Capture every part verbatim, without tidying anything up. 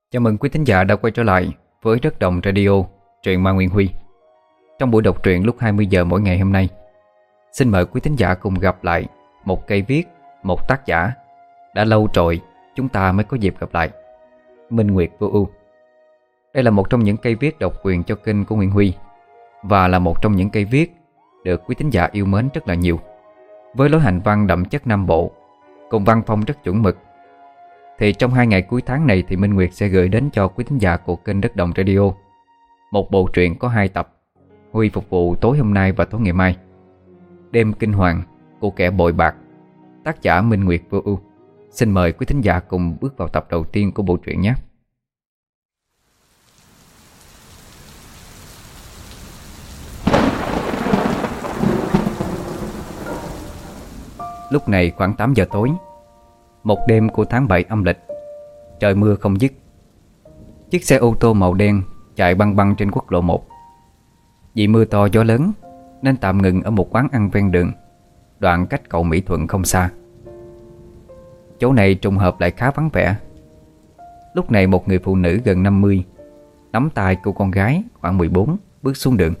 Chào mừng quý thính giả đã quay trở lại với Đất Đồng Radio, truyện ma Nguyên Huy. Trong buổi đọc truyện lúc hai mươi giờ mỗi ngày hôm nay, xin mời quý thính giả cùng gặp lại một cây viết, một tác giả đã lâu rồi chúng ta mới có dịp gặp lại, Minh Nguyệt Vô Ưu. Đây là một trong những cây viết độc quyền cho kênh của Nguyên Huy, và là một trong những cây viết được quý thính giả yêu mến rất là nhiều. Với lối hành văn đậm chất Nam Bộ cùng văn phong rất chuẩn mực, thì trong hai ngày cuối tháng này thì Minh Nguyệt sẽ gửi đến cho quý thính giả của kênh Đất Đồng Radio một bộ truyện có hai tập, Huy phục vụ tối hôm nay và tối ngày mai. Đêm kinh hoàng của kẻ bội bạc, tác giả Minh Nguyệt Vô Ưu. Xin mời quý thính giả cùng bước vào tập đầu tiên của bộ truyện nhé. Lúc này khoảng tám giờ tối, một đêm của tháng bảy âm lịch, trời mưa không dứt. Chiếc xe ô tô màu đen chạy băng băng trên quốc lộ một. Vì mưa to gió lớn nên tạm ngừng ở một quán ăn ven đường, đoạn cách cầu Mỹ Thuận không xa. Chỗ này trùng hợp lại khá vắng vẻ. Lúc này một người phụ nữ gần năm mươi nắm tay cô con gái khoảng mười bốn bước xuống đường.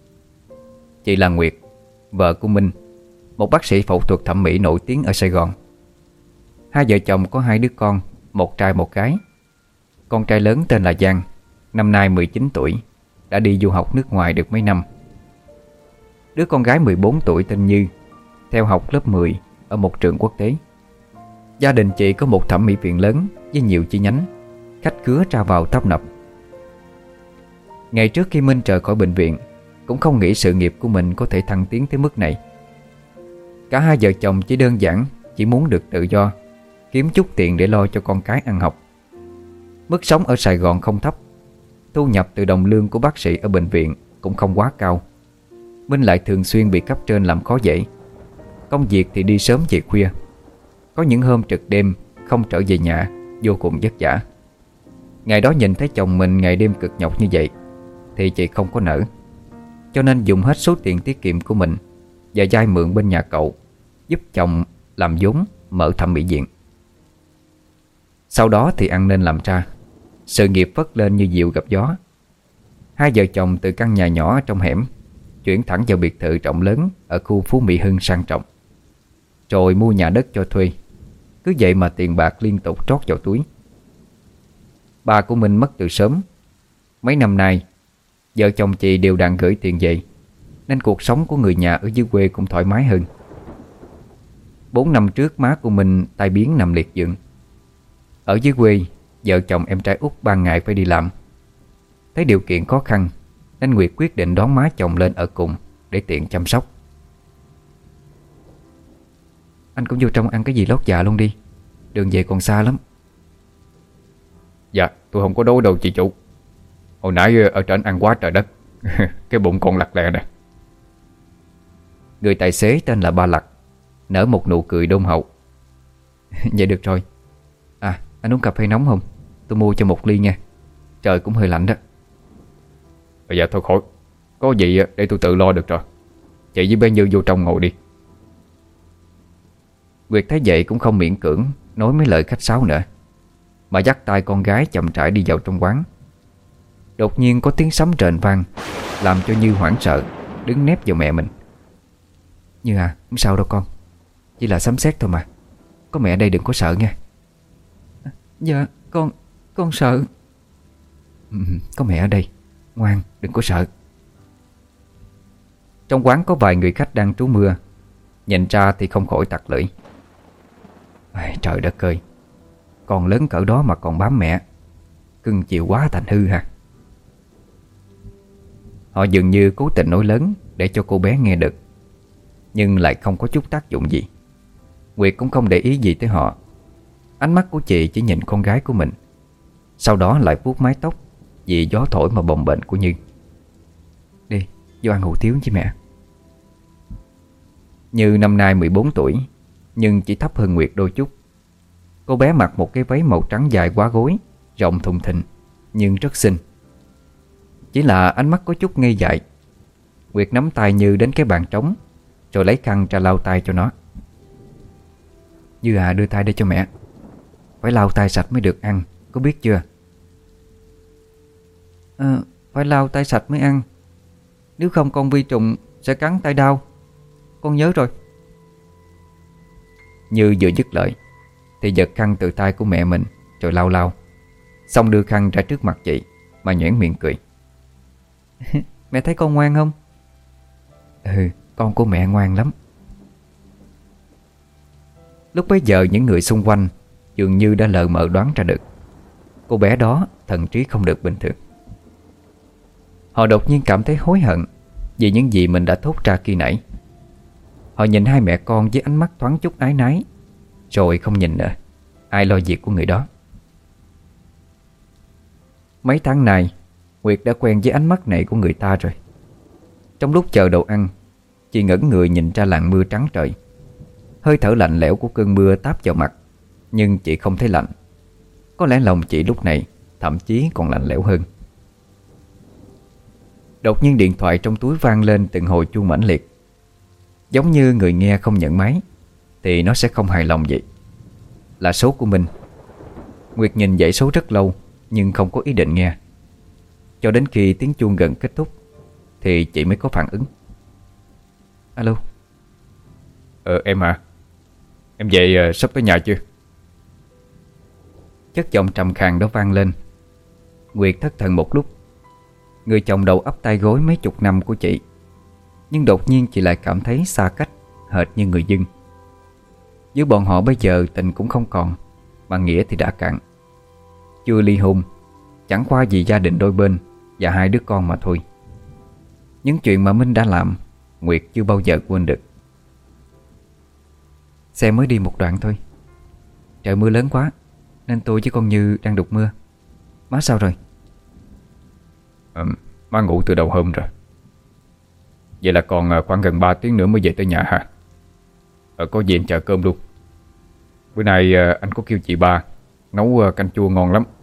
Chị là Nguyệt, vợ của Minh, một bác sĩ phẫu thuật thẩm mỹ nổi tiếng ở Sài Gòn. Hai vợ chồng có hai đứa con, một trai một gái. Con trai lớn tên là Giang, năm nay mười chín tuổi, đã đi du học nước ngoài được mấy năm. Đứa con gái mười bốn tuổi tên Như, theo học lớp mười ở một trường quốc tế. Gia đình chị có một thẩm mỹ viện lớn với nhiều chi nhánh, khách khứa ra vào tấp nập. Ngày trước khi Minh rời khỏi bệnh viện, cũng không nghĩ sự nghiệp của mình có thể thăng tiến tới mức này. Cả hai vợ chồng chỉ đơn giản chỉ muốn được tự do, kiếm chút tiền để lo cho con cái ăn học. Mức sống ở Sài Gòn không thấp, thu nhập từ đồng lương của bác sĩ ở bệnh viện cũng không quá cao. Minh lại thường xuyên bị cấp trên làm khó dễ. Công việc thì đi sớm về khuya, có những hôm trực đêm không trở về nhà, vô cùng vất vả. Ngày đó nhìn thấy chồng mình ngày đêm cực nhọc như vậy thì chị không có nỡ, cho nên dùng hết số tiền tiết kiệm của mình và vay mượn bên nhà cậu, giúp chồng làm vốn mở thẩm mỹ viện. Sau đó thì ăn nên làm ra, sự nghiệp phất lên như diều gặp gió. Hai vợ chồng từ căn nhà nhỏ trong hẻm chuyển thẳng vào biệt thự rộng lớn ở khu Phú Mỹ Hưng sang trọng, rồi mua nhà đất cho thuê. Cứ vậy mà tiền bạc liên tục trót vào túi. Ba của Minh mất từ sớm. Mấy năm nay vợ chồng chị đều đặn gửi tiền về, nên cuộc sống của người nhà ở dưới quê cũng thoải mái hơn. Bốn năm trước má của Minh tai biến nằm liệt giường. Ở dưới quê, vợ chồng em trai út ban ngày phải đi làm. Thấy điều kiện khó khăn nên Nguyệt quyết định đón má chồng lên ở cùng để tiện chăm sóc. Anh cũng vô trong ăn cái gì lót dạ luôn đi, đường về còn xa lắm. Dạ tôi không có đói đâu chị chủ. Hồi nãy ở trển ăn quá trời đất. Cái bụng còn lặt lẹ nè. Người tài xế tên là Ba Lặt nở một nụ cười đôn hậu. Vậy được rồi. À, anh uống cà phê nóng không? Tôi mua cho một ly nha. Trời cũng hơi lạnh đó. Dạ thôi khỏi, có gì để tôi tự lo được rồi. Chị với bé Như vô trong ngồi đi. Nguyệt thấy vậy cũng không miễn cưỡng nói mấy lời khách sáo nữa, mà dắt tay con gái chậm rãi đi vào trong quán. Đột nhiên có tiếng sấm rền vang, làm cho Như hoảng sợ, đứng nép vào mẹ mình. Như à, không sao đâu con, chỉ là sấm sét thôi mà. Có mẹ ở đây đừng có sợ nha. Dạ, con, con sợ. ừ, Có mẹ ở đây, ngoan, đừng có sợ. Trong quán có vài người khách đang trú mưa, nhìn ra thì không khỏi tặc lưỡi. Ai, trời đất ơi, con lớn cỡ đó mà còn bám mẹ, cưng chiều quá thành hư ha. Họ dường như cố tình nói lớn để cho cô bé nghe được, nhưng lại không có chút tác dụng gì. Nguyệt cũng không để ý gì tới họ. Ánh mắt của chị chỉ nhìn con gái của mình, sau đó lại vuốt mái tóc vì gió thổi mà bồng bềnh của Như. Đi, vô ăn hủ tiếu với mẹ. Như năm nay mười bốn tuổi, nhưng chỉ thấp hơn Nguyệt đôi chút. Cô bé mặc một cái váy màu trắng dài quá gối, rộng thùng thình, nhưng rất xinh. Chỉ là ánh mắt có chút ngây dại. Nguyệt nắm tay Như đến cái bàn trống, rồi lấy khăn ra lau tay cho nó. Như à, đưa tay đây cho mẹ. Phải lau tay sạch mới được ăn, có biết chưa? À, phải lau tay sạch mới ăn. Nếu không con vi trùng sẽ cắn tay đau. Con nhớ rồi. Như vừa dứt lời thì giật khăn từ tay của mẹ mình rồi lau lau, xong đưa khăn ra trước mặt chị mà nhoẻn miệng cười. Mẹ thấy con ngoan không? Ừ, con của mẹ ngoan lắm. Lúc bấy giờ những người xung quanh dường như đã lờ mờ đoán ra được cô bé đó thần trí không được bình thường. Họ đột nhiên cảm thấy hối hận vì những gì mình đã thốt ra khi nãy. Họ nhìn hai mẹ con với ánh mắt thoáng chút ái nái, rồi không nhìn nữa, ai lo việc của người đó. Mấy tháng nay Nguyệt đã quen với ánh mắt này của người ta rồi. Trong lúc chờ đồ ăn, chị ngẩng người nhìn ra làn mưa trắng trời. Hơi thở lạnh lẽo của cơn mưa táp vào mặt, nhưng chị không thấy lạnh. Có lẽ lòng chị lúc này thậm chí còn lạnh lẽo hơn. Đột nhiên điện thoại trong túi vang lên từng hồi chuông mãnh liệt. Giống như người nghe không nhận máy thì nó sẽ không hài lòng vậy. Là số của mình. Nguyệt nhìn dãy số rất lâu nhưng không có ý định nghe. Cho đến khi tiếng chuông gần kết thúc thì chị mới có phản ứng. Alo. Ờ em à, em về uh, sắp tới nhà chưa? Chất giọng trầm khàn đó vang lên. Nguyệt thất thần một lúc. Người chồng đầu ấp tay gối mấy chục năm của chị, nhưng đột nhiên chị lại cảm thấy xa cách, hệt như người dưng. Giữa bọn họ bây giờ tình cũng không còn, mà nghĩa thì đã cạn. Chưa ly hôn, chẳng qua vì gia đình đôi bên và hai đứa con mà thôi. Những chuyện mà Minh đã làm, Nguyệt chưa bao giờ quên được. Xe mới đi một đoạn thôi. Trời mưa lớn quá nên tôi với con Như đang đục mưa. Má sao rồi? À, má ngủ từ đầu hôm rồi. Vậy là còn khoảng gần ba tiếng nữa mới về tới nhà hả? Ờ, có gì em chờ cơm luôn. Bữa nay anh có kêu chị ba nấu canh chua ngon lắm.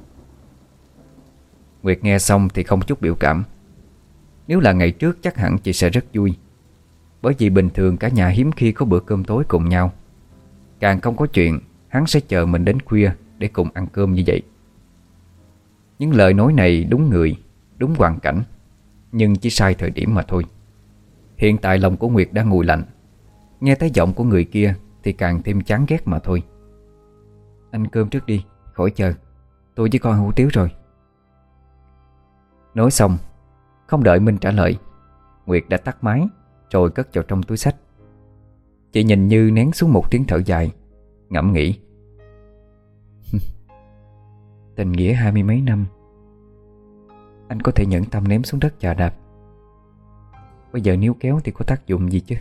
Nguyệt nghe xong thì không chút biểu cảm. Nếu là ngày trước chắc hẳn chị sẽ rất vui, bởi vì bình thường cả nhà hiếm khi có bữa cơm tối cùng nhau. Càng không có chuyện hắn sẽ chờ mình đến khuya để cùng ăn cơm như vậy. Những lời nói này đúng người, đúng hoàn cảnh, nhưng chỉ sai thời điểm mà thôi. Hiện tại lòng của Nguyệt đã nguội lạnh. Nghe thấy giọng của người kia thì càng thêm chán ghét mà thôi. Ăn cơm trước đi, khỏi chờ. Tôi với con hủ tiếu rồi. Nói xong, không đợi Minh trả lời, Nguyệt đã tắt máy rồi cất vào trong túi xách. Chị nhìn Như nén xuống một tiếng thở dài, ngẫm nghĩ. Tình nghĩa hai mươi mấy năm, anh có thể nhẫn tâm ném xuống đất chà đạp. Bây giờ níu kéo thì có tác dụng gì chứ?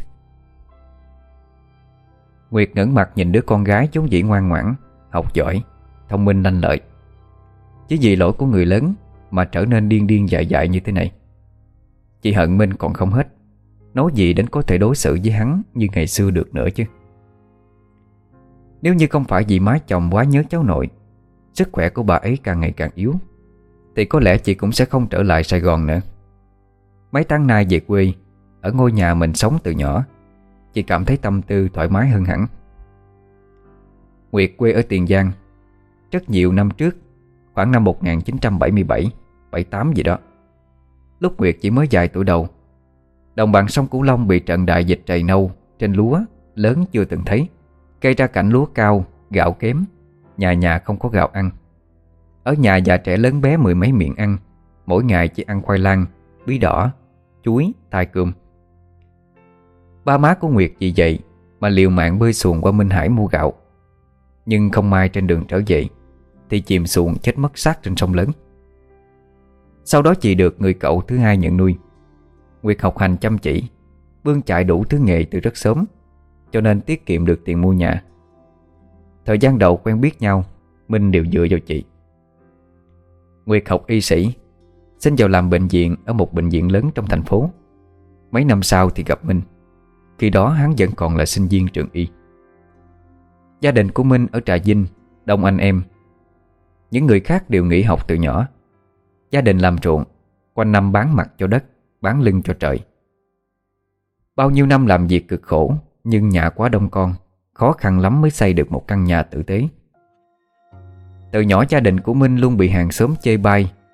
Nguyệt ngẩng mặt nhìn đứa con gái vốn dĩ ngoan ngoãn, học giỏi, thông minh lanh lợi, chỉ vì lỗi của người lớn mà trở nên điên điên dại dại như thế này. Chị hận Minh còn không hết, nói gì đến có thể đối xử với hắn như ngày xưa được nữa chứ. Nếu như không phải vì má chồng quá nhớ cháu nội, sức khỏe của bà ấy càng ngày càng yếu, thì có lẽ chị cũng sẽ không trở lại Sài Gòn nữa. Mấy tháng nay về quê, ở ngôi nhà mình sống từ nhỏ, chị cảm thấy tâm tư thoải mái hơn hẳn. Nguyệt quê ở Tiền Giang. Rất nhiều năm trước, khoảng năm một nghìn chín trăm bảy mươi bảy, bảy tám gì đó, lúc Nguyệt chỉ mới vài tuổi đầu, đồng bằng sông Cửu Long bị trận đại dịch trầy nâu trên lúa lớn chưa từng thấy, gây ra cảnh lúa cao, gạo kém, nhà nhà không có gạo ăn. Ở nhà già trẻ lớn bé mười mấy miệng ăn, mỗi ngày chỉ ăn khoai lang, bí đỏ, chuối, tai cơm. Ba má của Nguyệt vì vậy mà liều mạng bơi xuồng qua Minh Hải mua gạo. Nhưng không may trên đường trở về thì chìm xuồng chết mất xác trên sông lớn. Sau đó chị được người cậu thứ hai nhận nuôi. Nguyệt học hành chăm chỉ, bươn chải đủ thứ nghề từ rất sớm, cho nên tiết kiệm được tiền mua nhà. Thời gian đầu quen biết nhau, Minh đều dựa vào chị. Nguyệt học y sĩ, xin vào làm bệnh viện ở một bệnh viện lớn trong thành phố. Mấy năm sau thì gặp Minh. Khi đó hắn vẫn còn là sinh viên trường y. Gia đình của Minh ở Trà Vinh, đông anh em. Những người khác đều nghỉ học từ nhỏ. Gia đình làm ruộng, quanh năm bán mặt cho đất, bán lưng cho trời. Bao nhiêu năm làm việc cực khổ, nhưng nhà quá đông con, khó khăn lắm mới xây được một căn nhà tử tế. Từ nhỏ gia đình của Minh luôn bị hàng xóm chê bai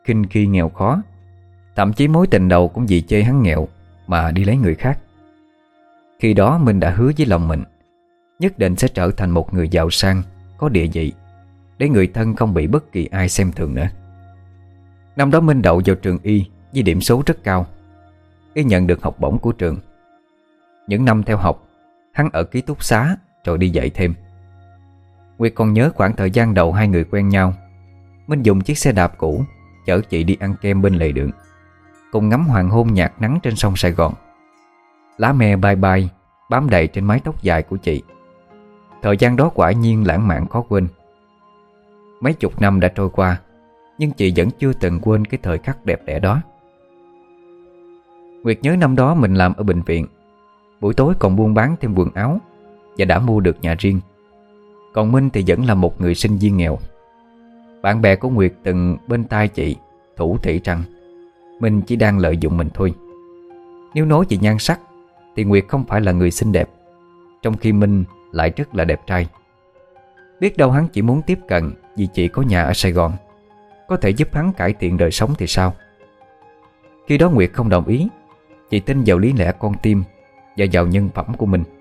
khinh khi nghèo khó. Thậm chí mối tình đầu cũng vì chê hắn nghèo mà đi lấy người khác. Khi đó Minh đã hứa với lòng mình nhất định sẽ trở thành một người giàu sang, có địa vị, để người thân không bị bất kỳ ai xem thường nữa. Năm đó Minh đậu vào trường y với điểm số rất cao. Y nhận được học bổng của trường. Những năm theo học, hắn ở ký túc xá rồi đi dạy thêm. Nguyệt còn nhớ khoảng thời gian đầu hai người quen nhau. Minh dùng chiếc xe đạp cũ chở chị đi ăn kem bên lề đường, cùng ngắm hoàng hôn nhạt nắng trên sông Sài Gòn. Lá me bay bay bám đầy trên mái tóc dài của chị. Thời gian đó quả nhiên lãng mạn khó quên. Mấy chục năm đã trôi qua, nhưng chị vẫn chưa từng quên cái thời khắc đẹp đẽ đó. Nguyệt nhớ năm đó mình làm ở bệnh viện, buổi tối còn buôn bán thêm quần áo và đã mua được nhà riêng. Còn Minh thì vẫn là một người sinh viên nghèo. Bạn bè của Nguyệt từng bên tai chị thủ thỉ rằng Minh chỉ đang lợi dụng mình thôi. Nếu nói về nhan sắc thì Nguyệt không phải là người xinh đẹp, trong khi Minh lại rất là đẹp trai. Biết đâu hắn chỉ muốn tiếp cận vì chị có nhà ở Sài Gòn, có thể giúp hắn cải thiện đời sống thì sao. Khi đó Nguyệt không đồng ý. Chị tin vào lý lẽ con tim và vào nhân phẩm của mình.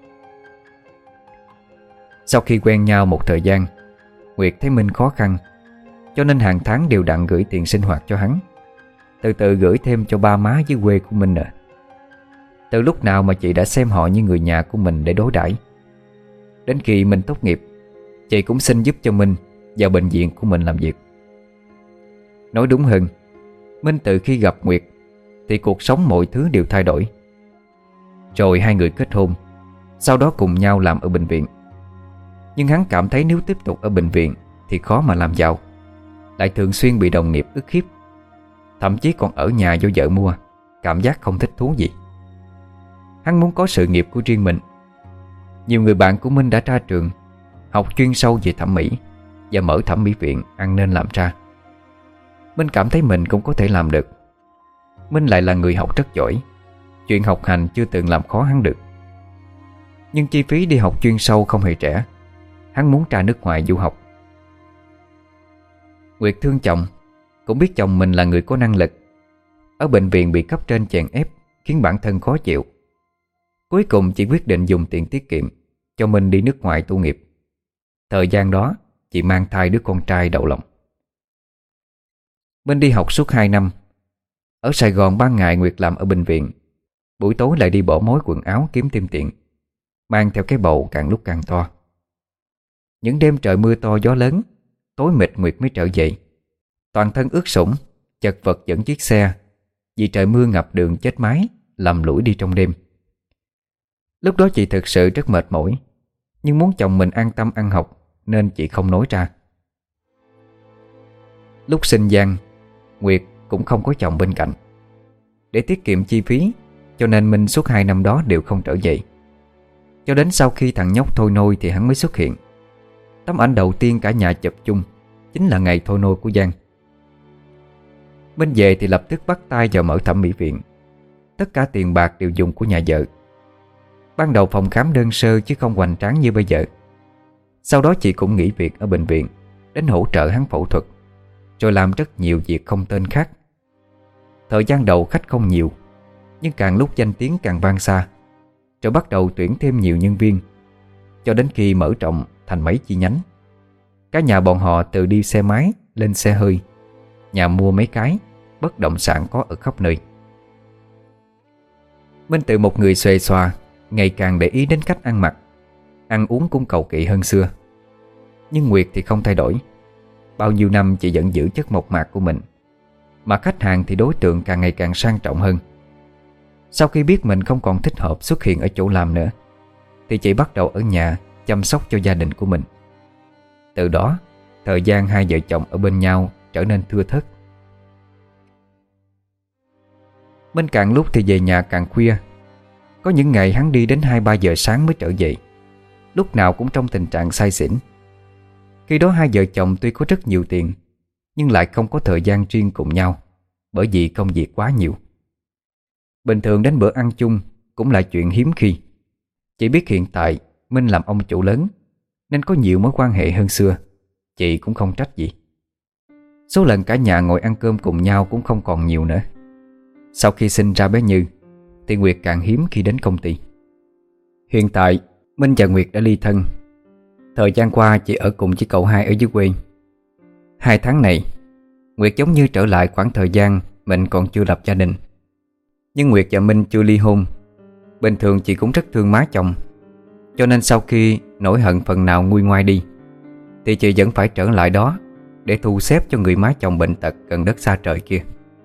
Sau khi quen nhau một thời gian, Nguyệt thấy Minh khó khăn, cho nên hàng tháng đều đặn gửi tiền sinh hoạt cho hắn. Từ từ gửi thêm cho ba má dưới quê của Minh à. Từ lúc nào mà chị đã xem họ như người nhà của mình để đối đãi. Đến khi Minh tốt nghiệp, chị cũng xin giúp cho Minh vào bệnh viện của mình làm việc. Nói đúng hơn, Minh từ khi gặp Nguyệt thì cuộc sống mọi thứ đều thay đổi. Rồi hai người kết hôn, sau đó cùng nhau làm ở bệnh viện. Nhưng hắn cảm thấy nếu tiếp tục ở bệnh viện thì khó mà làm giàu, lại thường xuyên bị đồng nghiệp ức hiếp. Thậm chí còn ở nhà do vợ mua, cảm giác không thích thú gì. Hắn muốn có sự nghiệp của riêng mình. Nhiều người bạn của Minh đã ra trường, học chuyên sâu về thẩm mỹ và mở thẩm mỹ viện ăn nên làm ra. Minh cảm thấy mình cũng có thể làm được. Minh lại là người học rất giỏi, chuyện học hành chưa từng làm khó hắn được. Nhưng chi phí đi học chuyên sâu không hề rẻ. Hắn muốn ra nước ngoài du học. Nguyệt thương chồng, cũng biết chồng mình là người có năng lực. Ở bệnh viện bị cấp trên chèn ép khiến bản thân khó chịu. Cuối cùng chị quyết định dùng tiền tiết kiệm cho mình đi nước ngoài tu nghiệp. Thời gian đó chị mang thai đứa con trai đầu lòng. Minh đi học suốt hai năm. Ở Sài Gòn ban ngày Nguyệt làm ở bệnh viện, buổi tối lại đi bỏ mối quần áo kiếm thêm tiền, mang theo cái bầu càng lúc càng to. Những đêm trời mưa to gió lớn, tối mịt Nguyệt mới trở dậy. Toàn thân ướt sũng, chật vật dẫn chiếc xe vì trời mưa ngập đường chết máy, lầm lũi đi trong đêm. Lúc đó chị thực sự rất mệt mỏi, nhưng muốn chồng mình an tâm ăn học nên chị không nói ra. Lúc sinh Giang, Nguyệt cũng không có chồng bên cạnh. Để tiết kiệm chi phí, cho nên Minh suốt hai năm đó đều không trở dậy. Cho đến sau khi thằng nhóc thôi nôi thì hắn mới xuất hiện. Tấm ảnh đầu tiên cả nhà chụp chung chính là ngày thôi nôi của Giang. Minh về thì lập tức bắt tay vào mở thẩm mỹ viện. Tất cả tiền bạc đều dùng của nhà vợ. Ban đầu phòng khám đơn sơ chứ không hoành tráng như bây giờ. Sau đó chị cũng nghỉ việc ở bệnh viện đến hỗ trợ hắn phẫu thuật, rồi làm rất nhiều việc không tên khác. Thời gian đầu khách không nhiều, nhưng càng lúc danh tiếng càng vang xa. Rồi bắt đầu tuyển thêm nhiều nhân viên, cho đến khi mở rộng thành mấy chi nhánh. Cả nhà bọn họ từ đi xe máy lên xe hơi, nhà mua mấy cái, bất động sản có ở khắp nơi. Minh từ một người xuề xòa ngày càng để ý đến cách ăn mặc, ăn uống cũng cầu kỳ hơn xưa. Nhưng Nguyệt thì không thay đổi. Bao nhiêu năm chị vẫn giữ chất mộc mạc của mình, mà khách hàng thì đối tượng càng ngày càng sang trọng hơn. Sau khi biết mình không còn thích hợp xuất hiện ở chỗ làm nữa, thì chị bắt đầu ở nhà chăm sóc cho gia đình của mình. Từ đó, thời gian hai vợ chồng ở bên nhau trở nên thưa thớt. Minh càng lúc thì về nhà càng khuya. Có những ngày hắn đi đến hai ba giờ sáng mới trở về, lúc nào cũng trong tình trạng say xỉn. Khi đó hai vợ chồng tuy có rất nhiều tiền, nhưng lại không có thời gian riêng cùng nhau, bởi vì công việc quá nhiều. Bình thường đến bữa ăn chung cũng là chuyện hiếm khi. Chỉ biết hiện tại Minh làm ông chủ lớn nên có nhiều mối quan hệ hơn xưa, chị cũng không trách gì. Số lần cả nhà ngồi ăn cơm cùng nhau cũng không còn nhiều nữa. Sau khi sinh ra bé Như thì Nguyệt càng hiếm khi đến công ty. Hiện tại Minh và Nguyệt đã ly thân. Thời gian qua chỉ ở cùng với cậu hai ở dưới quê. Hai tháng này Nguyệt giống như trở lại khoảng thời gian mình còn chưa lập gia đình. Nhưng Nguyệt và Minh chưa ly hôn. Bình thường chị cũng rất thương má chồng, cho nên sau khi nỗi hận phần nào nguôi ngoai đi thì chị vẫn phải trở lại đó để thu xếp cho người má chồng bệnh tật gần đất xa trời kia.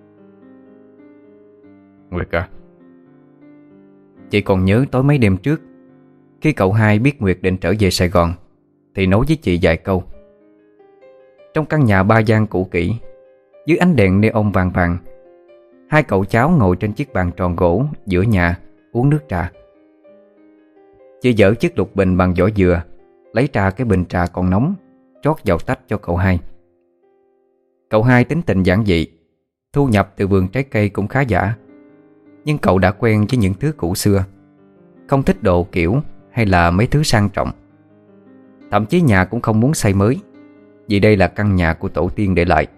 Nguyệt à, Chị còn nhớ tối mấy đêm trước, khi cậu hai biết Nguyệt định trở về Sài Gòn thì nói với chị vài câu. Trong căn nhà ba gian cũ kỹ, dưới ánh đèn neon vàng vàng, hai cậu cháu ngồi trên chiếc bàn tròn gỗ giữa nhà uống nước trà. Chị dỡ chiếc lục bình bằng vỏ dừa, lấy ra cái bình trà còn nóng, trót vào tách cho cậu hai. Cậu hai tính tình giản dị, thu nhập từ vườn trái cây cũng khá giả. Nhưng cậu đã quen với những thứ cũ xưa, không thích đồ kiểu hay là mấy thứ sang trọng. Thậm chí nhà cũng không muốn xây mới, vì đây là căn nhà của tổ tiên để lại.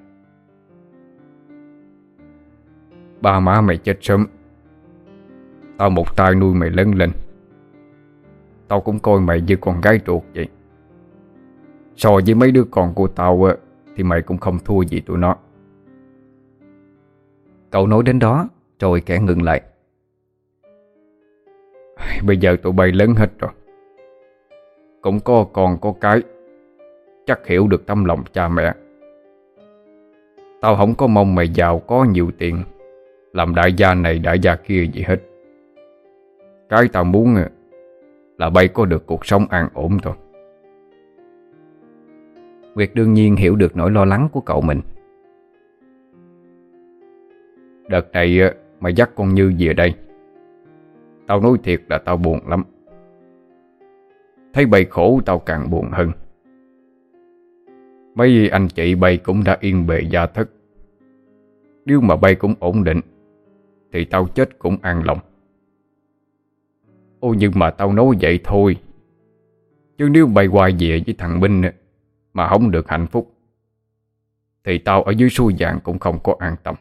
Ba má mày chết sớm, tao một tay nuôi mày lớn lên. Tao cũng coi mày như con gái ruột vậy. So với mấy đứa con của tao thì mày cũng không thua gì tụi nó. Cậu nói đến đó rồi kẻ ngừng lại. Bây giờ tụi bay lớn hết rồi, cũng có con có cái, chắc hiểu được tấm lòng cha mẹ. Tao không có mong mày giàu có nhiều tiền, làm đại gia này đại gia kia gì hết. Cái tao muốn là bay có được cuộc sống an ổn thôi. Nguyệt đương nhiên hiểu được nỗi lo lắng của cậu mình. Đợt này mày dắt con Như về đây, tao nói thiệt là tao buồn lắm. Thấy bay khổ tao càng buồn hơn. Mấy anh chị bay cũng đã yên bề gia thất. Nếu mà bay cũng ổn định thì tao chết cũng an lòng. Ô nhưng mà tao nói vậy thôi, chứ nếu bay quay về với thằng Minh mà không được hạnh phúc thì tao ở dưới xuôi vàng cũng không có an tâm.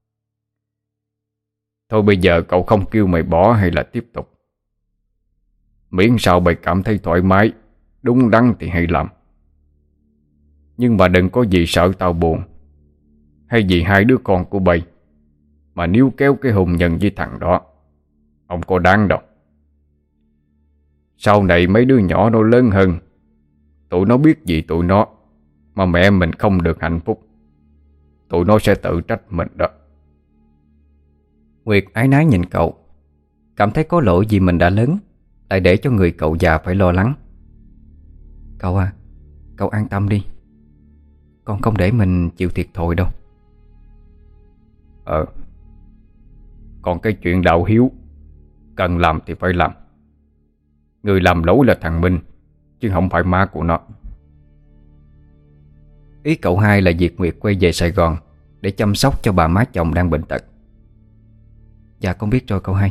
Thôi bây giờ cậu không kêu mày bỏ hay là tiếp tục, miễn sao mày cảm thấy thoải mái, đúng đắn thì hãy làm. Nhưng mà đừng có gì sợ tao buồn, hay vì hai đứa con của bay mà níu kéo cái hùng nhân với thằng đó. Không có đáng đâu. Sau này mấy đứa nhỏ nó lớn hơn, tụi nó biết gì tụi nó, mà mẹ mình không được hạnh phúc, tụi nó sẽ tự trách mình đó. Nguyệt ái nái nhìn cậu, cảm thấy có lỗi vì mình đã lớn, lại để cho người cậu già phải lo lắng. Cậu à, cậu an tâm đi, con không để mình chịu thiệt thòi đâu. Ờ Còn cái chuyện đạo hiếu, cần làm thì phải làm. Người làm lỗi là thằng Minh, chứ không phải má của nó. Ý cậu hai là việc Nguyệt quay về Sài Gòn để chăm sóc cho bà má chồng đang bệnh tật. Dạ con biết rồi cậu hai.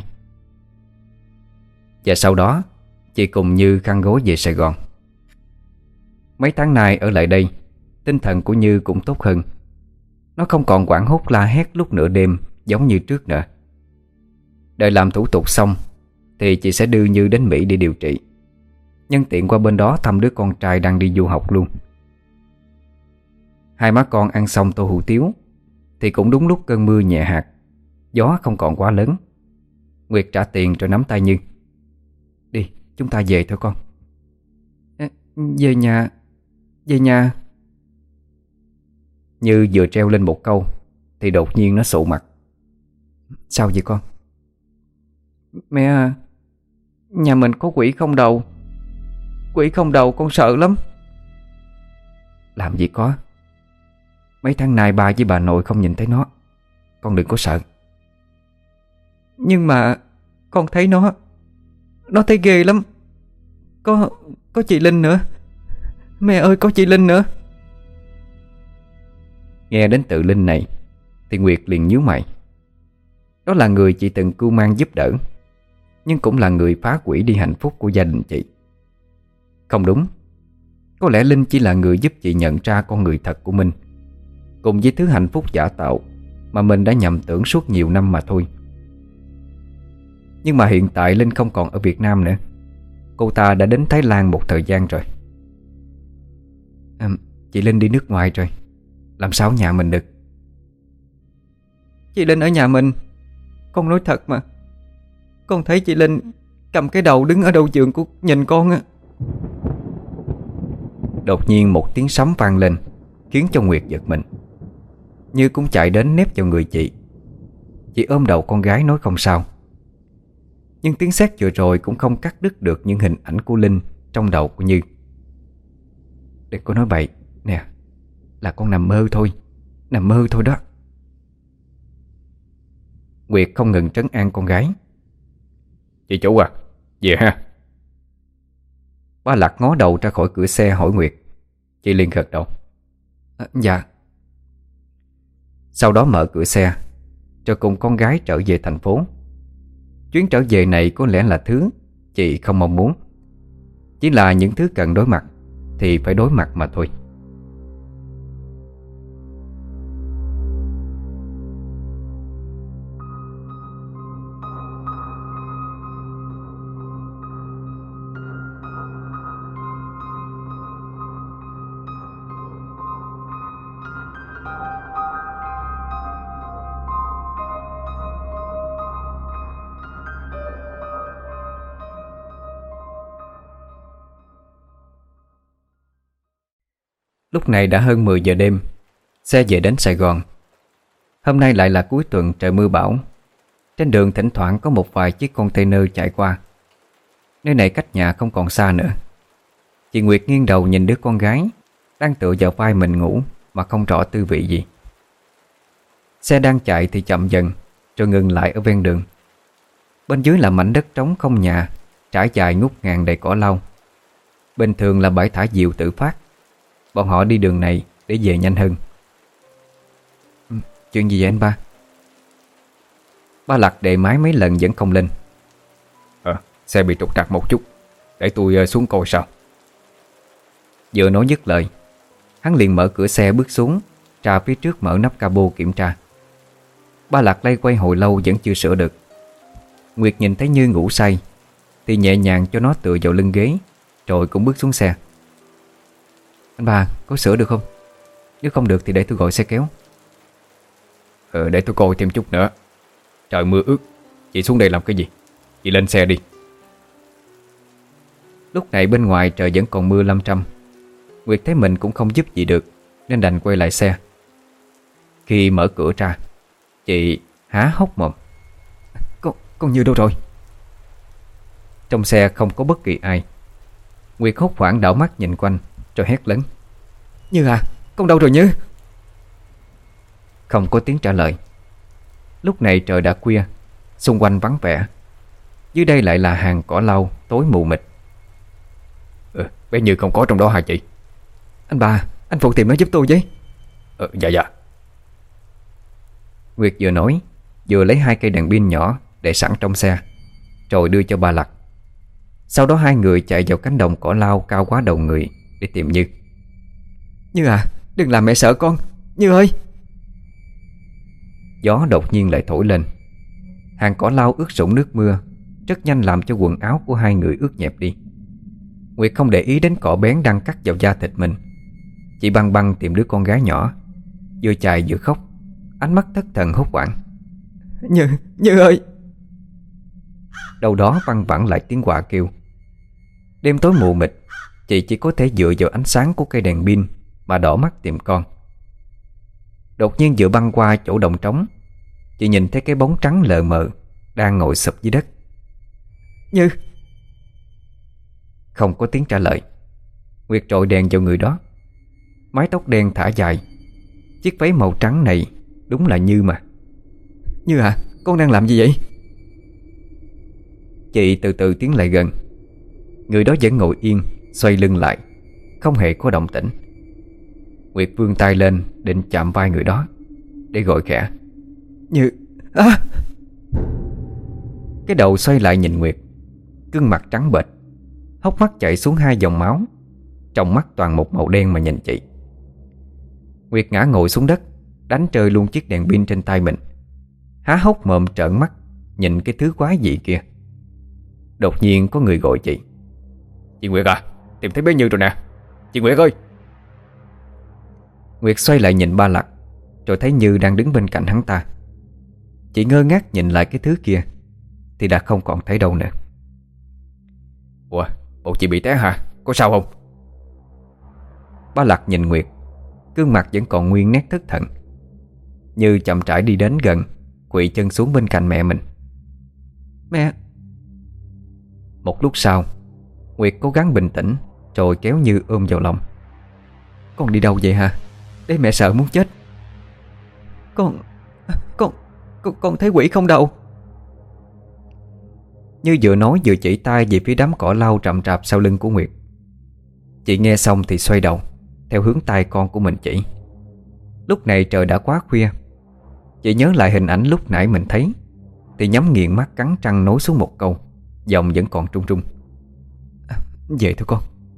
Và sau đó chị cùng Như khăn gối về Sài Gòn. Mấy tháng nay ở lại đây, tinh thần của Như cũng tốt hơn. Nó không còn hoảng hốt la hét lúc nửa đêm giống như trước nữa. Đợi làm thủ tục xong thì chị sẽ đưa Như đến Mỹ để điều trị, nhân tiện qua bên đó thăm đứa con trai đang đi du học luôn. Hai má con ăn xong tô hủ tiếu thì cũng đúng lúc cơn mưa nhẹ hạt, gió không còn quá lớn. Nguyệt trả tiền rồi nắm tay Như. Đi, chúng ta về thôi con. À, về nhà Về nhà Như vừa treo lên một câu thì đột nhiên nó sụ mặt. Sao vậy con? Mẹ à, nhà mình có quỷ không đầu. Quỷ không đầu con sợ lắm. Làm gì có. Mấy tháng nay ba với bà nội không nhìn thấy nó. Con đừng có sợ. Nhưng mà con thấy nó Nó thấy ghê lắm. Có Có chị Linh nữa. Mẹ ơi, có chị Linh nữa. Nghe đến tự Linh này thì Nguyệt liền nhíu mày. Đó là người chị từng cưu mang giúp đỡ, nhưng cũng là người phá hủy đi hạnh phúc của gia đình chị. Không đúng. Có lẽ Linh chỉ là người giúp chị nhận ra con người thật của mình. cùng với thứ hạnh phúc giả tạo mà mình đã nhầm tưởng suốt nhiều năm mà thôi. Nhưng mà hiện tại Linh không còn ở Việt Nam nữa. Cô ta đã đến Thái Lan một thời gian rồi. à, Chị Linh đi nước ngoài rồi, làm sao ở nhà mình được? Chị Linh ở nhà mình. Con nói thật mà. Con thấy chị Linh cầm cái đầu đứng ở đầu giường của nhìn con á. Đột nhiên một tiếng sấm vang lên, khiến cho Nguyệt giật mình. Như cũng chạy đến nép vào người chị. Chị ôm đầu con gái nói không sao. Nhưng tiếng sét vừa rồi cũng không cắt đứt được những hình ảnh của Linh trong đầu của Như. Đừng có nói bậy. Nè, là con nằm mơ thôi. Nằm mơ thôi đó. Nguyệt không ngừng trấn an con gái. Chị chủ à, về ha. Ba Lạc ngó đầu ra khỏi cửa xe hỏi Nguyệt. Chị liền gật đầu. À, dạ. Sau đó mở cửa xe cho cùng con gái trở về thành phố. Chuyến trở về này có lẽ là thứ chị không mong muốn. Chỉ là những thứ cần đối mặt thì phải đối mặt mà thôi. Lúc này đã hơn mười giờ đêm. Xe về đến Sài Gòn. Hôm nay lại là cuối tuần trời mưa bão. Trên đường thỉnh thoảng có một vài chiếc container chạy qua. Nơi này cách nhà không còn xa nữa. Chị Nguyệt nghiêng đầu nhìn đứa con gái đang tựa vào vai mình ngủ mà không rõ tư vị gì. Xe đang chạy thì chậm dần, rồi ngừng lại ở ven đường. Bên dưới là mảnh đất trống không nhà, trải dài ngút ngàn đầy cỏ lau. Bình thường là bãi thả diều tự phát. Bọn họ đi đường này để về nhanh hơn. ừ, Chuyện gì vậy anh ba? Ba Lạc đề máy mấy lần vẫn không lên. à, Xe bị trục trặc một chút. Để tôi xuống coi sao. Vừa nói dứt lời, hắn liền mở cửa xe bước xuống, tra phía trước mở nắp cabo kiểm tra. Ba Lạc lay quay hồi lâu vẫn chưa sửa được. Nguyệt nhìn thấy Như ngủ say thì nhẹ nhàng cho nó tựa vào lưng ghế, rồi cũng bước xuống xe. Anh ba, có sửa được không? Nếu không được thì để tôi gọi xe kéo. Ờ, để tôi coi thêm chút nữa. Trời mưa ướt, chị xuống đây làm cái gì? Chị lên xe đi. Lúc này bên ngoài trời vẫn còn mưa lâm trăm. Nguyệt thấy mình cũng không giúp gì được, nên đành quay lại xe. Khi mở cửa ra, chị há hốc mồm. Con, con Như đâu rồi? Trong xe không có bất kỳ ai. Nguyệt hốt hoảng đảo mắt nhìn quanh, rồi hét lớn. Như à, con đâu rồi Như? Không có tiếng trả lời. Lúc này trời đã khuya, xung quanh vắng vẻ. Dưới đây lại là hàng cỏ lau tối mù mịt. ừ, Bé Như không có trong đó hả chị? Anh ba, anh phụ tìm nó giúp tôi với. ừ, Dạ dạ. Nguyệt vừa nói vừa lấy hai cây đèn pin nhỏ để sẵn trong xe, rồi đưa cho ba Lạc. Sau đó hai người chạy vào cánh đồng cỏ lau cao quá đầu người để tìm Như. Như à, đừng làm mẹ sợ con. Như ơi! Gió đột nhiên lại thổi lên. Hàng cỏ lau ướt sũng nước mưa rất nhanh làm cho quần áo của hai người ướt nhẹp đi. Nguyệt không để ý đến cỏ bén đang cắt vào da thịt mình. Chị băng băng tìm đứa con gái nhỏ, vừa chạy vừa khóc, ánh mắt thất thần hốt hoảng. Như, Như ơi! Đâu đó văng vẳng lại tiếng quạ kêu. Đêm tối mù mịt, chị chỉ có thể dựa vào ánh sáng của cây đèn pin mà đỏ mắt tìm con. Đột nhiên vừa băng qua chỗ đồng trống, chị nhìn thấy cái bóng trắng lờ mờ đang ngồi sụp dưới đất. Như! Không có tiếng trả lời. Nguyệt trội đèn vào người đó. Mái tóc đen thả dài, chiếc váy màu trắng này đúng là Như mà. Như à, con đang làm gì vậy? Chị từ từ tiến lại gần. Người đó vẫn ngồi yên, xoay lưng lại, không hề có động tĩnh. Nguyệt vươn tay lên định chạm vai người đó để gọi khẽ. Như... À! Cái đầu xoay lại nhìn Nguyệt. Gương mặt trắng bệch, hốc mắt chảy xuống hai dòng máu, trong mắt toàn một màu đen mà nhìn chị. Nguyệt ngã ngồi xuống đất, đánh rơi luôn chiếc đèn pin trên tay mình, há hốc mồm trợn mắt nhìn cái thứ quái dị kia. Đột nhiên có người gọi chị. Chị Nguyệt à, tìm thấy bé Như rồi nè. Chị Nguyệt ơi. Nguyệt xoay lại nhìn ba Lặc, rồi thấy Như đang đứng bên cạnh hắn ta. Chị ngơ ngác nhìn lại cái thứ kia thì đã không còn thấy đâu nữa. Ủa, bộ chị bị té hả? Có sao không? Ba Lặc nhìn Nguyệt, gương mặt vẫn còn nguyên nét thất thần. Như chậm rãi đi đến gần, quỵ chân xuống bên cạnh mẹ mình. Mẹ. Một lúc sau, Nguyệt cố gắng bình tĩnh rồi kéo Như ôm vào lòng. Con đi đâu vậy hả? Để mẹ sợ muốn chết. Con Con Con, con thấy quỷ không đâu. Như vừa nói vừa chỉ tay về phía đám cỏ lau rậm rạp sau lưng của Nguyệt. Chị nghe xong thì xoay đầu theo hướng tay con của mình chỉ. Lúc này trời đã quá khuya. Chị nhớ lại hình ảnh lúc nãy mình thấy thì nhắm nghiền mắt cắn răng nói xuống một câu, giọng vẫn còn trung trung. À, về thôi con.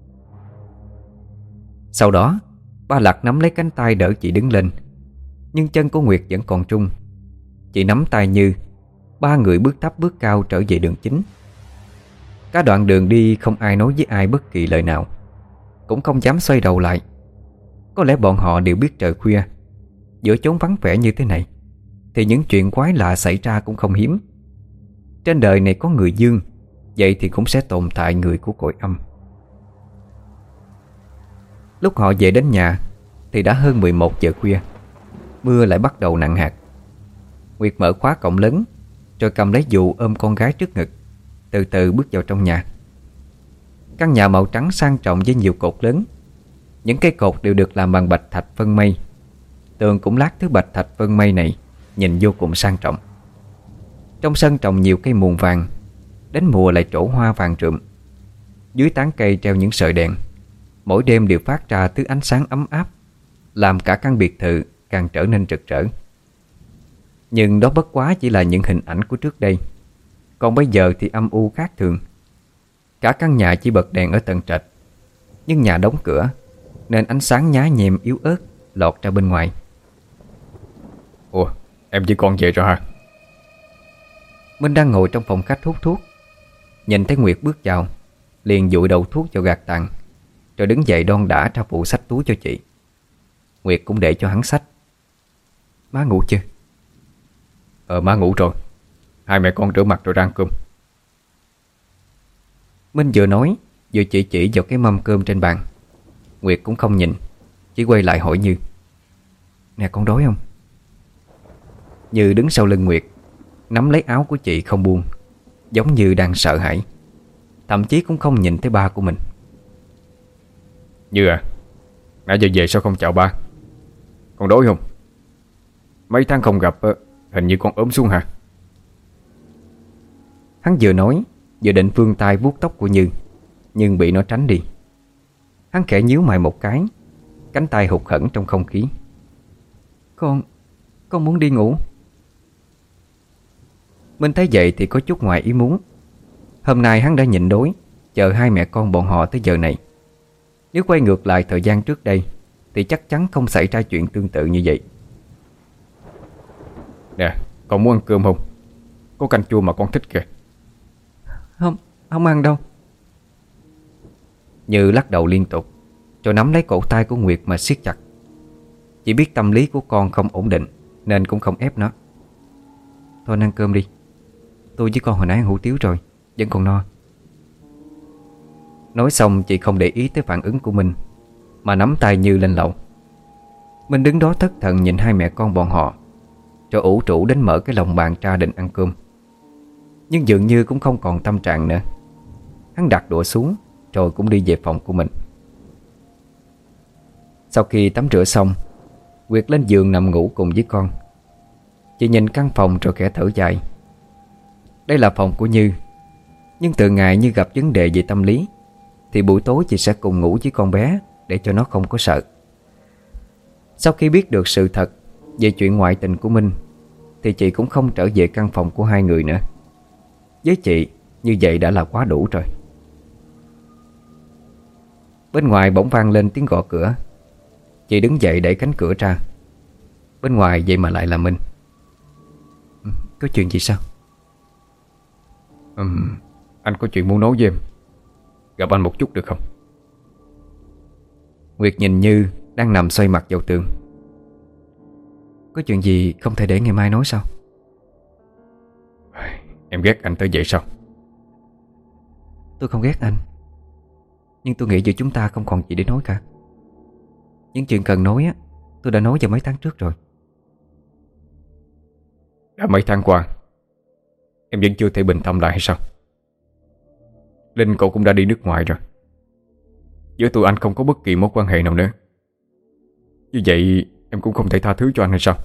Sau đó ba Lặc nắm lấy cánh tay đỡ chị đứng lên, nhưng chân của Nguyệt vẫn còn trung. Chị nắm tay Như, ba người bước thấp bước cao trở về đường chính. Cả đoạn đường đi không ai nói với ai bất kỳ lời nào, cũng không dám xoay đầu lại. Có lẽ bọn họ đều biết trời khuya, giữa chốn vắng vẻ như thế này thì những chuyện quái lạ xảy ra cũng không hiếm. Trên đời này có người dương, vậy thì cũng sẽ tồn tại người của cõi âm. Lúc họ về đến nhà thì đã hơn mười một giờ khuya. Mưa lại bắt đầu nặng hạt. Nguyệt mở khóa cổng lớn, rồi cầm lấy dù ôm con gái trước ngực, từ từ bước vào trong nhà. Căn nhà màu trắng sang trọng với nhiều cột lớn. Những cây cột đều được làm bằng bạch thạch vân mây. Tường cũng lát thứ bạch thạch vân mây này, nhìn vô cùng sang trọng. Trong sân trồng nhiều cây muồng vàng, đến mùa lại trổ hoa vàng rượm. Dưới tán cây treo những sợi đèn, mỗi đêm đều phát ra thứ ánh sáng ấm áp, làm cả căn biệt thự càng trở nên rực rỡ. Nhưng đó bất quá chỉ là những hình ảnh của trước đây. Còn bây giờ thì âm u khác thường. Cả căn nhà chỉ bật đèn ở tầng trệt, nhưng nhà đóng cửa nên ánh sáng nhá nhem yếu ớt lọt ra bên ngoài. Ủa, em với con về rồi hả? Minh đang ngồi trong phòng khách hút thuốc, nhìn thấy Nguyệt bước vào, liền dụi đầu thuốc vào gạt tàn, rồi đứng dậy đon đả ra phụ xách túi cho chị. Nguyệt cũng để cho hắn xách. Má ngủ chưa? Ờ, má ngủ rồi. Hai mẹ con rửa mặt rồi ra ăn cơm. Minh vừa nói vừa chỉ chỉ vào cái mâm cơm trên bàn. Nguyệt cũng không nhìn, chỉ quay lại hỏi Như. Nè, con đói không? Như đứng sau lưng Nguyệt, nắm lấy áo của chị không buông, giống như đang sợ hãi, thậm chí cũng không nhìn thấy ba của mình. Như à, nãy giờ về sao không chào ba? Con đói không? Mấy tháng không gặp, hình như con ốm xuống hả? Hắn vừa nói vừa định vươn tay vuốt tóc của Như, nhưng bị nó tránh đi. Hắn khẽ nhíu mày một cái, cánh tay hụt hẫng trong không khí. Con, con muốn đi ngủ. Minh thấy vậy thì có chút ngoài ý muốn. Hôm nay hắn đã nhịn đói chờ hai mẹ con bọn họ tới giờ này. Nếu quay ngược lại thời gian trước đây thì chắc chắn không xảy ra chuyện tương tự như vậy. Nè, con muốn ăn cơm không? Có canh chua mà con thích kìa. Không, không ăn đâu. Như lắc đầu liên tục, rồi nắm lấy cổ tay của Nguyệt mà siết chặt. Chỉ biết tâm lý của con không ổn định nên cũng không ép nó. Thôi ăn cơm đi. Tôi với con hồi nãy ăn hủ tiếu rồi, vẫn còn no. Nói xong chị không để ý tới phản ứng của mình, mà nắm tay Như lên lầu. Mình đứng đó thất thần nhìn hai mẹ con bọn họ, rồi ủ rũ đến mở cái lòng bàn ra định ăn cơm. Nhưng dường như cũng không còn tâm trạng nữa. Hắn đặt đũa xuống rồi cũng đi về phòng của mình. Sau khi tắm rửa xong, Nguyệt lên giường nằm ngủ cùng với con. Chị nhìn căn phòng rồi khẽ thở dài. Đây là phòng của Như, nhưng từ ngày Như gặp vấn đề về tâm lý thì buổi tối chị sẽ cùng ngủ với con bé để cho nó không có sợ. Sau khi biết được sự thật về chuyện ngoại tình của Minh thì chị cũng không trở về căn phòng của hai người nữa. Với chị, như vậy đã là quá đủ rồi. Bên ngoài bỗng vang lên tiếng gõ cửa. Chị đứng dậy đẩy cánh cửa ra. Bên ngoài vậy mà lại là Minh. "Ừ, có chuyện gì sao?" Ừm, Anh có chuyện muốn nói với em. Gặp anh một chút được không? Nguyệt nhìn Như đang nằm xoay mặt vào tường. "Có chuyện gì không thể để ngày mai nói sao?" Em ghét anh tới vậy sao? "Tôi không ghét anh, nhưng tôi nghĩ giữa chúng ta không còn gì để nói cả. Những chuyện cần nói á, tôi đã nói vào mấy tháng trước rồi." Đã mấy tháng qua em vẫn chưa thể bình tâm lại hay sao? Linh cậu cũng đã đi nước ngoài rồi. Giữa tụi anh không có bất kỳ mối quan hệ nào nữa. Như vậy em cũng không thể tha thứ cho anh hay sao?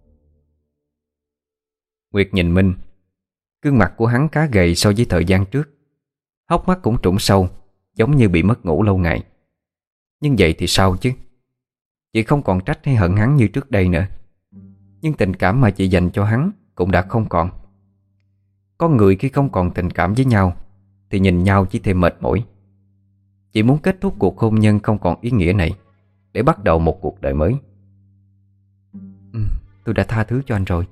Nguyệt nhìn Minh. Gương mặt của hắn khá gầy so với thời gian trước. Hốc mắt cũng trũng sâu, giống như bị mất ngủ lâu ngày. Nhưng vậy thì sao chứ? Chị không còn trách hay hận hắn như trước đây nữa. Nhưng tình cảm mà chị dành cho hắn cũng đã không còn. Con người khi không còn tình cảm với nhau thì nhìn nhau chỉ thêm mệt mỏi. Chị muốn kết thúc cuộc hôn nhân không còn ý nghĩa này để bắt đầu một cuộc đời mới. "Ừ, tôi đã tha thứ cho anh rồi."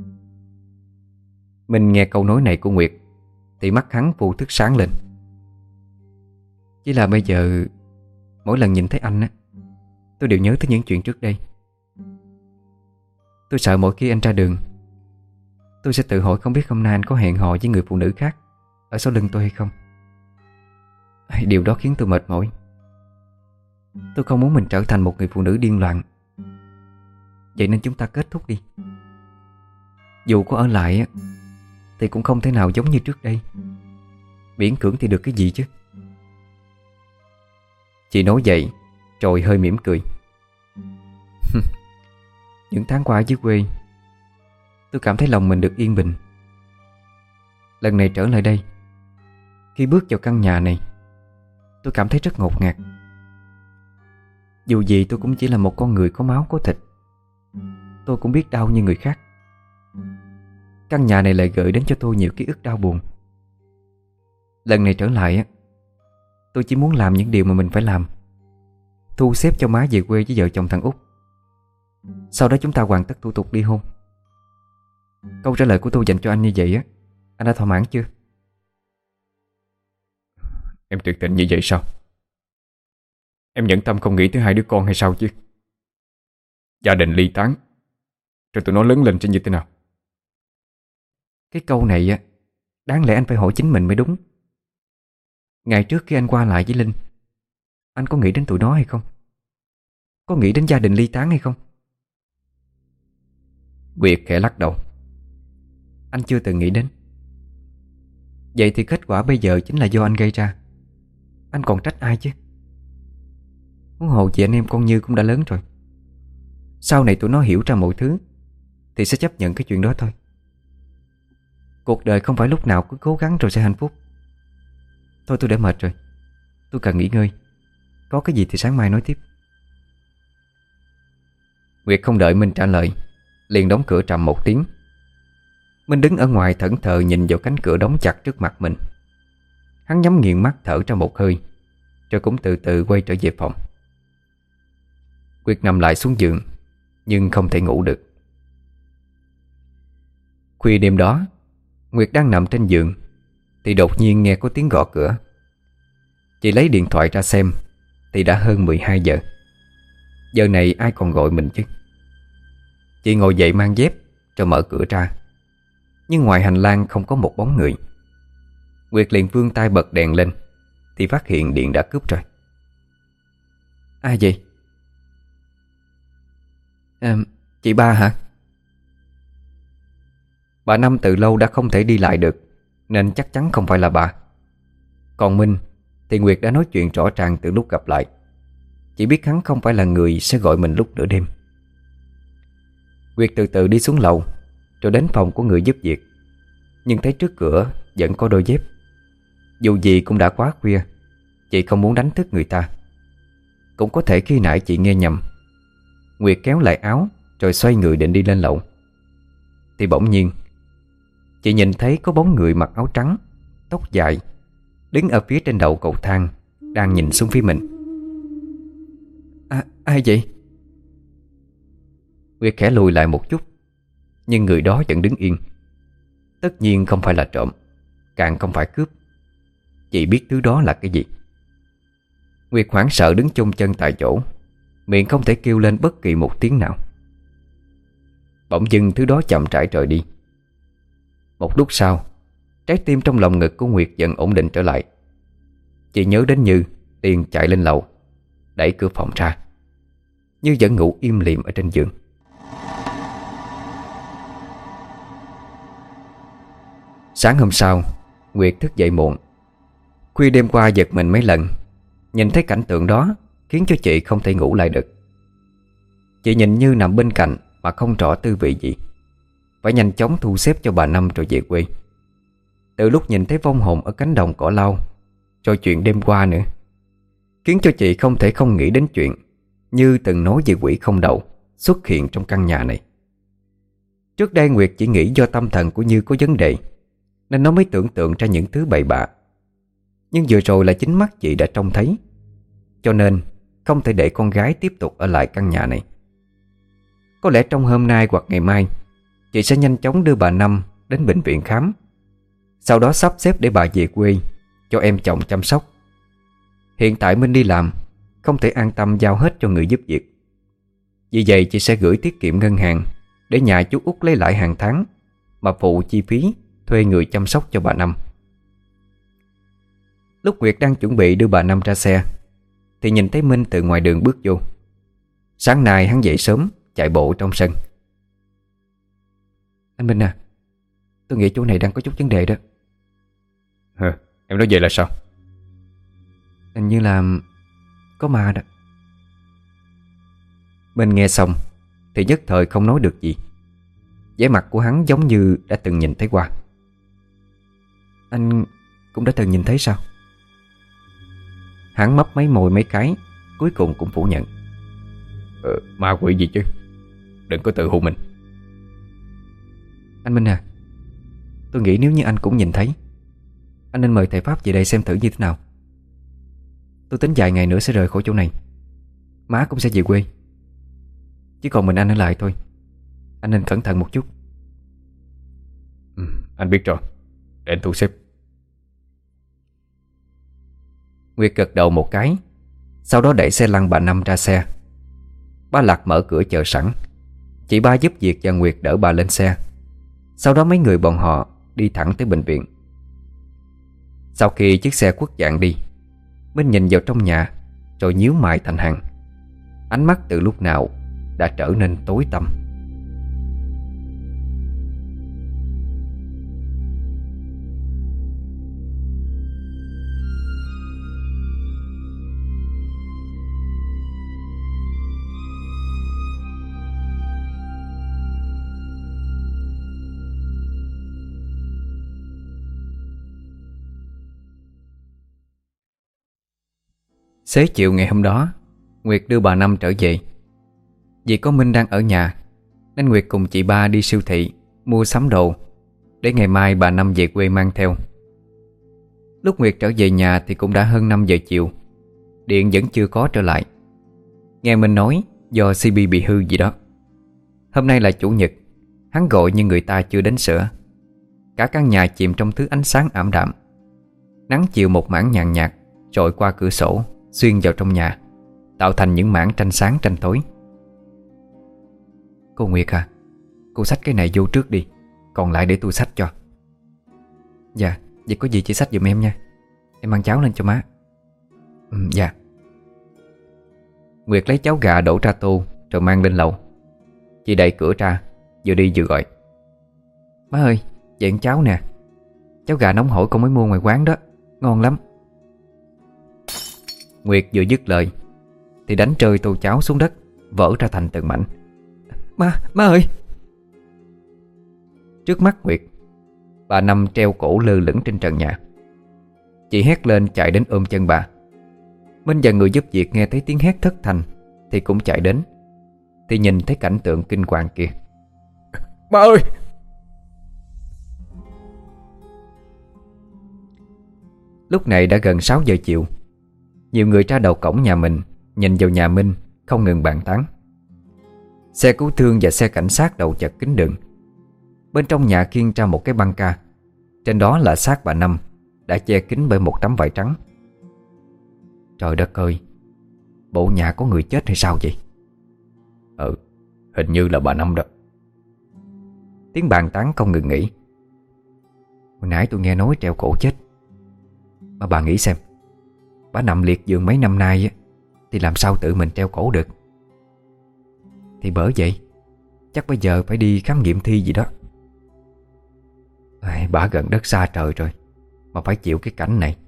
Mình nghe câu nói này của Nguyệt thì mắt hắn vô thức sáng lên. "Chỉ là bây giờ mỗi lần nhìn thấy anh á, tôi đều nhớ tới những chuyện trước đây. Tôi sợ mỗi khi anh ra đường, tôi sẽ tự hỏi không biết hôm nay anh có hẹn hò với người phụ nữ khác ở sau lưng tôi hay không. Điều đó khiến tôi mệt mỏi. Tôi không muốn mình trở thành một người phụ nữ điên loạn. Vậy nên chúng ta kết thúc đi. Dù có ở lại á, thì cũng không thể nào giống như trước đây. Miễn cưỡng thì được cái gì chứ." Chị nói vậy rồi hơi mỉm cười. "Những tháng qua ở dưới quê, tôi cảm thấy lòng mình được yên bình. Lần này trở lại đây, khi bước vào căn nhà này, tôi cảm thấy rất ngột ngạt. Dù gì tôi cũng chỉ là một con người có máu có thịt. Tôi cũng biết đau như người khác. Căn nhà này lại gợi đến cho tôi nhiều ký ức đau buồn. Lần này trở lại á, tôi chỉ muốn làm những điều mà mình phải làm. Thu xếp cho má về quê với vợ chồng thằng Út. Sau đó chúng ta hoàn tất thủ tục ly hôn. Câu trả lời của tôi dành cho anh như vậy á, anh đã thỏa mãn chưa?" Em tuyệt tình như vậy sao? Em nhẫn tâm không nghĩ tới hai đứa con hay sao chứ? Gia đình ly tán, rồi tụi nó lớn lên sẽ như thế nào? Cái câu này á, đáng lẽ anh phải hỏi chính mình mới đúng. Ngày trước khi anh qua lại với Linh, anh có nghĩ đến tụi nó hay không? Có nghĩ đến gia đình ly tán hay không? Nguyệt khẽ lắc đầu. "Anh chưa từng nghĩ đến." "Vậy thì kết quả bây giờ chính là do anh gây ra. Anh còn trách ai chứ? Huống hồ chị anh em con Như cũng đã lớn rồi. Sau này tụi nó hiểu ra mọi thứ thì sẽ chấp nhận cái chuyện đó thôi. Cuộc đời không phải lúc nào cứ cố gắng rồi sẽ hạnh phúc. Thôi tôi đã mệt rồi, tôi cần nghỉ ngơi. Có cái gì thì sáng mai nói tiếp." Nguyệt không đợi Minh trả lời, liền đóng cửa trầm một tiếng. Minh đứng ở ngoài thẫn thờ nhìn vào cánh cửa đóng chặt trước mặt mình. Hắn nhắm nghiền mắt thở ra một hơi, rồi cũng từ từ quay trở về phòng. Nguyệt nằm lại xuống giường, nhưng không thể ngủ được. Khuya đêm đó, Nguyệt đang nằm trên giường thì đột nhiên nghe có tiếng gõ cửa. Chị lấy điện thoại ra xem thì đã hơn mười hai giờ. Giờ này ai còn gọi mình chứ? Chị ngồi dậy mang dép rồi mở cửa ra. Nhưng ngoài hành lang không có một bóng người. Nguyệt liền vươn tay bật đèn lên thì phát hiện điện đã cúp rồi. "Ai vậy?" À, "Chị Ba hả?" Bà Năm từ lâu đã không thể đi lại được nên chắc chắn không phải là bà. Còn Minh thì Nguyệt đã nói chuyện rõ ràng từ lúc gặp lại. Chỉ biết hắn không phải là người sẽ gọi mình lúc nửa đêm. Nguyệt từ từ đi xuống lầu rồi đến phòng của người giúp việc. Nhưng thấy trước cửa vẫn có đôi dép. Dù gì cũng đã quá khuya, chị không muốn đánh thức người ta. Cũng có thể khi nãy chị nghe nhầm. Nguyệt kéo lại áo rồi xoay người định đi lên lầu. Thì bỗng nhiên chị nhìn thấy có bóng người mặc áo trắng, tóc dài, đứng ở phía trên đầu cầu thang, đang nhìn xuống phía mình. À, ai vậy?" Nguyệt khẽ lùi lại một chút, nhưng người đó vẫn đứng yên. Tất nhiên không phải là trộm, càng không phải cướp. Chị biết thứ đó là cái gì. Nguyệt hoảng sợ đứng chôn chân tại chỗ, miệng không thể kêu lên bất kỳ một tiếng nào. Bỗng dưng thứ đó chậm rãi rời đi. Một lúc sau, trái tim trong lòng ngực của Nguyệt dần ổn định trở lại. Chị nhớ đến Như, liền chạy lên lầu, đẩy cửa phòng ra. Như vẫn ngủ im lìm ở trên giường. Sáng hôm sau, Nguyệt thức dậy muộn. Khuya đêm qua giật mình mấy lần, nhìn thấy cảnh tượng đó khiến cho chị không thể ngủ lại được. Chị nhìn Như nằm bên cạnh mà không rõ tư vị gì. Phải nhanh chóng thu xếp cho bà Năm rồi về quê. Từ lúc nhìn thấy vong hồn ở cánh đồng cỏ lau, rồi chuyện đêm qua nữa, khiến cho chị không thể không nghĩ đến chuyện Như từng nói về quỷ không đầu xuất hiện trong căn nhà này. Trước đây Nguyệt chỉ nghĩ do tâm thần của Như có vấn đề, nên nó mới tưởng tượng ra những thứ bậy bạ. Nhưng vừa rồi là chính mắt chị đã trông thấy, cho nên không thể để con gái tiếp tục ở lại căn nhà này. Có lẽ trong hôm nay hoặc ngày mai, chị sẽ nhanh chóng đưa bà Năm đến bệnh viện khám, sau đó sắp xếp để bà về quê cho em chồng chăm sóc. Hiện tại Minh đi làm, không thể an tâm giao hết cho người giúp việc. Vì vậy chị sẽ gửi tiết kiệm ngân hàng để nhà chú Út lấy lại hàng tháng, mà phụ chi phí thuê người chăm sóc cho bà Năm. Lúc Nguyệt đang chuẩn bị đưa bà Năm ra xe thì nhìn thấy Minh từ ngoài đường bước vô. Sáng nay hắn dậy sớm, chạy bộ trong sân. Anh Minh à, tôi nghĩ chỗ này đang có chút vấn đề đó. Hả? Em nói vậy là sao? Hình như là có ma đó. Minh nghe xong thì nhất thời không nói được gì. vẻ mặt của hắn giống như đã từng nhìn thấy qua. Anh cũng đã từng nhìn thấy sao? Hắn mấp mấy môi mấy cái, cuối cùng cũng phủ nhận. Ờ, ma quỷ gì chứ, đừng có tự hù mình. Anh Minh à, tôi nghĩ nếu như anh cũng nhìn thấy, anh nên mời thầy Pháp về đây xem thử như thế nào. Tôi tính vài ngày nữa sẽ rời khỏi chỗ này, má cũng sẽ về quê, chỉ còn mình anh ở lại thôi. Anh nên cẩn thận một chút. Ừ, anh biết rồi, để anh thu xếp. Nguyệt gật đầu một cái, sau đó đẩy xe lăn bà Năm ra xe. Ba Lạc mở cửa chờ sẵn. Chị ba giúp việc và Nguyệt đỡ bà lên xe. Sau đó mấy người bọn họ đi thẳng tới bệnh viện. Sau khi chiếc xe khuất dạng đi, Minh nhìn vào trong nhà rồi nhíu mày thành hàng. Ánh mắt từ lúc nào đã trở nên tối tăm. Xế chiều ngày hôm đó, Nguyệt đưa bà Năm trở về. Vì có Minh đang ở nhà nên Nguyệt cùng chị ba đi siêu thị mua sắm đồ để ngày mai bà Năm về quê mang theo. Lúc Nguyệt trở về nhà thì cũng đã hơn năm giờ chiều. Điện vẫn chưa có trở lại. Nghe Minh nói do xê pê bị hư gì đó. Hôm nay là chủ nhật, hắn gọi nhưng người ta chưa đến sửa. Cả căn nhà chìm trong thứ ánh sáng ảm đạm. Nắng chiều một mảng nhàn nhạt rọi qua cửa sổ xuyên vào trong nhà, tạo thành những mảng tranh sáng tranh tối. Cô Nguyệt à, cô xách cái này vô trước đi, còn lại để tôi xách cho. Dạ, vậy có gì chị xách giùm em nha. Em mang cháo lên cho má. Ừ, dạ. Nguyệt lấy cháo gà đổ ra tô rồi mang lên lầu. Chị đẩy cửa ra, vừa đi vừa gọi. Má ơi, vậy ăn cháo nè. Cháo gà nóng hổi con mới mua ngoài quán đó, ngon lắm. Nguyệt vừa dứt lời thì đánh rơi tô cháo xuống đất, vỡ ra thành từng mảnh. Má, má ơi! Trước mắt Nguyệt, bà Năm treo cổ lơ lửng trên trần nhà. Chị hét lên chạy đến ôm chân bà. Minh và người giúp việc nghe thấy tiếng hét thất thanh thì cũng chạy đến, thì nhìn thấy cảnh tượng kinh hoàng kia. Má ơi! Lúc này đã gần sáu giờ chiều. Nhiều người ra đầu cổng nhà mình nhìn vào nhà Minh không ngừng bàn tán. Xe cứu thương và xe cảnh sát đậu chật kín đường. Bên trong nhà khiêng ra một cái băng ca. Trên đó là xác bà Năm đã che kín bởi một tấm vải trắng. Trời đất ơi, bộ nhà có người chết hay sao vậy? Ừ, hình như là bà Năm đó. Tiếng bàn tán không ngừng nghỉ. Hồi nãy tôi nghe nói treo cổ chết. Mà bà nghĩ xem, bà nằm liệt giường mấy năm nay á, thì làm sao tự mình treo cổ được? Thì bởi vậy chắc bây giờ phải đi khám nghiệm thi gì đó. Ai, bà gần đất xa trời rồi mà phải chịu cái cảnh này.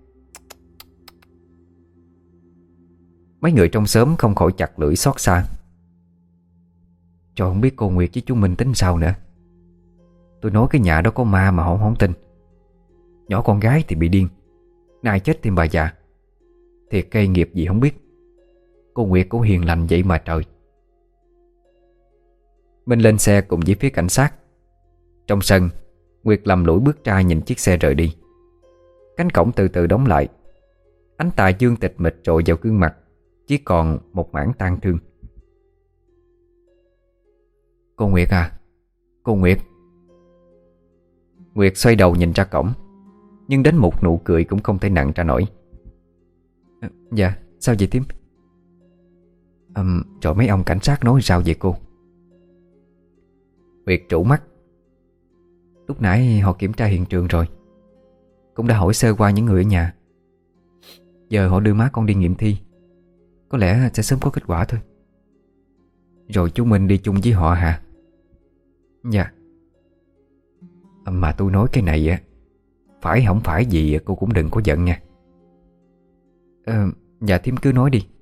Mấy người trong xóm không khỏi chặt lưỡi xót xa. Trời, không biết cô Nguyệt với chú Minh tính sao nữa. Tôi nói cái nhà đó có ma mà họ không tin. Nhỏ con gái thì bị điên, nay chết thêm bà già. Thiệt cây nghiệp gì không biết. Cô Nguyệt cũng hiền lành vậy mà trời. Minh lên xe cùng với phía cảnh sát. Trong sân, Nguyệt lầm lũi bước ra nhìn chiếc xe rời đi. Cánh cổng từ từ đóng lại. Ánh tà dương tịch mịch trội vào gương mặt, chỉ còn một mảng tang thương. Cô Nguyệt à, cô Nguyệt. Nguyệt xoay đầu nhìn ra cổng, nhưng đến một nụ cười cũng không thể nặng ra nổi. À, dạ, sao vậy Tím? à, Trời, mấy ông cảnh sát nói sao vậy cô? Nguyệt trũ mắt. Lúc nãy họ kiểm tra hiện trường rồi, cũng đã hỏi sơ qua những người ở nhà. Giờ họ đưa má con đi nghiệm thi, có lẽ sẽ sớm có kết quả thôi. Rồi chú Minh đi chung với họ hả? Dạ. à, Mà tôi nói cái này á, phải không phải gì cô cũng đừng có giận nha. à, Dạ Thím cứ nói đi.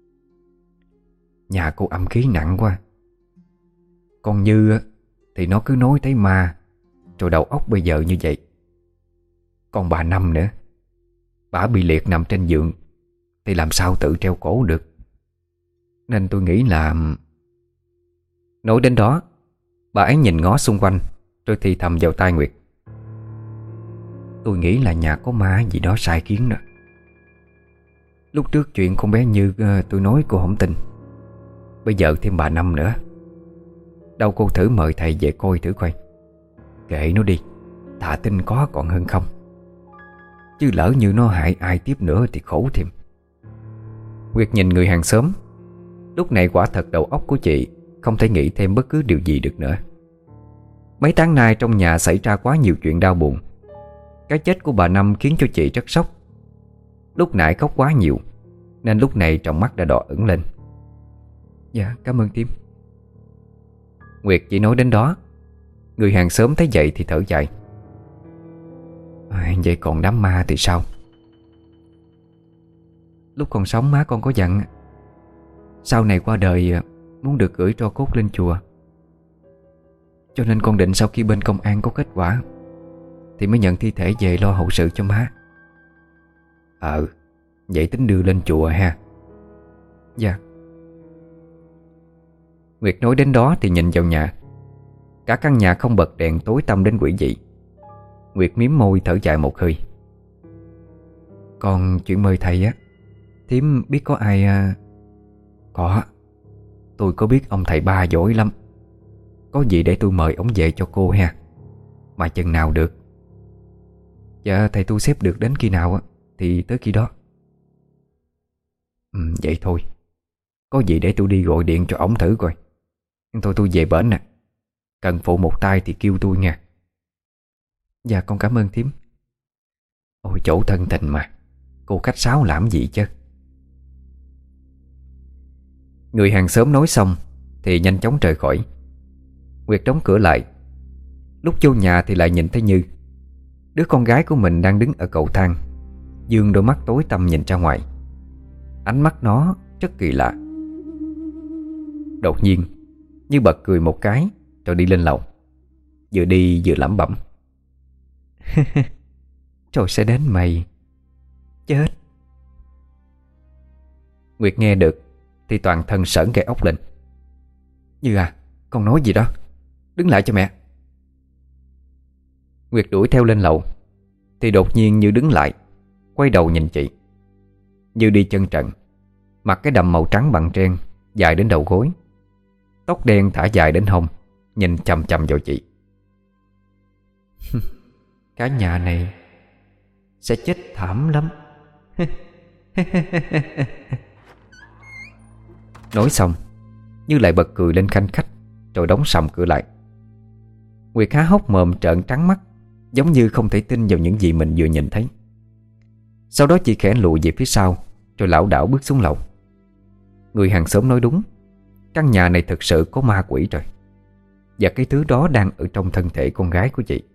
Nhà cô âm khí nặng quá. Còn Như á, thì nó cứ nói thấy ma, rồi đầu óc bây giờ như vậy. Còn bà Năm nữa, bà bị liệt nằm trên giường thì làm sao tự treo cổ được. Nên tôi nghĩ là... Nói đến đó, bà ấy nhìn ngó xung quanh, rồi thì thầm vào tai Nguyệt. Tôi nghĩ là nhà có ma gì đó sai khiến đó. Lúc trước chuyện con bé Như tôi nói cô không tin. Bây giờ thêm bà Năm nữa. Đâu cô thử mời thầy về coi thử coi. Kệ nó đi, thà tin có còn hơn không. Chứ lỡ như nó hại ai tiếp nữa thì khổ thêm. Nguyệt nhìn người hàng xóm. Lúc này quả thật đầu óc của chị không thể nghĩ thêm bất cứ điều gì được nữa. Mấy tháng nay trong nhà xảy ra quá nhiều chuyện đau buồn. Cái chết của bà Năm khiến cho chị rất sốc. Lúc nãy khóc quá nhiều, nên lúc này trong mắt đã đỏ ửng lên. Dạ, cảm ơn Tím. Nguyệt chỉ nói đến đó. Người hàng xóm thấy vậy thì thở dài. À, vậy còn đám ma thì sao? Lúc còn sống má con có dặn, sau này qua đời muốn được gửi tro cốt lên chùa. Cho nên con định sau khi bên công an có kết quả thì mới nhận thi thể về lo hậu sự cho má. Ờ, vậy tính đưa lên chùa ha? Dạ. Nguyệt nói đến đó thì nhìn vào nhà. Cả căn nhà không bật đèn, tối tăm đến quỷ dị. Nguyệt mím môi thở dài một hơi. Còn chuyện mời thầy á, Thím biết có ai à... Có. Tôi có biết ông thầy Ba giỏi lắm. Có gì để tôi mời ông về cho cô ha. Mà chừng nào được? Dạ thầy thu xếp được đến khi nào á thì tới khi đó. Ừ, vậy thôi. Có gì để tôi đi gọi điện cho ổng thử coi. Nhưng thôi tôi về bển nè. Cần phụ một tay thì kêu tôi nha. Dạ con cảm ơn Thím. Ôi chỗ thân tình mà, cô khách sáo làm gì chứ? Người hàng xóm nói xong thì nhanh chóng rời khỏi. Nguyệt đóng cửa lại. Lúc vô nhà thì lại nhìn thấy Như. Đứa con gái của mình đang đứng ở cầu thang, dương đôi mắt tối tăm nhìn ra ngoài. Ánh mắt nó rất kỳ lạ. Đột nhiên Như bật cười một cái rồi đi lên lầu. Vừa đi vừa lẩm bẩm. Rồi sẽ đến mày. Chết. Nguyệt nghe được thì toàn thân sởn gai ốc lên. Như à, con nói gì đó, đứng lại cho mẹ. Nguyệt đuổi theo lên lầu thì đột nhiên Như đứng lại, quay đầu nhìn chị. Như đi chân trần, mặc cái đầm màu trắng bằng ren dài đến đầu gối. tóc đen thả dài đến hông, nhìn chằm chằm vào chị. Cả nhà này sẽ chết thảm lắm. Nói xong Như lại bật cười lên khanh khách, rồi đóng sầm cửa lại. Nguyệt há hốc mồm trợn trắng mắt, giống như không thể tin vào những gì mình vừa nhìn thấy. Sau đó chị khẽ lùi về phía sau, rồi lảo đảo bước xuống lầu. Người hàng xóm nói đúng, căn nhà này thực sự có ma quỷ rồi, và cái thứ đó đang ở trong thân thể con gái của chị.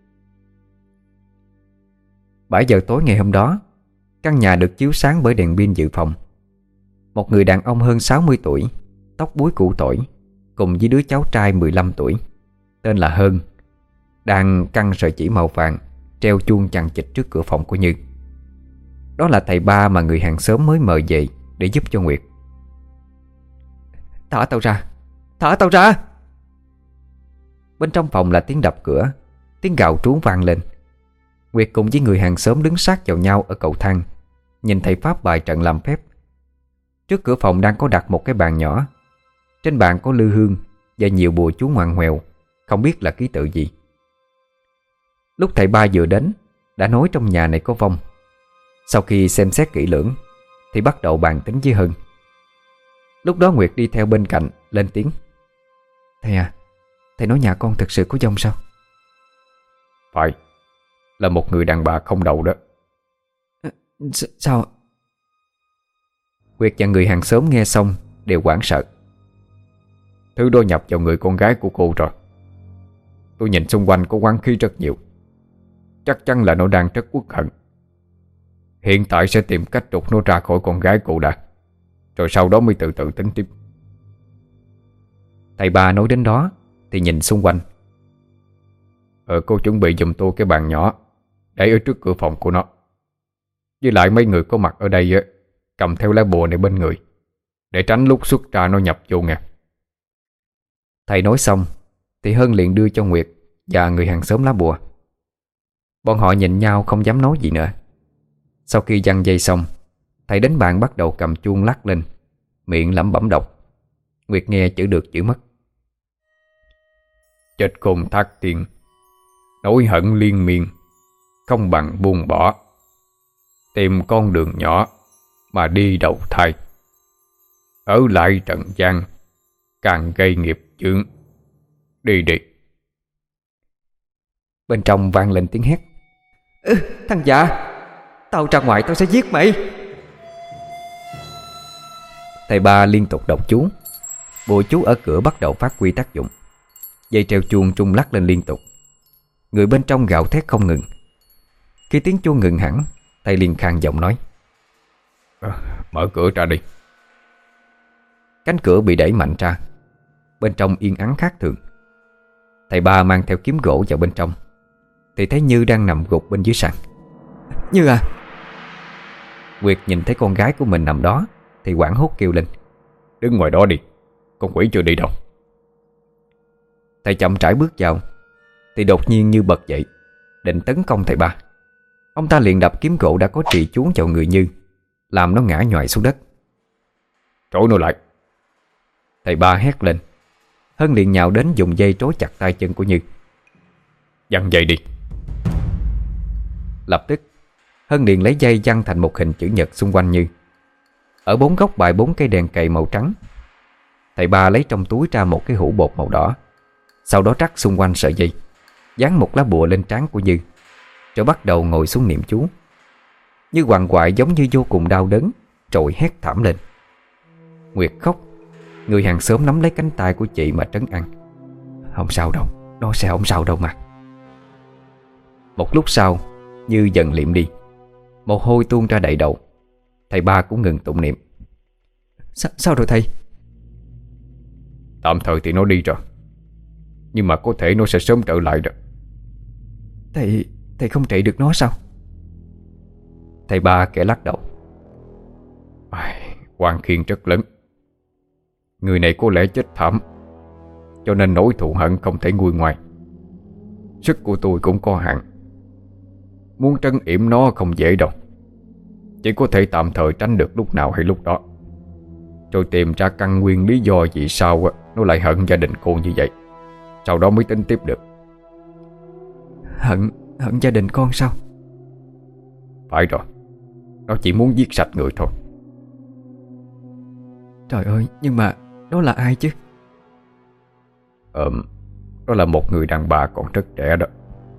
bảy giờ tối ngày hôm đó, căn nhà được chiếu sáng bởi đèn pin dự phòng. Một người đàn ông hơn sáu mươi tuổi, tóc búi củ tỏi, cùng với đứa cháu trai mười lăm tuổi, tên là Hơn, đang căng sợi chỉ màu vàng treo chuông chằng chịt trước cửa phòng của Như. Đó là thầy ba mà người hàng xóm mới mời về để giúp cho Nguyệt. Thả tao ra! Thả tao ra! Bên trong phòng là tiếng đập cửa, tiếng gào trú vang lên. Nguyệt cùng với người hàng xóm đứng sát vào nhau ở cầu thang, nhìn thầy pháp bài trận làm phép. Trước cửa phòng đang có đặt một cái bàn nhỏ. Trên bàn có lư hương và nhiều bùa chú ngoằn ngoèo, không biết là ký tự gì. Lúc thầy ba vừa đến, đã nói trong nhà này có vong. Sau khi xem xét kỹ lưỡng thì bắt đầu bàn tính với Hân. Lúc đó Nguyệt đi theo bên cạnh lên tiếng: Thầy à, thầy nói nhà con thực sự có vong sao? Phải, là một người đàn bà không đầu đó. À, sao? Nguyệt và người hàng xóm nghe xong đều hoảng sợ. Thứ đó nhập vào người con gái của cô rồi. Tôi nhìn xung quanh có oán khí rất nhiều, chắc chắn là nó đang rất uất hận. Hiện tại sẽ tìm cách trục nó ra khỏi con gái cô đã, rồi sau đó mới từ từ tính tiếp. Thầy ba nói đến đó thì nhìn xung quanh. Ờ, cô chuẩn bị giùm tôi cái bàn nhỏ để ở trước cửa phòng của nó. Với lại mấy người có mặt ở đây á, cầm theo lá bùa này bên người, để tránh lúc xuất ra nó nhập vô nghe. Thầy nói xong thì Hân liền đưa cho Nguyệt và người hàng xóm lá bùa. Bọn họ nhìn nhau không dám nói gì nữa. Sau khi giăng dây xong, thầy đến bàn bắt đầu cầm chuông lắc lên, miệng lẩm bẩm đọc. Nguyệt nghe chữ được chữ mất. Chết khôn thác tiên, nỗi hận liên miên, không bằng buông bỏ. Tìm con đường nhỏ mà đi đầu thai. Ở lại trần gian càng gây nghiệp chướng. Đi đi. Bên trong vang lên tiếng hét: ừ, thằng già, tao ra ngoài tao sẽ giết mày. Thầy ba liên tục đọc chú. Bùa chú ở cửa bắt đầu phát huy tác dụng. Dây treo chuông trung lắc lên liên tục. Người bên trong gào thét không ngừng. Khi tiếng chuông ngừng hẳn, thầy liền khàn giọng nói: à, mở cửa ra đi. Cánh cửa bị đẩy mạnh ra. Bên trong yên ắng khác thường. Thầy ba mang theo kiếm gỗ vào bên trong thì thấy Như đang nằm gục bên dưới sàn. Như à! Nguyệt nhìn thấy con gái của mình nằm đó thì hoảng hốt kêu lên: đứng ngoài đó đi, con quỷ chưa đi đâu. Thầy chậm rãi bước vào thì đột nhiên Như bật dậy, định tấn công thầy ba. Ông ta liền đập kiếm gỗ đã có trì chú vào người Như, làm nó ngã nhoài xuống đất. Trỗi nó lại! Thầy ba hét lên. Hân liền nhào đến dùng dây trói chặt tay chân của Như. Giăng dây đi. Lập tức Hân liền lấy dây giăng thành một hình chữ nhật xung quanh Như. Ở bốn góc bài bốn cây đèn cầy màu trắng. Thầy ba lấy trong túi ra một cái hũ bột màu đỏ, sau đó trắc xung quanh sợi dây, dán một lá bùa lên trán của Như, rồi bắt đầu ngồi xuống niệm chú. Như quằn quại giống như vô cùng đau đớn, rồi hét thảm lên. Nguyệt khóc. Người hàng xóm nắm lấy cánh tay của chị mà trấn an: không sao đâu, nó sẽ không sao đâu mà. Một lúc sau, Như dần liệm đi, mồ hôi tuôn ra đầy đầu. Thầy ba cũng ngừng tụng niệm. Sa sao rồi thầy? Tạm thời thì nó đi rồi, nhưng mà có thể nó sẽ sớm trở lại rồi. Thầy, thầy không trị được nó sao? Thầy ba kẻ lắc đầu. Ai, oan khiên rất lớn. Người này có lẽ chết thảm, cho nên nỗi thù hận không thể nguôi ngoai. Sức của tôi cũng có hạn, muốn trấn yểm nó không dễ đâu. Chỉ có thể tạm thời tránh được lúc nào hay lúc đó, rồi tìm ra căn nguyên lý do vì sao nó lại hận gia đình cô như vậy. Sau đó mới tính tiếp được. Hận, hận gia đình con sao? Phải rồi, nó chỉ muốn giết sạch người thôi. Trời ơi, nhưng mà đó là ai chứ? Ờm, đó là một người đàn bà còn rất trẻ đó.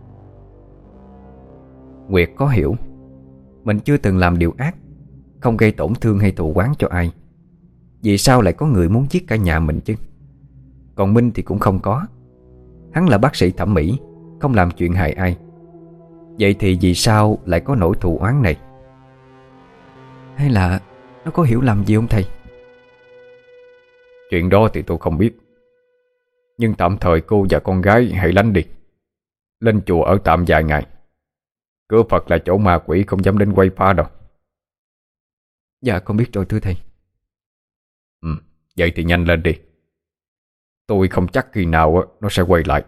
Nguyệt có hiểu mình chưa từng làm điều ác, không gây tổn thương hay thù oán cho ai. Vì sao lại có người muốn giết cả nhà mình chứ? Còn Minh thì cũng không có. Hắn là bác sĩ thẩm mỹ, không làm chuyện hại ai. Vậy thì vì sao lại có nỗi thù oán này? Hay là nó có hiểu lầm gì không thầy? Chuyện đó thì tôi không biết. Nhưng tạm thời cô và con gái hãy lánh đi, lên chùa ở tạm vài ngày. Cửa Phật là chỗ ma quỷ không dám đến quay phá đâu. Dạ con biết rồi thưa thầy. Ừ, vậy thì nhanh lên đi. Tôi không chắc khi nào nó sẽ quay lại.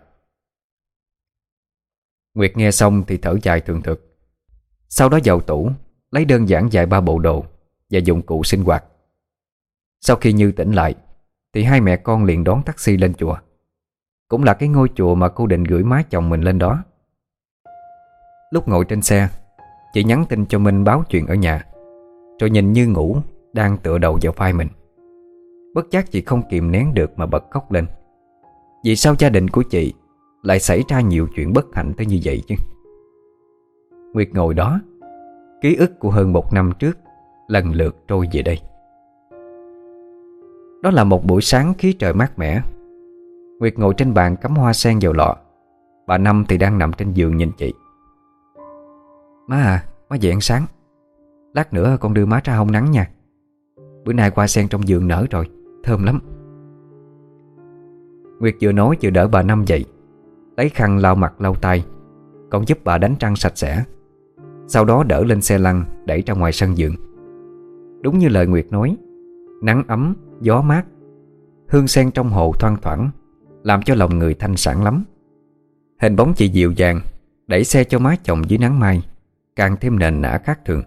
Nguyệt nghe xong thì thở dài thường thực. Sau đó vào tủ lấy đơn giản vài ba bộ đồ và dụng cụ sinh hoạt. Sau khi Như tỉnh lại thì hai mẹ con liền đón taxi lên chùa. Cũng là cái ngôi chùa mà cô định gửi má chồng mình lên đó. Lúc ngồi trên xe, chị nhắn tin cho Minh báo chuyện ở nhà, rồi nhìn Như ngủ đang tựa đầu vào vai mình. Bất giác chị không kìm nén được mà bật khóc lên. Vì sao gia đình của chị lại xảy ra nhiều chuyện bất hạnh tới như vậy chứ? Nguyệt ngồi đó, ký ức của hơn một năm trước lần lượt trôi về đây. Đó là một buổi sáng khí trời mát mẻ. Nguyệt ngồi trên bàn cắm hoa sen vào lọ. Bà Năm thì đang nằm trên giường nhìn chị. Má à, má dậy ăn sáng. Lát nữa con đưa má ra hông nắng nha. Bữa nay hoa sen trong giường nở rồi, thơm lắm. Nguyệt vừa nói vừa đỡ bà Năm dậy, lấy khăn lau mặt lau tay, còn giúp bà đánh răng sạch sẽ. Sau đó đỡ lên xe lăn đẩy ra ngoài sân vườn. Đúng như lời Nguyệt nói, nắng ấm, gió mát, hương sen trong hồ thoang thoảng, làm cho lòng người thanh sảng lắm. Hình bóng chị dịu dàng đẩy xe cho má chồng dưới nắng mai càng thêm nền nã khác thường.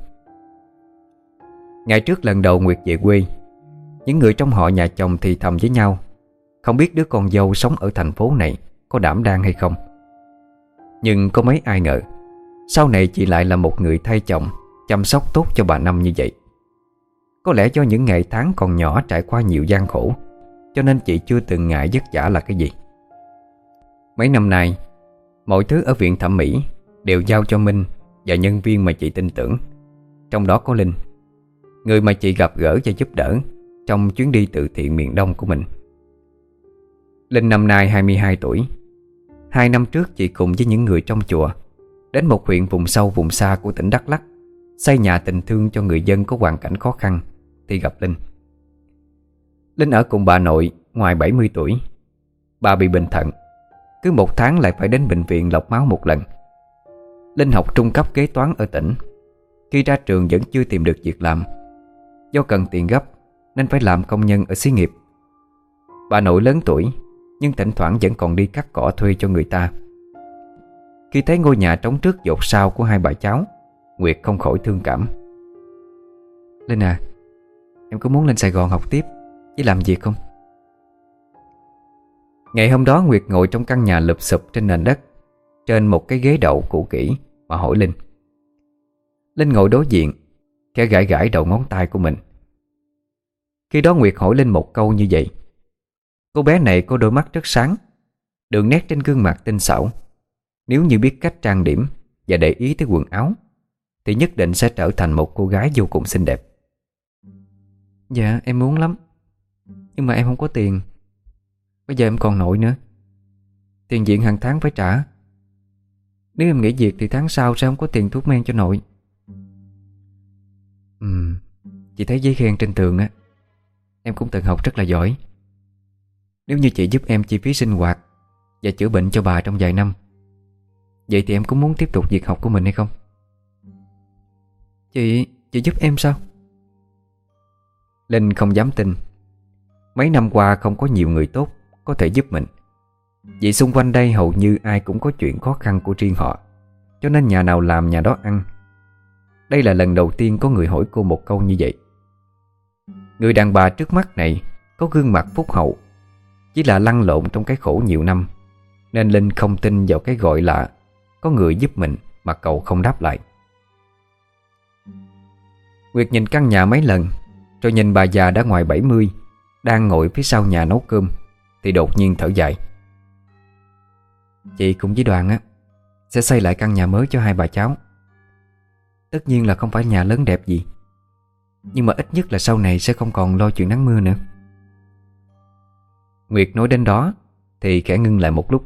Ngày trước lần đầu Nguyệt về quê, những người trong họ nhà chồng thì thầm với nhau, không biết đứa con dâu sống ở thành phố này có đảm đang hay không. Nhưng có mấy ai ngờ sau này chị lại là một người thay chồng chăm sóc tốt cho bà Năm như vậy. Có lẽ do những ngày tháng còn nhỏ trải qua nhiều gian khổ, cho nên chị chưa từng ngại vất vả là cái gì. Mấy năm nay, mọi thứ ở viện thẩm mỹ đều giao cho Minh và nhân viên mà chị tin tưởng. Trong đó có Linh, người mà chị gặp gỡ và giúp đỡ trong chuyến đi từ thiện miền Đông của mình. Linh năm nay hai mươi hai tuổi. Hai năm trước chị cùng với những người trong chùa đến một huyện vùng sâu vùng xa của tỉnh Đắk Lắk xây nhà tình thương cho người dân có hoàn cảnh khó khăn thì gặp Linh. Linh ở cùng bà nội ngoài bảy mươi tuổi. Bà bị bệnh thận, cứ một tháng lại phải đến bệnh viện lọc máu một lần. Linh học trung cấp kế toán ở tỉnh. Khi ra trường vẫn chưa tìm được việc làm. Do cần tiền gấp nên phải làm công nhân ở xí nghiệp. Bà nội lớn tuổi nhưng thỉnh thoảng vẫn còn đi cắt cỏ thuê cho người ta. Khi thấy ngôi nhà trống trước dột sau của hai bà cháu, Nguyệt không khỏi thương cảm. Linh à, em có muốn lên Sài Gòn học tiếp với làm việc không? Ngày hôm đó Nguyệt ngồi trong căn nhà lụp xụp trên nền đất, trên một cái ghế đậu cũ kỹ mà hỏi Linh. Linh ngồi đối diện, khẽ gãi gãi đầu ngón tay của mình. Khi đó Nguyệt hỏi Linh một câu như vậy. Cô bé này có đôi mắt rất sáng, đường nét trên gương mặt tinh xảo. Nếu như biết cách trang điểm và để ý tới quần áo thì nhất định sẽ trở thành một cô gái vô cùng xinh đẹp. Dạ em muốn lắm, nhưng mà em không có tiền. Bây giờ em còn nội nữa, tiền viện hàng tháng phải trả. Nếu em nghỉ việc thì tháng sau sẽ không có tiền thuốc men cho nội. Ừm, chị thấy giấy khen trên tường á, em cũng từng học rất là giỏi. Nếu như chị giúp em chi phí sinh hoạt và chữa bệnh cho bà trong vài năm, vậy thì em cũng muốn tiếp tục việc học của mình hay không? Chị, chị giúp em sao? Linh không dám tin. Mấy năm qua không có nhiều người tốt có thể giúp mình. Vì xung quanh đây hầu như ai cũng có chuyện khó khăn của riêng họ, cho nên nhà nào làm nhà đó ăn. Đây là lần đầu tiên có người hỏi cô một câu như vậy. Người đàn bà trước mắt này có gương mặt phúc hậu, Chỉ là lăn lộn trong cái khổ nhiều năm, nên Linh không tin vào cái gọi là có người giúp mình mà cậu không đáp lại. Nguyệt nhìn căn nhà mấy lần, rồi nhìn bà già đã ngoài bảy mươi đang ngồi phía sau nhà nấu cơm, thì đột nhiên thở dài. Chị cùng với Đoàn á sẽ xây lại căn nhà mới cho hai bà cháu. Tất nhiên là không phải nhà lớn đẹp gì, nhưng mà ít nhất là sau này sẽ không còn lo chuyện nắng mưa nữa. Nguyệt nói đến đó thì khẽ ngưng lại một lúc.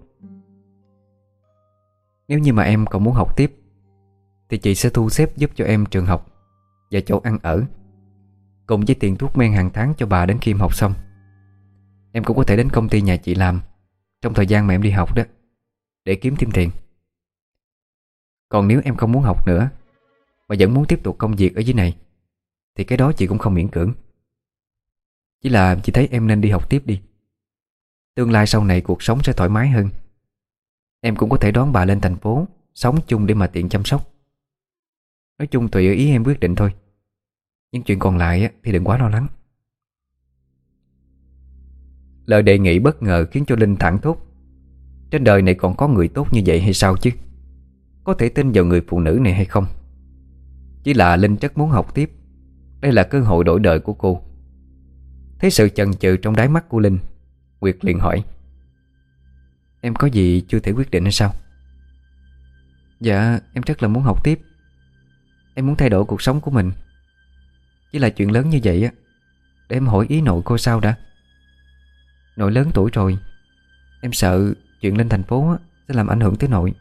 Nếu như mà em còn muốn học tiếp thì chị sẽ thu xếp giúp cho em trường học và chỗ ăn ở, cùng với tiền thuốc men hàng tháng cho bà đến khi em học xong. Em cũng có thể đến công ty nhà chị làm trong thời gian mà em đi học đó, để kiếm thêm tiền. Còn nếu em không muốn học nữa mà vẫn muốn tiếp tục công việc ở dưới này thì cái đó chị cũng không miễn cưỡng. Chỉ là chị thấy em nên đi học tiếp đi. Tương lai sau này cuộc sống sẽ thoải mái hơn. Em cũng có thể đón bà lên thành phố sống chung để mà tiện chăm sóc. Nói chung tùy ý em quyết định thôi. Những chuyện còn lại thì đừng quá lo lắng. Lời đề nghị bất ngờ khiến cho Linh thảng thốt. Trên đời này còn có người tốt như vậy hay sao chứ? Có thể tin vào người phụ nữ này hay không? Chỉ là Linh rất muốn học tiếp. Đây là cơ hội đổi đời của cô. Thấy sự chần chừ trong đáy mắt của Linh, Nguyệt liền hỏi: Em có gì chưa thể quyết định hay sao? Dạ em rất là muốn học tiếp. Em muốn thay đổi cuộc sống của mình. Chỉ là chuyện lớn như vậy á, để em hỏi ý nội cô sao đã. Nội lớn tuổi rồi, em sợ chuyện lên thành phố á sẽ làm ảnh hưởng tới nội.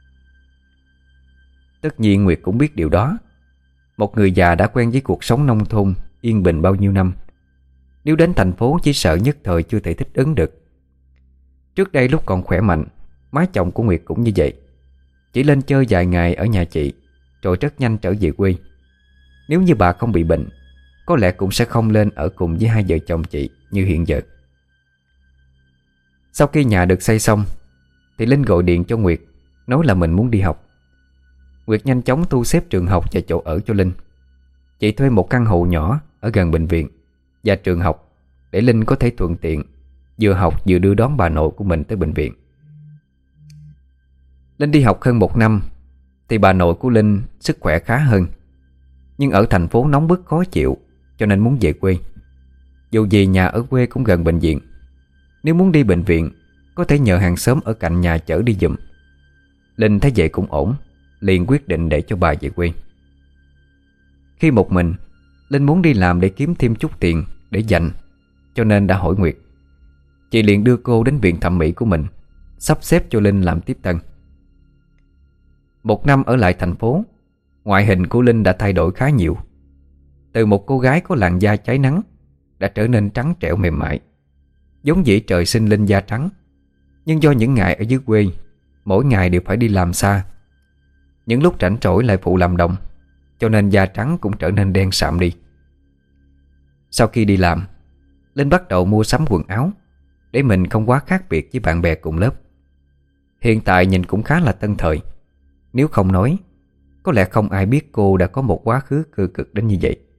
Tất nhiên Nguyệt cũng biết điều đó. Một người già đã quen với cuộc sống nông thôn yên bình bao nhiêu năm, nếu đến thành phố chỉ sợ nhất thời chưa thể thích ứng được. Trước đây lúc còn khỏe mạnh, má chồng của Nguyệt cũng như vậy. Chỉ lên chơi vài ngày ở nhà chị, rồi rất nhanh trở về quê. Nếu như bà không bị bệnh, có lẽ cũng sẽ không lên ở cùng với hai vợ chồng chị như hiện giờ. Sau khi nhà được xây xong thì Linh gọi điện cho Nguyệt, nói là mình muốn đi học. Nguyệt nhanh chóng thu xếp trường học và chỗ ở cho Linh. Chị thuê một căn hộ nhỏ ở gần bệnh viện và trường học, để Linh có thể thuận tiện vừa học vừa đưa đón bà nội của mình tới bệnh viện. Linh đi học hơn một năm thì bà nội của Linh sức khỏe khá hơn, nhưng ở thành phố nóng bức khó chịu, cho nên muốn về quê. Dù gì nhà ở quê cũng gần bệnh viện. Nếu muốn đi bệnh viện, có thể nhờ hàng xóm ở cạnh nhà chở đi giùm. Linh thấy vậy cũng ổn, liền quyết định để cho bà về quê. Khi một mình, Linh muốn đi làm để kiếm thêm chút tiền để dành, cho nên đã hỏi Nguyệt. Chị liền đưa cô đến viện thẩm mỹ của mình, sắp xếp cho Linh làm tiếp tân. Một năm ở lại thành phố, ngoại hình của Linh đã thay đổi khá nhiều. Từ một cô gái có làn da cháy nắng đã trở nên trắng trẻo mềm mại. Giống dĩ trời sinh Linh da trắng, nhưng do những ngày ở dưới quê, mỗi ngày đều phải đi làm xa, những lúc rảnh rỗi lại phụ làm đồng, cho nên da trắng cũng trở nên đen sạm đi. Sau khi đi làm, Linh bắt đầu mua sắm quần áo để mình không quá khác biệt với bạn bè cùng lớp. Hiện tại nhìn cũng khá là tân thời. Nếu không nói, có lẽ không ai biết cô đã có một quá khứ cơ cực đến như vậy.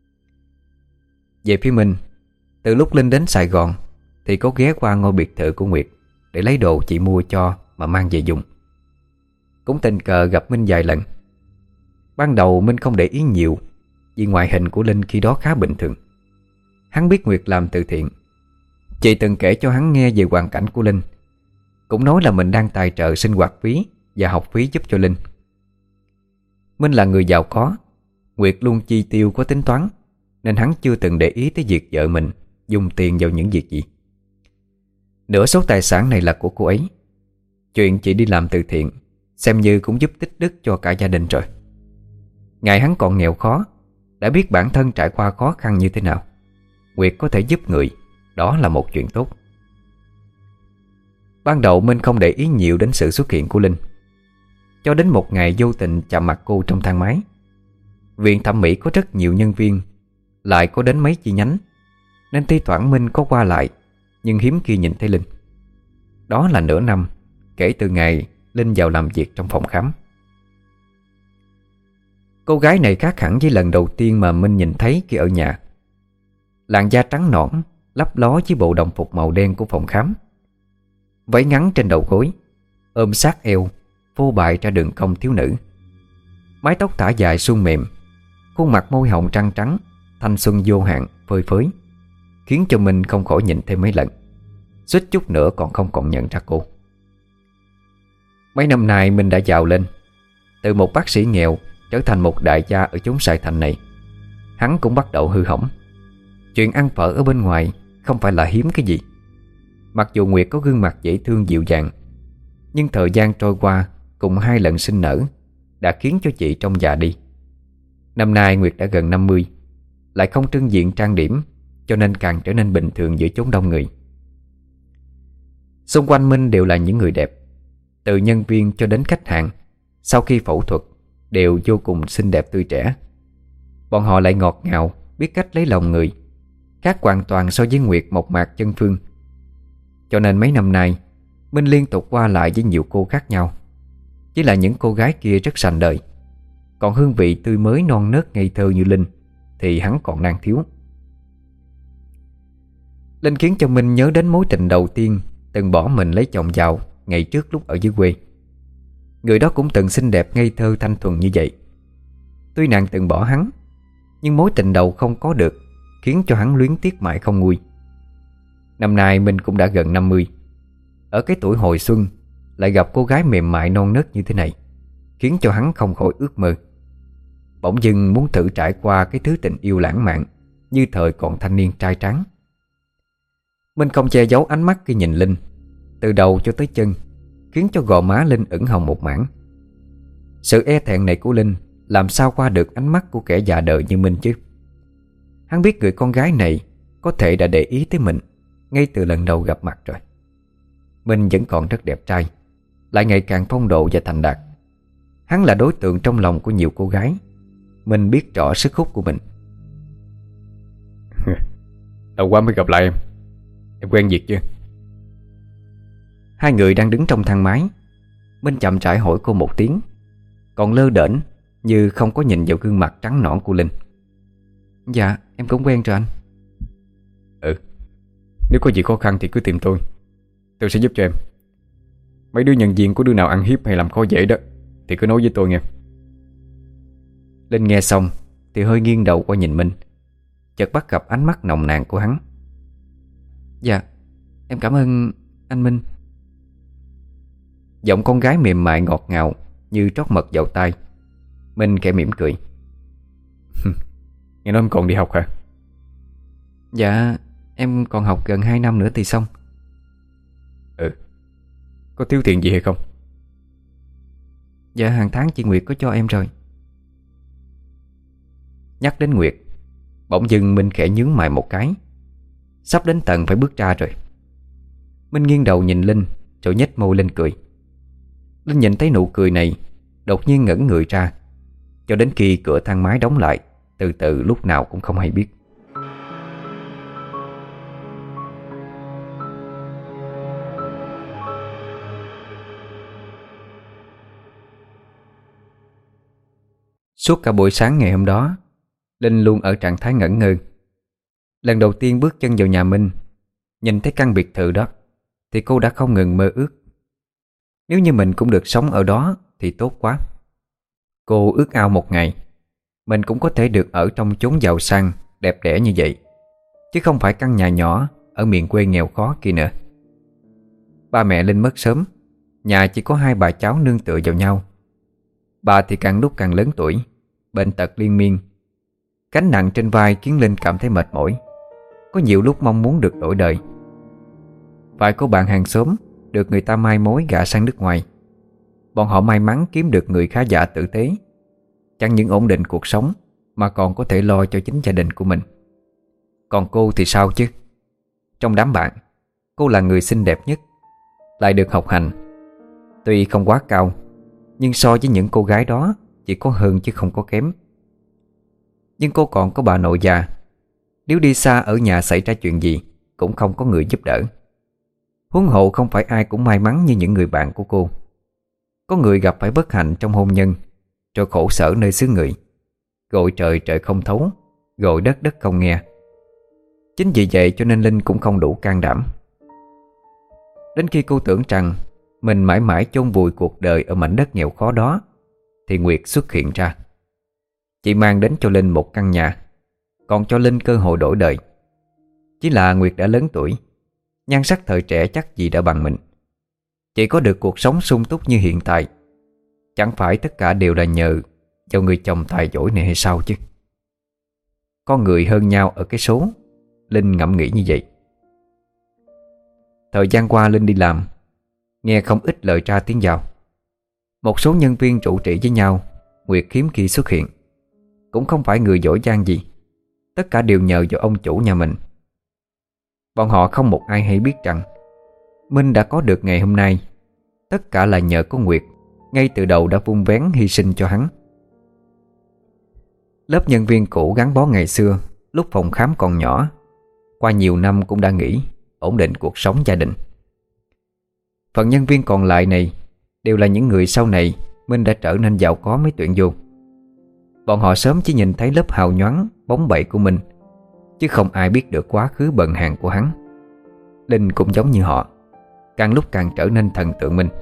Về phía mình, từ lúc Linh đến Sài Gòn thì có ghé qua ngôi biệt thự của Nguyệt để lấy đồ chị mua cho mà mang về dùng. Cũng tình cờ gặp Minh vài lần. Ban đầu Minh không để ý nhiều, vì ngoại hình của Linh khi đó khá bình thường. Hắn biết Nguyệt làm từ thiện. Chị từng kể cho hắn nghe về hoàn cảnh của Linh, cũng nói là mình đang tài trợ sinh hoạt phí và học phí giúp cho Linh. Minh là người giàu có, Nguyệt luôn chi tiêu có tính toán, nên hắn chưa từng để ý tới việc vợ mình dùng tiền vào những việc gì. Nửa số tài sản này là của cô ấy. Chuyện chị đi làm từ thiện xem như cũng giúp tích đức cho cả gia đình rồi. Ngày hắn còn nghèo khó, đã biết bản thân trải qua khó khăn như thế nào. Nguyệt có thể giúp người, đó là một chuyện tốt. Ban đầu Minh không để ý nhiều đến sự xuất hiện của Linh, cho đến một ngày vô tình chạm mặt cô trong thang máy. Viện thẩm mỹ có rất nhiều nhân viên, lại có đến mấy chi nhánh, nên thi thoảng Minh có qua lại, nhưng hiếm khi nhìn thấy Linh. Đó là nửa năm kể từ ngày Linh vào làm việc trong phòng khám. Cô gái này khác hẳn với lần đầu tiên mà Minh nhìn thấy khi ở nhà. Làn da trắng nõn, lấp ló với bộ đồng phục màu đen của phòng khám. Váy ngắn trên đầu gối, ôm sát eo, phô bày ra đường cong thiếu nữ. Mái tóc thả dài suôn mềm, khuôn mặt môi hồng trăng trắng, thanh xuân vô hạn, phơi phới, khiến cho Minh không khỏi nhìn thêm mấy lần. Suýt chút nữa còn không còn nhận ra cô. Mấy năm nay Minh đã giàu lên, từ một bác sĩ nghèo trở thành một đại gia ở chốn Sài Thành này. Hắn cũng bắt đầu hư hỏng. Chuyện ăn phở ở bên ngoài không phải là hiếm cái gì. Mặc dù Nguyệt có gương mặt dễ thương dịu dàng, nhưng thời gian trôi qua cùng hai lần sinh nở đã khiến cho chị trông già đi. Năm nay Nguyệt đã gần năm mươi, lại không trưng diện trang điểm, cho nên càng trở nên bình thường giữa chốn đông người. Xung quanh Minh đều là những người đẹp, từ nhân viên cho đến khách hàng sau khi phẫu thuật đều vô cùng xinh đẹp tươi trẻ. Bọn họ lại ngọt ngào, biết cách lấy lòng người, khác hoàn toàn so với Nguyệt mộc mạc chân phương. Cho nên mấy năm nay Minh liên tục qua lại với nhiều cô khác nhau. Chỉ là những cô gái kia rất sành đời, còn hương vị tươi mới non nớt ngây thơ như Linh thì hắn còn đang thiếu. Linh khiến cho Minh nhớ đến mối tình đầu tiên từng bỏ mình lấy chồng giàu ngày trước lúc ở dưới quê. Người đó cũng từng xinh đẹp ngây thơ thanh thuần như vậy. Tuy nàng từng bỏ hắn, nhưng mối tình đầu không có được khiến cho hắn luyến tiếc mãi không nguôi. Năm nay Minh cũng đã gần năm mươi. Ở cái tuổi hồi xuân lại gặp cô gái mềm mại non nớt như thế này, khiến cho hắn không khỏi ước mơ. Bỗng dưng muốn thử trải qua cái thứ tình yêu lãng mạn như thời còn thanh niên trai tráng. Minh không che giấu ánh mắt khi nhìn Linh, từ đầu cho tới chân, khiến cho gò má Linh ửng hồng một mảng. Sự e thẹn này của Linh làm sao qua được ánh mắt của kẻ già đời như Minh chứ. Hắn biết người con gái này có thể đã để ý tới mình ngay từ lần đầu gặp mặt rồi. Minh vẫn còn rất đẹp trai, lại ngày càng phong độ và thành đạt. Hắn là đối tượng trong lòng của nhiều cô gái. Minh biết rõ sức hút của mình. Lâu quá mới gặp lại em. Em quen việc chưa? Hai người đang đứng trong thang máy. Minh chậm rãi hỏi cô một tiếng, còn lơ đễnh như không có nhìn vào gương mặt trắng nõn của Linh. Dạ em cũng quen rồi anh. Ừ, nếu có gì khó khăn thì cứ tìm tôi, tôi sẽ giúp cho em. Mấy đứa nhân viên có đứa nào ăn hiếp hay làm khó dễ đó thì cứ nói với tôi nghe. Linh nghe xong thì hơi nghiêng đầu qua nhìn Minh, chợt bắt gặp ánh mắt nồng nàn của hắn. Dạ em cảm ơn anh Minh. Giọng con gái mềm mại ngọt ngào như trót mật vào tai. Minh khẽ mỉm cười. Nghe nói em còn đi học hả? Dạ em còn học gần hai năm nữa thì xong. Ừ, có thiếu tiền gì hay không? Dạ hàng tháng chị Nguyệt có cho em rồi. Nhắc đến Nguyệt, bỗng dưng Minh khẽ nhướng mày một cái. Sắp đến tận phải bước ra rồi. Minh nghiêng đầu nhìn Linh, rồi nhếch môi lên cười. Linh nhìn thấy nụ cười này, đột nhiên ngẩn người ra, cho đến khi cửa thang máy đóng lại, từ từ lúc nào cũng không hay biết. Suốt cả buổi sáng ngày hôm đó, Linh luôn ở trạng thái ngẩn ngơ. Lần đầu tiên bước chân vào nhà Minh, nhìn thấy căn biệt thự đó, thì cô đã không ngừng mơ ước. Nếu như mình cũng được sống ở đó thì tốt quá. Cô ước ao một ngày mình cũng có thể được ở trong chốn giàu sang, đẹp đẽ như vậy, chứ không phải căn nhà nhỏ ở miền quê nghèo khó kia nữa. Ba mẹ Linh mất sớm, nhà chỉ có hai bà cháu nương tựa vào nhau. Bà thì càng lúc càng lớn tuổi, bệnh tật liên miên. Gánh nặng trên vai khiến Linh cảm thấy mệt mỏi, có nhiều lúc mong muốn được đổi đời. Phải có bạn hàng xóm được người ta mai mối gả sang nước ngoài. Bọn họ may mắn kiếm được người khá giả tử tế, chẳng những ổn định cuộc sống mà còn có thể lo cho chính gia đình của mình. Còn cô thì sao chứ? Trong đám bạn, cô là người xinh đẹp nhất, lại được học hành. Tuy không quá cao, nhưng so với những cô gái đó chỉ có hơn chứ không có kém. Nhưng cô còn có bà nội già, nếu đi xa ở nhà xảy ra chuyện gì cũng không có người giúp đỡ. Huống hộ không phải ai cũng may mắn như những người bạn của cô. Có người gặp phải bất hạnh trong hôn nhân, rồi khổ sở nơi xứ người, gọi trời trời không thấu, gọi đất đất không nghe. Chính vì vậy cho nên Linh cũng không đủ can đảm. Đến khi cô tưởng rằng mình mãi mãi chôn vùi cuộc đời ở mảnh đất nghèo khó đó, thì Nguyệt xuất hiện ra. Chị mang đến cho Linh một căn nhà, còn cho Linh cơ hội đổi đời. Chỉ là Nguyệt đã lớn tuổi, nhan sắc thời trẻ chắc gì đã bằng mình. Chị có được cuộc sống sung túc như hiện tại, chẳng phải tất cả đều là nhờ vào người chồng tài giỏi này hay sao chứ? Con người hơn nhau ở cái số, Linh ngẫm nghĩ như vậy. Thời gian qua Linh đi làm, nghe không ít lời ra tiếng vào. Một số nhân viên trụ trị với nhau, Nguyệt hiếm khi xuất hiện. Cũng không phải người giỏi giang gì, tất cả đều nhờ vào ông chủ nhà mình. Bọn họ không một ai hay biết rằng Minh đã có được ngày hôm nay, tất cả là nhờ có Nguyệt ngay từ đầu đã vun vén hy sinh cho hắn. Lớp nhân viên cũ gắn bó ngày xưa, lúc phòng khám còn nhỏ, qua nhiều năm cũng đã nghỉ, ổn định cuộc sống gia đình. Phần nhân viên còn lại này đều là những người sau này Minh đã trở nên giàu có mới tuyển vô. Bọn họ sớm chỉ nhìn thấy lớp hào nhoáng, bóng bẩy của Minh, chứ không ai biết được quá khứ bần hàng của hắn. Linh cũng giống như họ, càng lúc càng trở nên thần tượng Minh.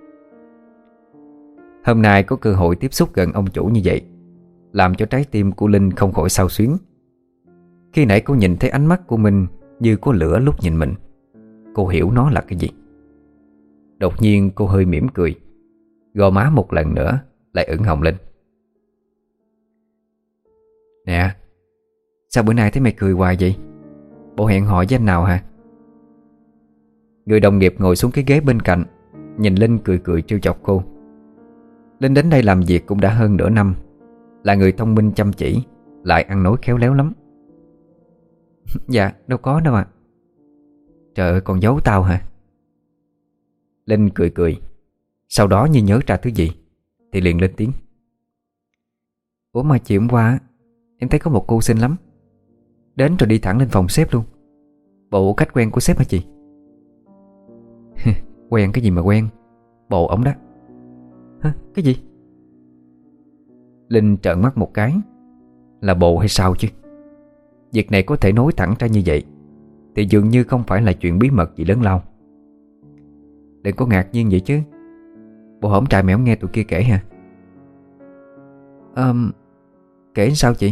Hôm nay có cơ hội tiếp xúc gần ông chủ như vậy, làm cho trái tim của Linh không khỏi xao xuyến. Khi nãy cô nhìn thấy ánh mắt của Minh như có lửa lúc nhìn mình. Cô hiểu nó là cái gì. Đột nhiên cô hơi mỉm cười, gò má một lần nữa lại ửng hồng lên. Nè, sao bữa nay thấy mày cười hoài vậy? Bộ hẹn hò với anh nào hả? Người đồng nghiệp ngồi xuống cái ghế bên cạnh, nhìn Linh cười cười trêu chọc cô. Linh đến đây làm việc cũng đã hơn nửa năm, là người thông minh chăm chỉ, lại ăn nói khéo léo lắm. Dạ, đâu có đâu ạ. Trời ơi, còn giấu tao hả? Linh cười cười, sau đó như nhớ ra thứ gì thì liền lên tiếng. Ủa mà chiều hôm qua em thấy có một cô xinh lắm, đến rồi đi thẳng lên phòng sếp luôn. Bộ khách quen của sếp hả chị? Quen cái gì mà quen, bộ ổng đó. Hả? Cái gì? Linh trợn mắt một cái. Là bộ hay sao chứ? Việc này có thể nói thẳng ra như vậy thì dường như không phải là chuyện bí mật gì lớn lao. Đừng có ngạc nhiên vậy chứ. Bộ hổm trại mẻo nghe tụi kia kể hả? um, Kể sao chị?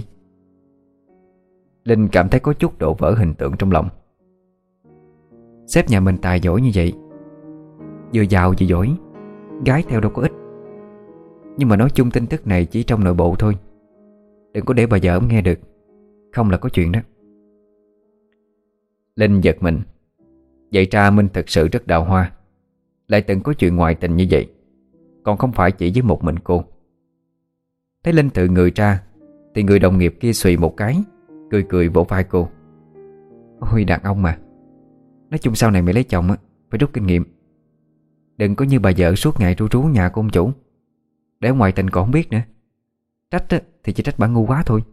Linh cảm thấy có chút đổ vỡ hình tượng trong lòng. Sếp nhà mình tài giỏi như vậy, vừa giàu vừa giỏi, gái theo đâu có ít. Nhưng mà nói chung tin tức này chỉ trong nội bộ thôi, đừng có để bà vợ ông nghe được, không là có chuyện đó. Linh giật mình. Vậy ra Minh thực sự rất đào hoa, lại từng có chuyện ngoại tình như vậy, còn không phải chỉ với một mình cô. Thấy Linh tự người ra thì người đồng nghiệp kia xùy một cái, cười cười vỗ vai cô. Ôi đàn ông mà, nói chung sau này mày lấy chồng á phải rút kinh nghiệm. Đừng có như bà vợ suốt ngày ru rú nhà của ông chủ, để ngoại tình còn không biết nữa. Trách á, thì chỉ trách bà ngu quá thôi.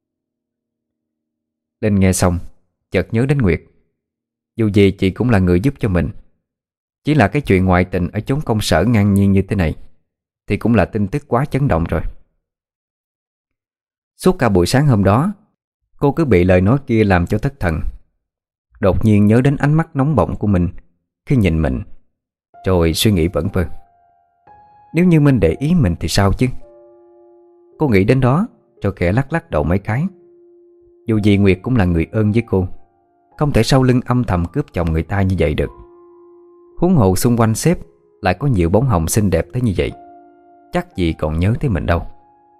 Linh nghe xong chợt nhớ đến Nguyệt. Dù gì chị cũng là người giúp cho mình. Chỉ là cái chuyện ngoại tình ở chốn công sở ngang nhiên như thế này thì cũng là tin tức quá chấn động rồi. Suốt cả buổi sáng hôm đó, cô cứ bị lời nói kia làm cho thất thần. Đột nhiên nhớ đến ánh mắt nóng bỏng của mình khi nhìn mình, rồi suy nghĩ vẩn vơ. Nếu như Minh để ý mình thì sao chứ? Cô nghĩ đến đó rồi khẽ lắc lắc đầu mấy cái. Dù gì Nguyệt cũng là người ơn với cô, không thể sau lưng âm thầm cướp chồng người ta như vậy được. Huống hồ xung quanh sếp lại có nhiều bóng hồng xinh đẹp tới như vậy, chắc gì còn nhớ tới mình đâu.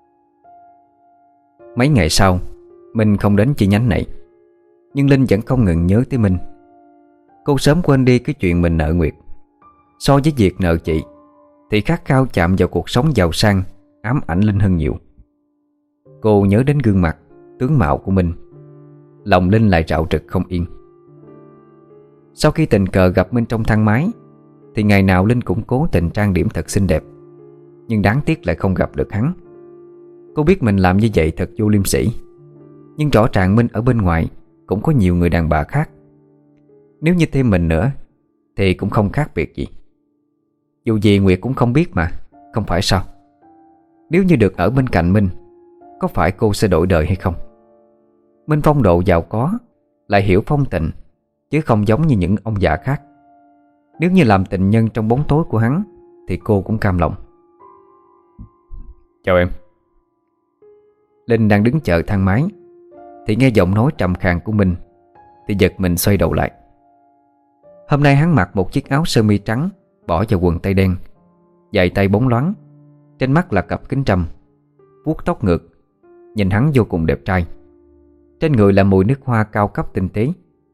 Mấy ngày sau, Minh không đến chi nhánh này, nhưng Linh vẫn không ngừng nhớ tới Minh. Cô sớm quên đi cái chuyện mình nợ Nguyệt. So với việc nợ chị thì khát khao chạm vào cuộc sống giàu sang ám ảnh Linh hơn nhiều. Cô nhớ đến gương mặt, tướng mạo của Minh, lòng Linh lại rạo rực không yên. Sau khi tình cờ gặp Minh trong thang máy thì ngày nào Linh cũng cố tình trang điểm thật xinh đẹp, nhưng đáng tiếc lại không gặp được hắn. Cô biết mình làm như vậy thật vô liêm sỉ, nhưng rõ ràng Minh ở bên ngoài cũng có nhiều người đàn bà khác. Nếu như thêm mình nữa thì cũng không khác biệt gì. Dù gì Nguyệt cũng không biết mà, không phải sao? Nếu như được ở bên cạnh Minh, có phải cô sẽ đổi đời hay không? Minh phong độ giàu có lại hiểu phong tình, chứ không giống như những ông già khác. Nếu như làm tình nhân trong bóng tối của hắn thì cô cũng cam lòng. Chào em. Linh đang đứng chờ thang máy thì nghe giọng nói trầm khàn của mình, thì giật mình xoay đầu lại. Hôm nay hắn mặc một chiếc áo sơ mi trắng bỏ vào quần tây đen, giày tay bóng loáng, trên mắt là cặp kính râm, vuốt tóc ngược, nhìn hắn vô cùng đẹp trai. Trên người là mùi nước hoa cao cấp tinh tế.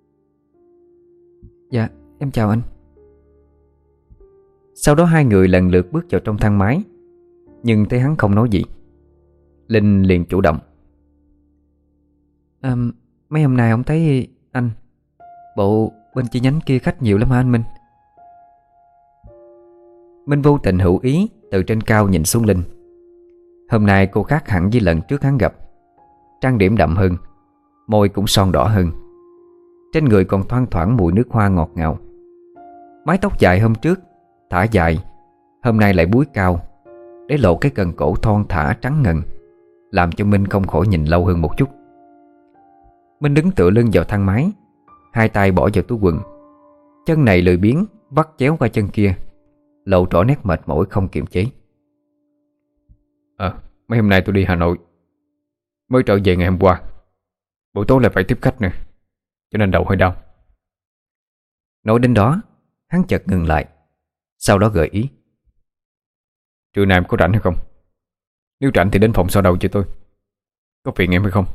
Dạ, em chào anh. Sau đó hai người lần lượt bước vào trong thang máy, nhưng thấy hắn không nói gì. Linh liền chủ động. À, mấy hôm nay không thấy anh. Bộ bên chi nhánh kia khách nhiều lắm hả anh Minh? Minh vô tình hữu ý từ trên cao nhìn xuống Linh. Hôm nay cô khác hẳn với lần trước hắn gặp. Trang điểm đậm hơn, môi cũng son đỏ hơn, trên người còn thoang thoảng mùi nước hoa ngọt ngào. Mái tóc dài hôm trước thả dài, hôm nay lại búi cao, để lộ cái cần cổ thon thả trắng ngần, làm cho Minh không khỏi nhìn lâu hơn một chút. Minh đứng tựa lưng vào thang máy, hai tay bỏ vào túi quần, chân này lười biếng vắt chéo qua chân kia, lộ rõ nét mệt mỏi không kiềm chế. À, mấy hôm nay tôi đi Hà Nội, mới trở về ngày hôm qua. Buổi tối lại phải tiếp khách nè, cho nên đầu hơi đau. Nói đến đó, hắn chợt ngừng lại, sau đó gợi ý. Trưa nay em có rảnh hay không? Nếu rảnh thì đến phòng so đầu cho tôi. Có phiền em hay không?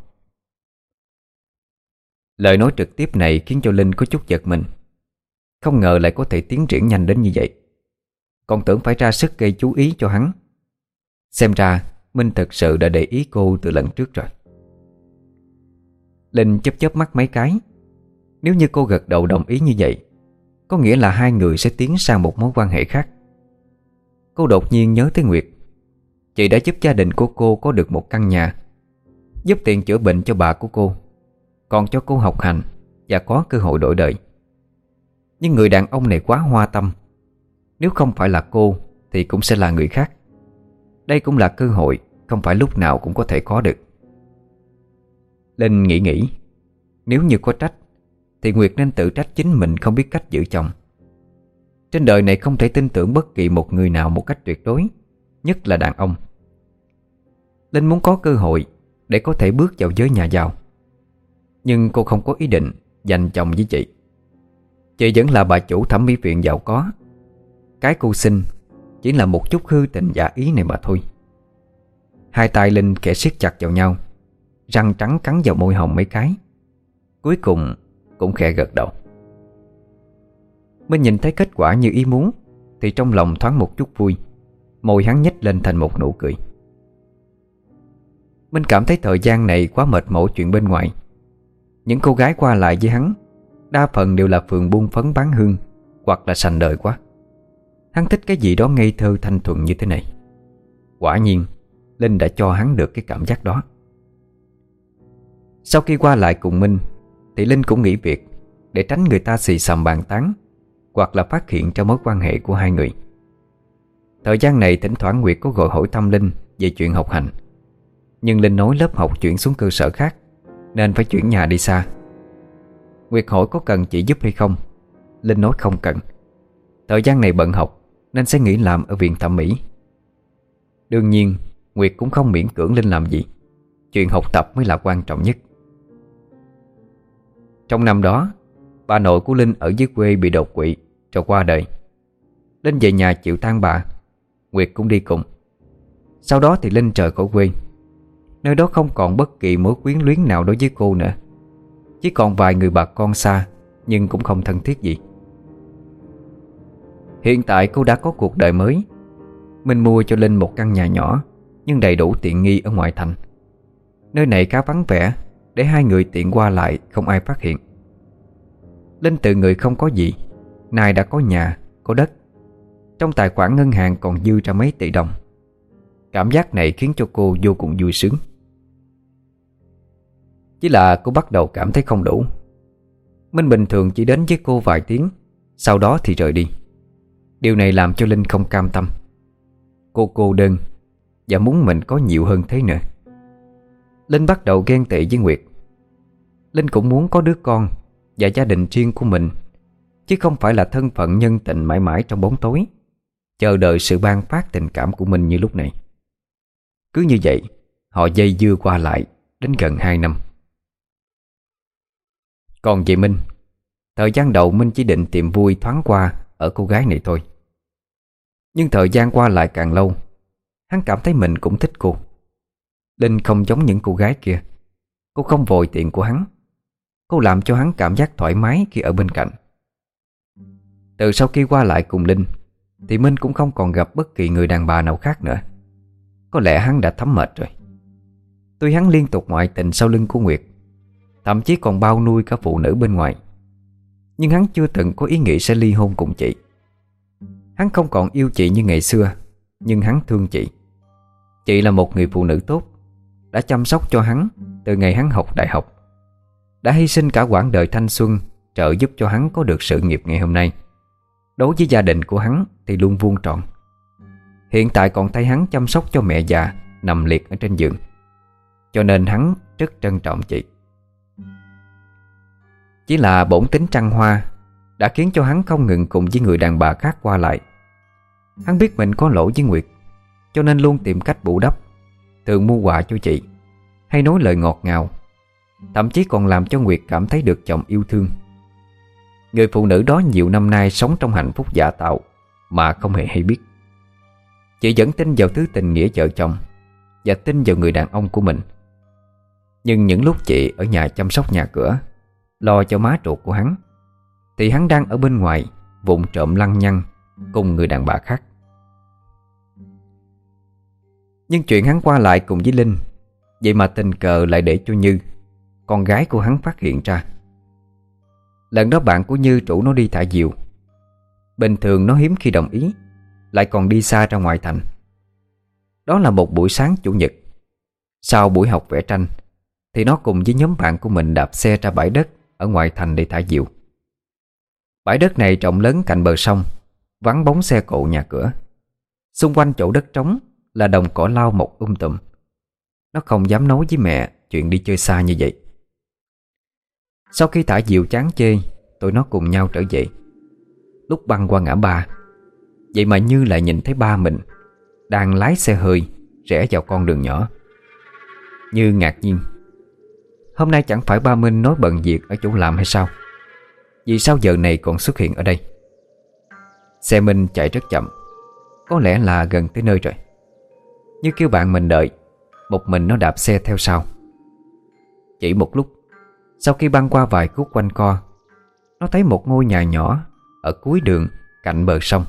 Lời nói trực tiếp này khiến cho Linh có chút giật mình. Không ngờ lại có thể tiến triển nhanh đến như vậy. Còn tưởng phải ra sức gây chú ý cho hắn. Xem ra Minh thật sự đã để ý cô từ lần trước rồi. Linh chớp chớp mắt mấy cái. Nếu như cô gật đầu đồng ý như vậy, có nghĩa là hai người sẽ tiến sang một mối quan hệ khác. Cô đột nhiên nhớ tới Nguyệt. Chị đã giúp gia đình của cô có được một căn nhà, giúp tiền chữa bệnh cho bà của cô, còn cho cô học hành và có cơ hội đổi đời. Nhưng người đàn ông này quá hoa tâm. Nếu không phải là cô thì cũng sẽ là người khác. Đây cũng là cơ hội, không phải lúc nào cũng có thể có được. Linh nghĩ nghĩ, nếu như có trách thì Nguyệt nên tự trách chính mình không biết cách giữ chồng. Trên đời này không thể tin tưởng bất kỳ một người nào một cách tuyệt đối, nhất là đàn ông. Linh muốn có cơ hội để có thể bước vào giới nhà giàu, nhưng cô không có ý định giành chồng với chị. Chị vẫn là bà chủ thẩm mỹ viện giàu có. Cái cô xin chỉ là một chút hư tình giả ý này mà thôi. Hai tay Linh khẽ siết chặt vào nhau, răng trắng cắn vào môi hồng mấy cái, cuối cùng cũng khẽ gật đầu. Minh nhìn thấy kết quả như ý muốn thì trong lòng thoáng một chút vui. Môi hắn nhếch lên thành một nụ cười. Minh cảm thấy thời gian này quá mệt mỏi chuyện bên ngoài. Những cô gái qua lại với hắn đa phần đều là phường buôn phấn bán hương, hoặc là sành đời quá. Hắn thích cái gì đó ngây thơ thanh thuần như thế này. Quả nhiên Linh đã cho hắn được cái cảm giác đó. Sau khi qua lại cùng Minh thì Linh cũng nghỉ việc, để tránh người ta xì xầm bàn tán, hoặc là phát hiện ra mối quan hệ của hai người. Thời gian này thỉnh thoảng Nguyệt có gọi hỏi thăm Linh về chuyện học hành, nhưng Linh nói lớp học chuyển xuống cơ sở khác, nên phải chuyển nhà đi xa. Nguyệt hỏi có cần chị giúp hay không. Linh nói không cần. Thời gian này bận học nên sẽ nghỉ làm ở viện thẩm mỹ. Đương nhiên Nguyệt cũng không miễn cưỡng Linh làm gì. Chuyện học tập mới là quan trọng nhất. Trong năm đó, bà nội của Linh ở dưới quê bị đột quỵ rồi qua đời. Linh về nhà chịu tang bà, Nguyệt cũng đi cùng. Sau đó thì Linh rời khỏi quê. Nơi đó không còn bất kỳ mối quyến luyến nào đối với cô nữa. Chỉ còn vài người bà con xa, nhưng cũng không thân thiết gì. Hiện tại cô đã có cuộc đời mới. Minh mua cho Linh một căn nhà nhỏ nhưng đầy đủ tiện nghi ở ngoại thành. Nơi này khá vắng vẻ, để hai người tiện qua lại không ai phát hiện. Linh từ người không có gì, nay đã có nhà, có đất. Trong tài khoản ngân hàng còn dư ra mấy tỷ đồng. Cảm giác này khiến cho cô vô cùng vui sướng. Chỉ là cô bắt đầu cảm thấy không đủ. Minh bình thường chỉ đến với cô vài tiếng, sau đó thì rời đi. Điều này làm cho Linh không cam tâm. Cô cô đơn và muốn mình có nhiều hơn thế nữa. Linh bắt đầu ghen tị với Nguyệt. Linh cũng muốn có đứa con và gia đình riêng của mình, chứ không phải là thân phận nhân tình mãi mãi trong bóng tối, chờ đợi sự ban phát tình cảm của mình như lúc này. Cứ như vậy, họ dây dưa qua lại đến gần hai năm. Còn về Minh, thời gian đầu Minh chỉ định tìm vui thoáng qua ở cô gái này thôi. Nhưng thời gian qua lại càng lâu, hắn cảm thấy mình cũng thích cô. Linh không giống những cô gái kia. Cô không vội tiện của hắn. Cô làm cho hắn cảm giác thoải mái khi ở bên cạnh. Từ sau khi qua lại cùng Linh thì Minh cũng không còn gặp bất kỳ người đàn bà nào khác nữa. Có lẽ hắn đã thấm mệt rồi. Tuy hắn liên tục ngoại tình sau lưng của Nguyệt, thậm chí còn bao nuôi cả phụ nữ bên ngoài, nhưng hắn chưa từng có ý nghĩ sẽ ly hôn cùng chị. Hắn không còn yêu chị như ngày xưa, nhưng hắn thương chị. Chị là một người phụ nữ tốt, đã chăm sóc cho hắn từ ngày hắn học đại học, đã hy sinh cả quãng đời thanh xuân trợ giúp cho hắn có được sự nghiệp ngày hôm nay. Đối với gia đình của hắn thì luôn vuông tròn. Hiện tại còn thấy hắn chăm sóc cho mẹ già nằm liệt ở trên giường, cho nên hắn rất trân trọng chị. Chỉ là bổn tính trăng hoa đã khiến cho hắn không ngừng cùng với người đàn bà khác qua lại. Hắn biết mình có lỗi với Nguyệt, cho nên luôn tìm cách bù đắp, thường mua quà cho chị, hay nói lời ngọt ngào, thậm chí còn làm cho Nguyệt cảm thấy được chồng yêu thương. Người phụ nữ đó nhiều năm nay sống trong hạnh phúc giả tạo mà không hề hay biết. Chị vẫn tin vào thứ tình nghĩa vợ chồng và tin vào người đàn ông của mình. Nhưng những lúc chị ở nhà chăm sóc nhà cửa, lo cho má ruột của hắn, thì hắn đang ở bên ngoài vụng trộm lăng nhăng cùng người đàn bà khác. Nhưng chuyện hắn qua lại cùng với Linh, vậy mà tình cờ lại để cho Như, con gái của hắn, phát hiện ra. Lần đó bạn của Như rủ nó đi thả diều. Bình thường nó hiếm khi đồng ý, lại còn đi xa ra ngoài thành. Đó là một buổi sáng chủ nhật. Sau buổi học vẽ tranh thì nó cùng với nhóm bạn của mình đạp xe ra bãi đất ở ngoại thành để thả diều. Bãi đất này rộng lớn cạnh bờ sông, vắng bóng xe cộ nhà cửa. Xung quanh chỗ đất trống là đồng cỏ lau mọc um tùm. Nó không dám nói với mẹ chuyện đi chơi xa như vậy. Sau khi thả diều chán chê, tụi nó cùng nhau trở về. Lúc băng qua ngã ba, vậy mà Như lại nhìn thấy ba mình đang lái xe hơi rẽ vào con đường nhỏ. Như ngạc nhiên. Hôm nay chẳng phải ba Minh nói bận việc ở chỗ làm hay sao? Vì sao giờ này còn xuất hiện ở đây? Xe Minh chạy rất chậm, có lẽ là gần tới nơi rồi. Như kêu bạn mình đợi, một mình nó đạp xe theo sau. Chỉ một lúc, sau khi băng qua vài khúc quanh co, nó thấy một ngôi nhà nhỏ ở cuối đường cạnh bờ sông.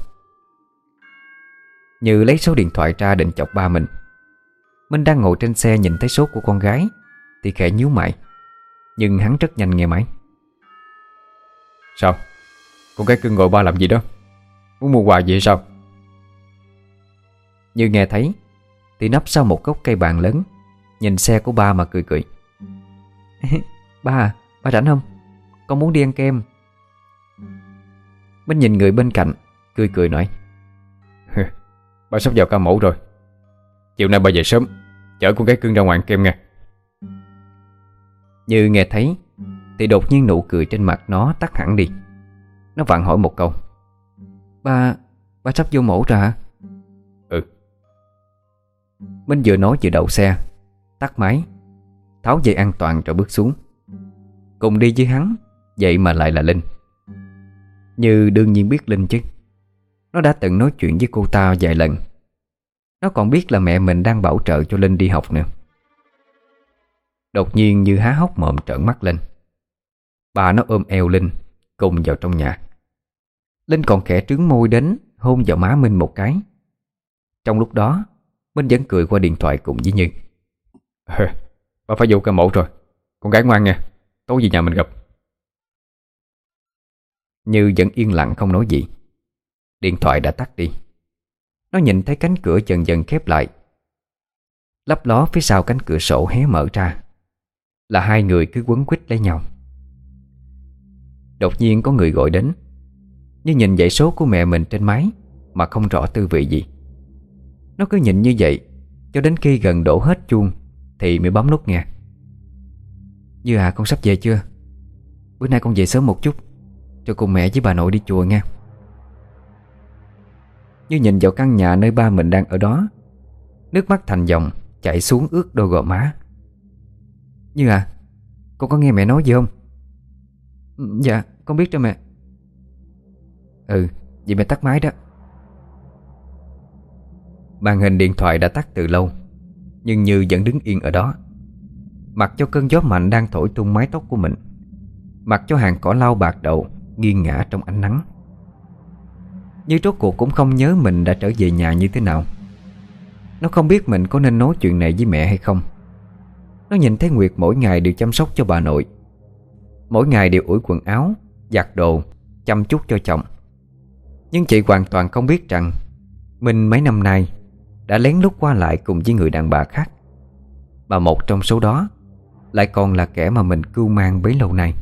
Như lấy số điện thoại ra định chọc ba mình. Minh đang ngồi trên xe nhìn thấy số của con gái thì khẽ nhíu mày, nhưng hắn rất nhanh nghe máy. Sao? Con gái cưng gọi ba làm gì đó? Muốn mua quà gì hay sao? Như nghe thấy thì nấp sau một gốc cây bàn lớn, nhìn xe của ba mà cười cười. Ba à, ba rảnh không? Con muốn đi ăn kem. Minh nhìn người bên cạnh, cười cười nói. Ba sắp vào ca mổ rồi. Chiều nay ba về sớm, chở con gái cưng ra ngoài ăn kem nha. Như nghe thấy thì đột nhiên nụ cười trên mặt nó tắt hẳn đi. Nó vặn hỏi một câu. Ba, ba sắp vô mổ ra hả? Ừ. Minh vừa nói vừa đậu xe, tắt máy, tháo dây an toàn rồi bước xuống. Cùng đi với hắn, vậy mà lại là Linh. Như đương nhiên biết Linh chứ. Nó đã từng nói chuyện với cô ta vài lần. Nó còn biết là mẹ mình đang bảo trợ cho Linh đi học nữa. Đột nhiên Như há hốc mồm trợn mắt lên. Bà nó ôm eo Linh cùng vào trong nhà. Linh còn khẽ trướng môi đến hôn vào má Minh một cái. Trong lúc đó Minh vẫn cười qua điện thoại cùng với Như. Ba phải vô ca mổ rồi. Con gái ngoan nha, tối về nhà mình gặp. Như vẫn yên lặng không nói gì. Điện thoại đã tắt đi. Nó nhìn thấy cánh cửa dần dần khép lại. Lấp ló phía sau cánh cửa sổ hé mở ra là hai người cứ quấn quýt lấy nhau. Đột nhiên có người gọi đến. Như nhìn dãy số của mẹ mình trên máy mà không rõ tư vị gì. Nó cứ nhìn như vậy cho đến khi gần đổ hết chuông thì mới bấm nút nghe. Như à, con sắp về chưa? Bữa nay con về sớm một chút cho cùng mẹ với bà nội đi chùa nha. Như nhìn vào căn nhà nơi ba mình đang ở đó, nước mắt thành dòng chảy xuống ướt đôi gò má. Như à, con có nghe mẹ nói gì không? Dạ, con biết rồi mẹ. Ừ, vậy mẹ tắt máy đó. Màn hình điện thoại đã tắt từ lâu, nhưng Như vẫn đứng yên ở đó, mặc cho cơn gió mạnh đang thổi tung mái tóc của mình, mặc cho hàng cỏ lau bạc đầu nghiêng ngả trong ánh nắng. Như rốt cuộc cũng không nhớ mình đã trở về nhà như thế nào. Nó không biết mình có nên nói chuyện này với mẹ hay không. Nó nhìn thấy Nguyệt mỗi ngày đều chăm sóc cho bà nội, mỗi ngày đều ủi quần áo, giặt đồ, chăm chút cho chồng. Nhưng chị hoàn toàn không biết rằng mình mấy năm nay đã lén lút qua lại cùng với người đàn bà khác, mà một trong số đó lại còn là kẻ mà mình cưu mang bấy lâu nay.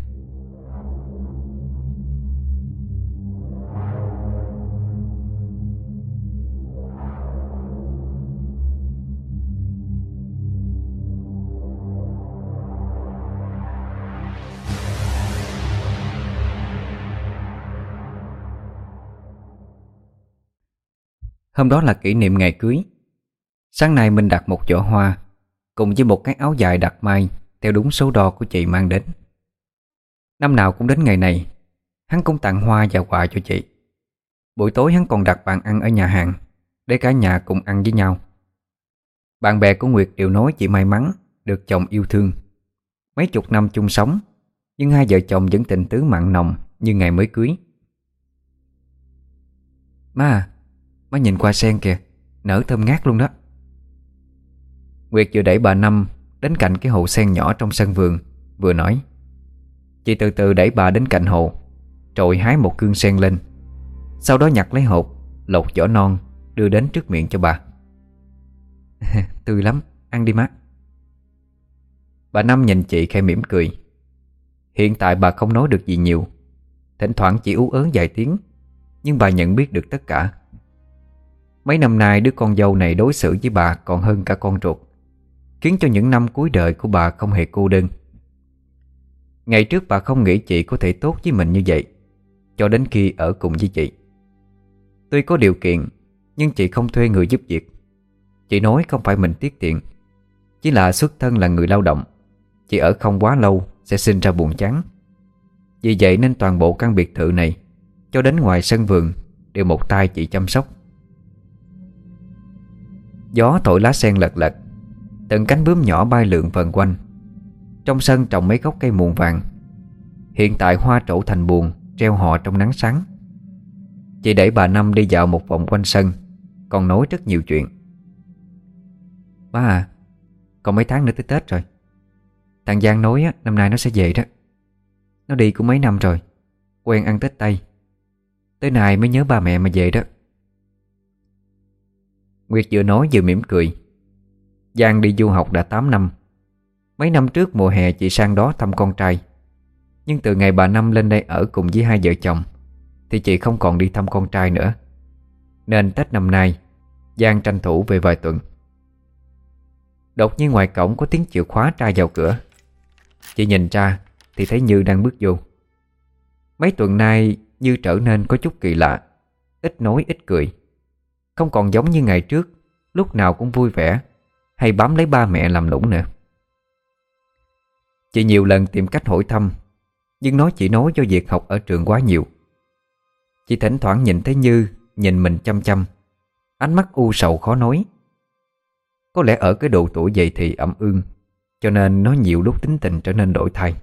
Hôm đó là kỷ niệm ngày cưới. Sáng nay mình đặt một giỏ hoa cùng với một cái áo dài đặt may theo đúng số đo của chị mang đến. Năm nào cũng đến ngày này, hắn cũng tặng hoa và quà cho chị. Buổi tối hắn còn đặt bàn ăn ở nhà hàng để cả nhà cùng ăn với nhau. Bạn bè của Nguyệt đều nói chị may mắn được chồng yêu thương. Mấy chục năm chung sống, nhưng hai vợ chồng vẫn tình tứ mặn nồng như ngày mới cưới. Má à, má nhìn qua sen kìa, nở thơm ngát luôn đó. Nguyệt vừa đẩy bà Năm đến cạnh cái hồ sen nhỏ trong sân vườn, vừa nói. Chị từ từ đẩy bà đến cạnh hồ, rồi hái một cương sen lên. Sau đó nhặt lấy hột, lột vỏ non, đưa đến trước miệng cho bà. Tươi lắm, ăn đi má. Bà Năm nhìn chị khẽ mỉm cười. Hiện tại bà không nói được gì nhiều, thỉnh thoảng chỉ ú ớ vài tiếng, nhưng bà nhận biết được tất cả. Mấy năm nay đứa con dâu này đối xử với bà còn hơn cả con ruột, khiến cho những năm cuối đời của bà không hề cô đơn. Ngày trước bà không nghĩ chị có thể tốt với mình như vậy, cho đến khi ở cùng với chị. Tuy có điều kiện, nhưng chị không thuê người giúp việc. Chị nói không phải mình tiết tiện, chỉ là xuất thân là người lao động, chị ở không quá lâu sẽ sinh ra buồn chán. Vì vậy nên toàn bộ căn biệt thự này cho đến ngoài sân vườn đều một tay chị chăm sóc. Gió thổi lá sen lật lật, từng cánh bướm nhỏ bay lượn vần quanh. Trong sân trồng mấy gốc cây muồng vàng. Hiện tại hoa trổ thành buồn, treo họ trong nắng sáng. Chị đẩy bà Năm đi dạo một vòng quanh sân, còn nói rất nhiều chuyện. Ba à, còn mấy tháng nữa tới Tết rồi. Thằng Giang nói á, năm nay nó sẽ về đó. Nó đi cũng mấy năm rồi, quen ăn Tết Tây. Tới nay mới nhớ ba mẹ mà về đó. Nguyệt vừa nói vừa mỉm cười. Giang đi du học đã tám năm. Mấy năm trước mùa hè chị sang đó thăm con trai. Nhưng từ ngày bà Năm lên đây ở cùng với hai vợ chồng thì chị không còn đi thăm con trai nữa. Nên Tết năm nay Giang tranh thủ về vài tuần. Đột nhiên ngoài cổng có tiếng chìa khóa tra vào cửa. Chị nhìn ra thì thấy Như đang bước vô. Mấy tuần nay Như trở nên có chút kỳ lạ, ít nói ít cười, không còn giống như ngày trước, lúc nào cũng vui vẻ hay bám lấy ba mẹ làm nũng nữa. Chị nhiều lần tìm cách hỏi thăm, nhưng nói chỉ nói cho việc học ở trường quá nhiều. Chị thỉnh thoảng nhìn thấy Như nhìn mình chăm chăm, ánh mắt u sầu khó nói. Có lẽ ở cái độ tuổi dậy thì ẩm ương, cho nên nó nhiều lúc tính tình trở nên đổi thay.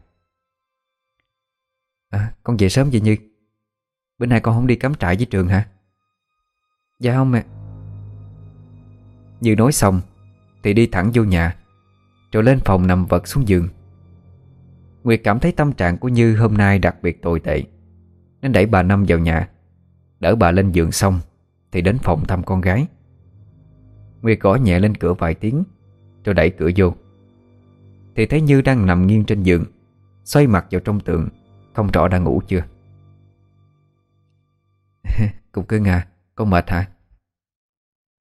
À, con về sớm vậy Như? Bữa nay con không đi cắm trại với trường hả? Dạ không mẹ. Như nói xong thì đi thẳng vô nhà, rồi lên phòng nằm vật xuống giường. Nguyệt cảm thấy tâm trạng của Như hôm nay đặc biệt tồi tệ, nên đẩy bà Năm vào nhà, đỡ bà lên giường xong thì đến phòng thăm con gái. Nguyệt gõ nhẹ lên cửa vài tiếng, rồi đẩy cửa vô thì thấy Như đang nằm nghiêng trên giường, xoay mặt vào trong tường, không rõ đã ngủ chưa. Cục cưng à, con mệt hả?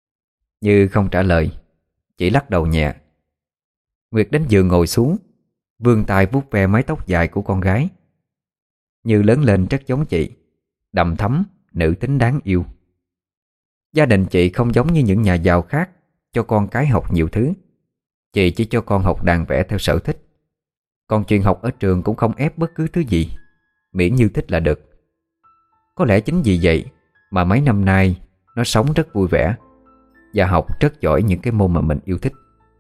Như không trả lời, chỉ lắc đầu nhẹ. Nguyệt đến giường ngồi xuống, vươn tay vuốt ve mái tóc dài của con gái. Như lớn lên rất giống chị, đằm thắm, nữ tính đáng yêu. Gia đình chị không giống như những nhà giàu khác cho con cái học nhiều thứ. Chị chỉ cho con học đàn vẽ theo sở thích. Còn chuyện học ở trường cũng không ép bất cứ thứ gì, miễn như thích là được. Có lẽ chính vì vậy mà mấy năm nay nó sống rất vui vẻ và học rất giỏi những cái môn mà mình yêu thích.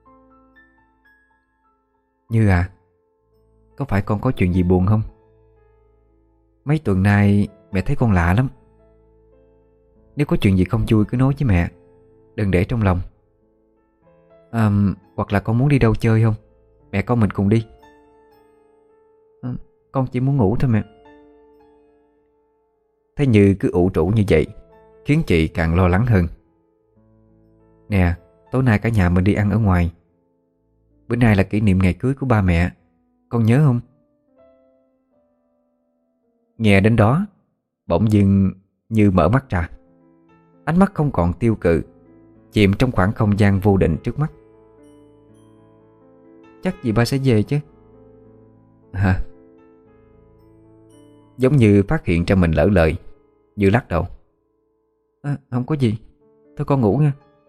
Như à, có phải con có chuyện gì buồn không? Mấy tuần nay mẹ thấy con lạ lắm. Nếu có chuyện gì không vui cứ nói với mẹ, đừng để trong lòng. à, Hoặc là con muốn đi đâu chơi không? Mẹ con mình cùng đi. à, Con chỉ muốn ngủ thôi mẹ. Thấy Như cứ ủ rũ như vậy khiến chị càng lo lắng hơn. Nè, tối nay cả nhà mình đi ăn ở ngoài. Bữa nay là kỷ niệm ngày cưới của ba mẹ, con nhớ không? Nghe đến đó, bỗng dưng Như mở mắt ra. Ánh mắt không còn tiêu cự, chìm trong khoảng không gian vô định trước mắt. Chắc gì ba sẽ về chứ? Hả? Giống như phát hiện ra mình lỡ lời, Như lắc đầu. À, không có gì, thôi con ngủ nha.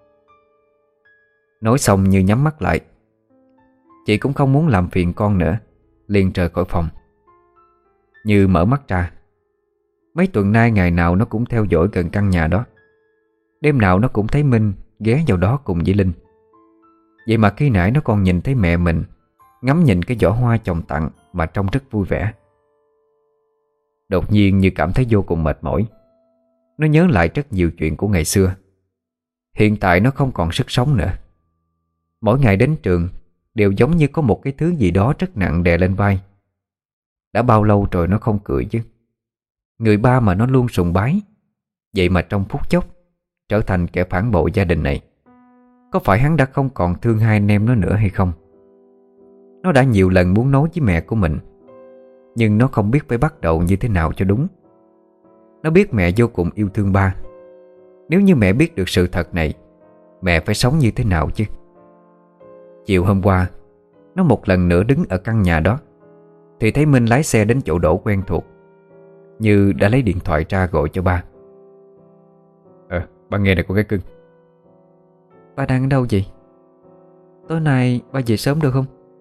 Nói xong Như nhắm mắt lại. Chị cũng không muốn làm phiền con nữa, liền rời khỏi phòng. Như mở mắt ra. Mấy tuần nay ngày nào nó cũng theo dõi gần căn nhà đó. Đêm nào nó cũng thấy Minh ghé vào đó cùng với Linh. Vậy mà khi nãy nó còn nhìn thấy mẹ mình ngắm nhìn cái giỏ hoa chồng tặng mà trông rất vui vẻ. Đột nhiên Như cảm thấy vô cùng mệt mỏi. Nó nhớ lại rất nhiều chuyện của ngày xưa. Hiện tại nó không còn sức sống nữa. Mỗi ngày đến trường đều giống như có một cái thứ gì đó rất nặng đè lên vai. Đã bao lâu rồi nó không cười chứ. Người ba mà nó luôn sùng bái, vậy mà trong phút chốc trở thành kẻ phản bội gia đình này. Có phải hắn đã không còn thương hai anh em nó nữa hay không? Nó đã nhiều lần muốn nói với mẹ của mình, nhưng nó không biết phải bắt đầu như thế nào cho đúng. Nó biết mẹ vô cùng yêu thương ba. Nếu như mẹ biết được sự thật này, mẹ phải sống như thế nào chứ? Chiều hôm qua, nó một lần nữa đứng ở căn nhà đó thì thấy Minh lái xe đến chỗ đổ quen thuộc. Như đã lấy điện thoại ra gọi cho ba. Ờ, ba nghe này con gái cưng. Ba đang ở đâu vậy? Tối nay ba về sớm được không?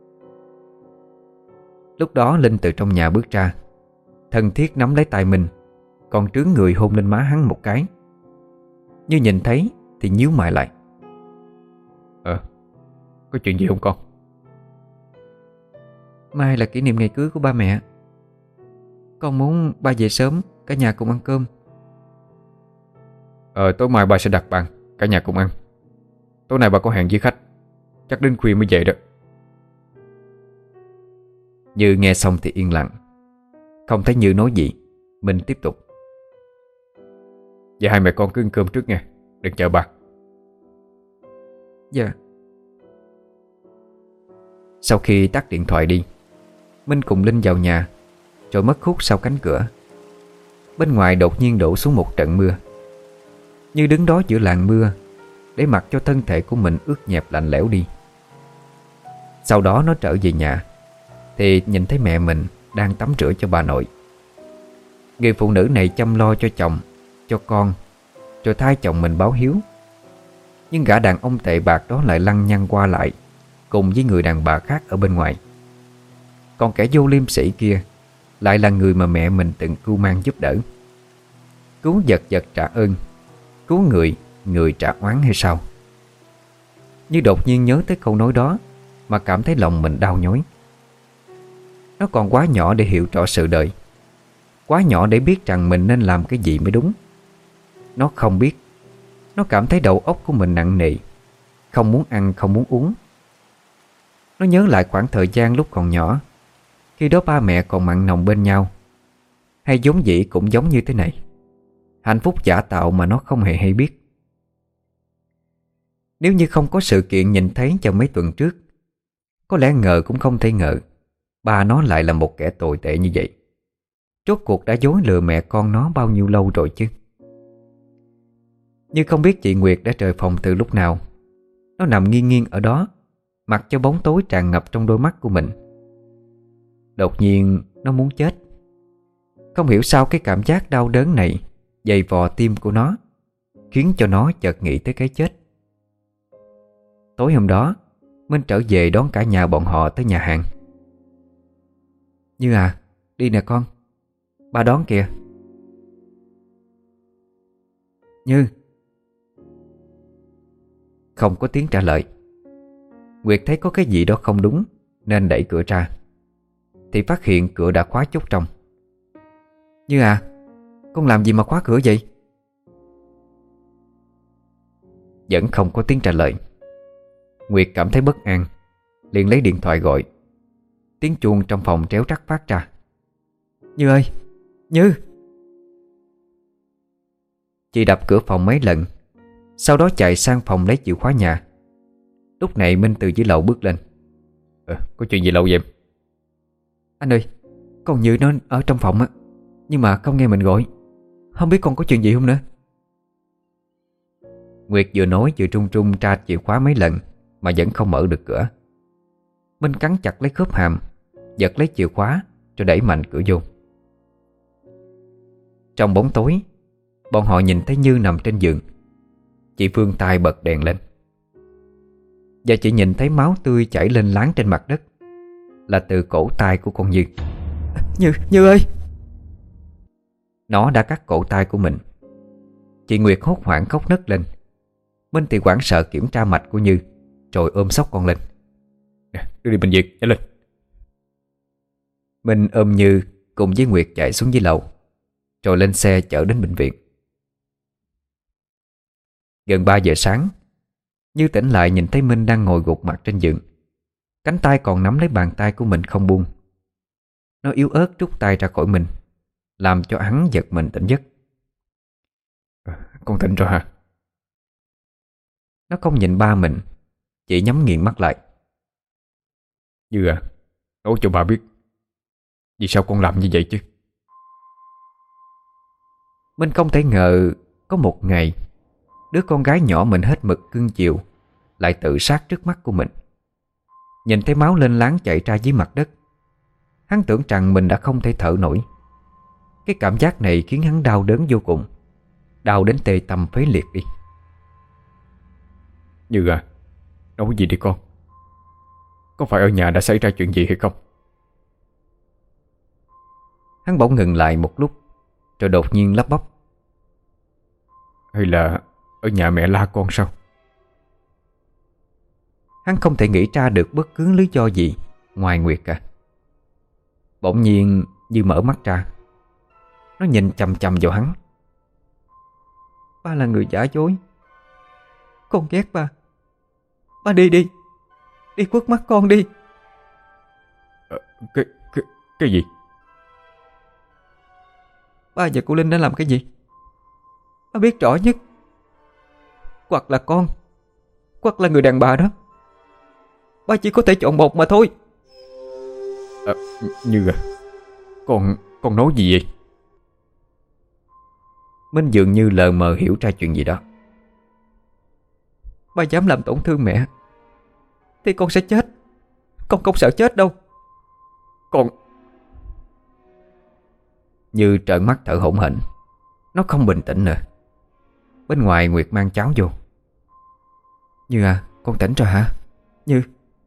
Lúc đó Linh từ trong nhà bước ra, thân thiết nắm lấy tay mình, còn trướng người hôn lên má hắn một cái. Như nhìn thấy thì nhíu mày lại. Ờ, có chuyện gì không con? Mai là kỷ niệm ngày cưới của ba mẹ. Con muốn ba về sớm, cả nhà cùng ăn cơm. Ờ, tối mai ba sẽ đặt bàn, cả nhà cùng ăn. Tối nay ba có hẹn với khách, chắc đến khuya mới về đó. Như nghe xong thì yên lặng. Không thấy Như nói gì, mình tiếp tục. Vậy hai mẹ con cứ ăn cơm trước nha, đừng chờ ba. Dạ. Sau khi tắt điện thoại đi, Minh cùng Linh vào nhà, rồi mất hút sau cánh cửa. Bên ngoài đột nhiên đổ xuống một trận mưa. Như đứng đó giữa làn mưa, để mặc cho thân thể của mình ướt nhẹp lạnh lẽo đi. Sau đó nó trở về nhà thì nhìn thấy mẹ mình đang tắm rửa cho bà nội. Người phụ nữ này chăm lo cho chồng, cho con, rồi thay chồng mình báo hiếu. Nhưng gã đàn ông tệ bạc đó lại lăng nhăng qua lại cùng với người đàn bà khác ở bên ngoài. Còn kẻ vô liêm sỉ kia lại là người mà mẹ mình từng cưu mang giúp đỡ. Cứu vật vật trả ơn, cứu người, người trả oán hay sao? Như đột nhiên nhớ tới câu nói đó mà cảm thấy lòng mình đau nhói. Nó còn quá nhỏ để hiểu rõ sự đời, quá nhỏ để biết rằng mình nên làm cái gì mới đúng. Nó không biết. Nó cảm thấy đầu óc của mình nặng nề, không muốn ăn, không muốn uống. Nó nhớ lại khoảng thời gian lúc còn nhỏ, khi đó ba mẹ còn mặn nồng bên nhau. Hay vốn dĩ cũng giống như thế này, hạnh phúc giả tạo mà nó không hề hay biết. Nếu như không có sự kiện nhìn thấy vào mấy tuần trước, có lẽ ngờ cũng không thể ngờ ba nó lại là một kẻ tồi tệ như vậy. Rốt cuộc đã dối lừa mẹ con nó bao nhiêu lâu rồi chứ? Như không biết chị Nguyệt đã rời phòng từ lúc nào. Nó nằm nghiêng nghiêng ở đó, mặc cho bóng tối tràn ngập trong đôi mắt của mình. Đột nhiên nó muốn chết. Không hiểu sao cái cảm giác đau đớn này dày vò tim của nó, khiến cho nó chợt nghĩ tới cái chết. Tối hôm đó, Minh trở về đón cả nhà bọn họ tới nhà hàng. Như à, đi nè con, ba đón kìa. Như. Không có tiếng trả lời. Nguyệt thấy có cái gì đó không đúng nên đẩy cửa ra, thì phát hiện cửa đã khóa chốt trong. Như à, con làm gì mà khóa cửa vậy? Vẫn không có tiếng trả lời. Nguyệt cảm thấy bất an, liền lấy điện thoại gọi. Tiếng chuông trong phòng tréo trắc phát ra. Như ơi, Như. Chị đập cửa phòng mấy lần, sau đó chạy sang phòng lấy chìa khóa nhà. Lúc này Minh từ dưới lầu bước lên. Ờ, có chuyện gì lâu vậy em? Anh ơi, con Như nó ở trong phòng á, nhưng mà không nghe mình gọi. Không biết con có chuyện gì không nữa. Nguyệt vừa nói vừa trung trung tra chìa khóa mấy lần mà vẫn không mở được cửa. Minh cắn chặt lấy khớp hàm, giật lấy chìa khóa rồi đẩy mạnh cửa vô. Trong bóng tối, bọn họ nhìn thấy Như nằm trên giường. Chị Phương tay bật đèn lên, và chị nhìn thấy máu tươi chảy lên láng trên mặt đất, là từ cổ tay của con Như. Như, Như ơi! Nó đã cắt cổ tay của mình. Chị Nguyệt hốt hoảng khóc nấc lên. Minh thì hoảng sợ kiểm tra mạch của Như, rồi ôm xốc con lên. Đưa đi bệnh viện, nhanh lên. Minh ôm Như cùng với Nguyệt chạy xuống dưới lầu, rồi lên xe chở đến bệnh viện. Gần ba giờ sáng, Như tỉnh lại nhìn thấy Minh đang ngồi gục mặt trên giường, cánh tay còn nắm lấy bàn tay của mình không buông. Nó yếu ớt rút tay ra khỏi mình, làm cho hắn giật mình tỉnh giấc. Con tỉnh rồi hả? Nó không nhìn ba mình, chỉ nhắm nghiền mắt lại. Như à, nói cho bà biết, vì sao con làm như vậy chứ? Minh không thể ngờ có một ngày đứa con gái nhỏ mình hết mực cưng chiều lại tự sát trước mắt của mình. Nhìn thấy máu lên láng chảy ra dưới mặt đất, hắn tưởng rằng mình đã không thể thở nổi. Cái cảm giác này khiến hắn đau đớn vô cùng, đau đến tê tâm phế liệt đi. Như à, nói gì đi con? Có phải ở nhà đã xảy ra chuyện gì hay không? Hắn bỗng ngừng lại một lúc, rồi đột nhiên lắp bắp. Hay là ở nhà mẹ la con sao? Hắn không thể nghĩ ra được bất cứ lý do gì ngoài Nguyệt cả. Bỗng nhiên Như mở mắt ra. Nó nhìn chằm chằm vào hắn. Ba là người giả dối. Con ghét ba. Ba đi đi. Đi khuất mắt con đi. à, Cái cái cái gì? Ba và cô Linh đã làm cái gì? Ba biết rõ nhất. Hoặc là con, hoặc là người đàn bà đó. Ba chỉ có thể chọn một mà thôi. à, Như à, Con Con nói gì vậy? Minh dường như lờ mờ hiểu ra chuyện gì đó. Ba dám làm tổn thương mẹ thì con sẽ chết. Con không sợ chết đâu. Con... Như trợn mắt thở hổn hển. Nó không bình tĩnh nữa. Bên ngoài Nguyệt mang cháo vô. Như à, con tỉnh rồi hả? Như.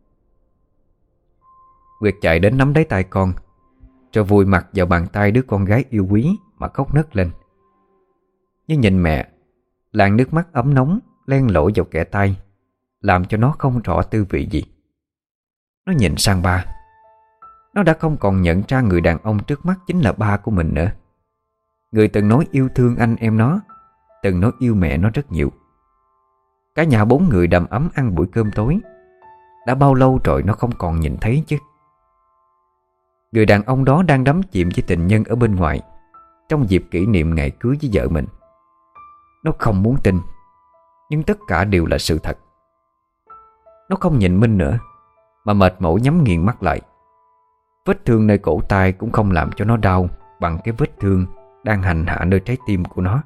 Nguyệt chạy đến nắm lấy tay con, rồi vùi mặt vào bàn tay đứa con gái yêu quý mà khóc nấc lên. Như nhìn mẹ, làn nước mắt ấm nóng len lỏi vào kẽ tay, làm cho nó không rõ tư vị gì. Nó nhìn sang ba. Nó đã không còn nhận ra người đàn ông trước mắt chính là ba của mình nữa. Người từng nói yêu thương anh em nó, từng nói yêu mẹ nó rất nhiều. Cả nhà bốn người đầm ấm ăn buổi cơm tối. Đã bao lâu rồi nó không còn nhìn thấy chứ. Người đàn ông đó đang đắm chìm với tình nhân ở bên ngoài, trong dịp kỷ niệm ngày cưới với vợ mình. Nó không muốn tin, nhưng tất cả đều là sự thật. Nó không nhìn Minh nữa, mà mệt mỏi nhắm nghiền mắt lại. Vết thương nơi cổ tay cũng không làm cho nó đau bằng cái vết thương đang hành hạ nơi trái tim của nó.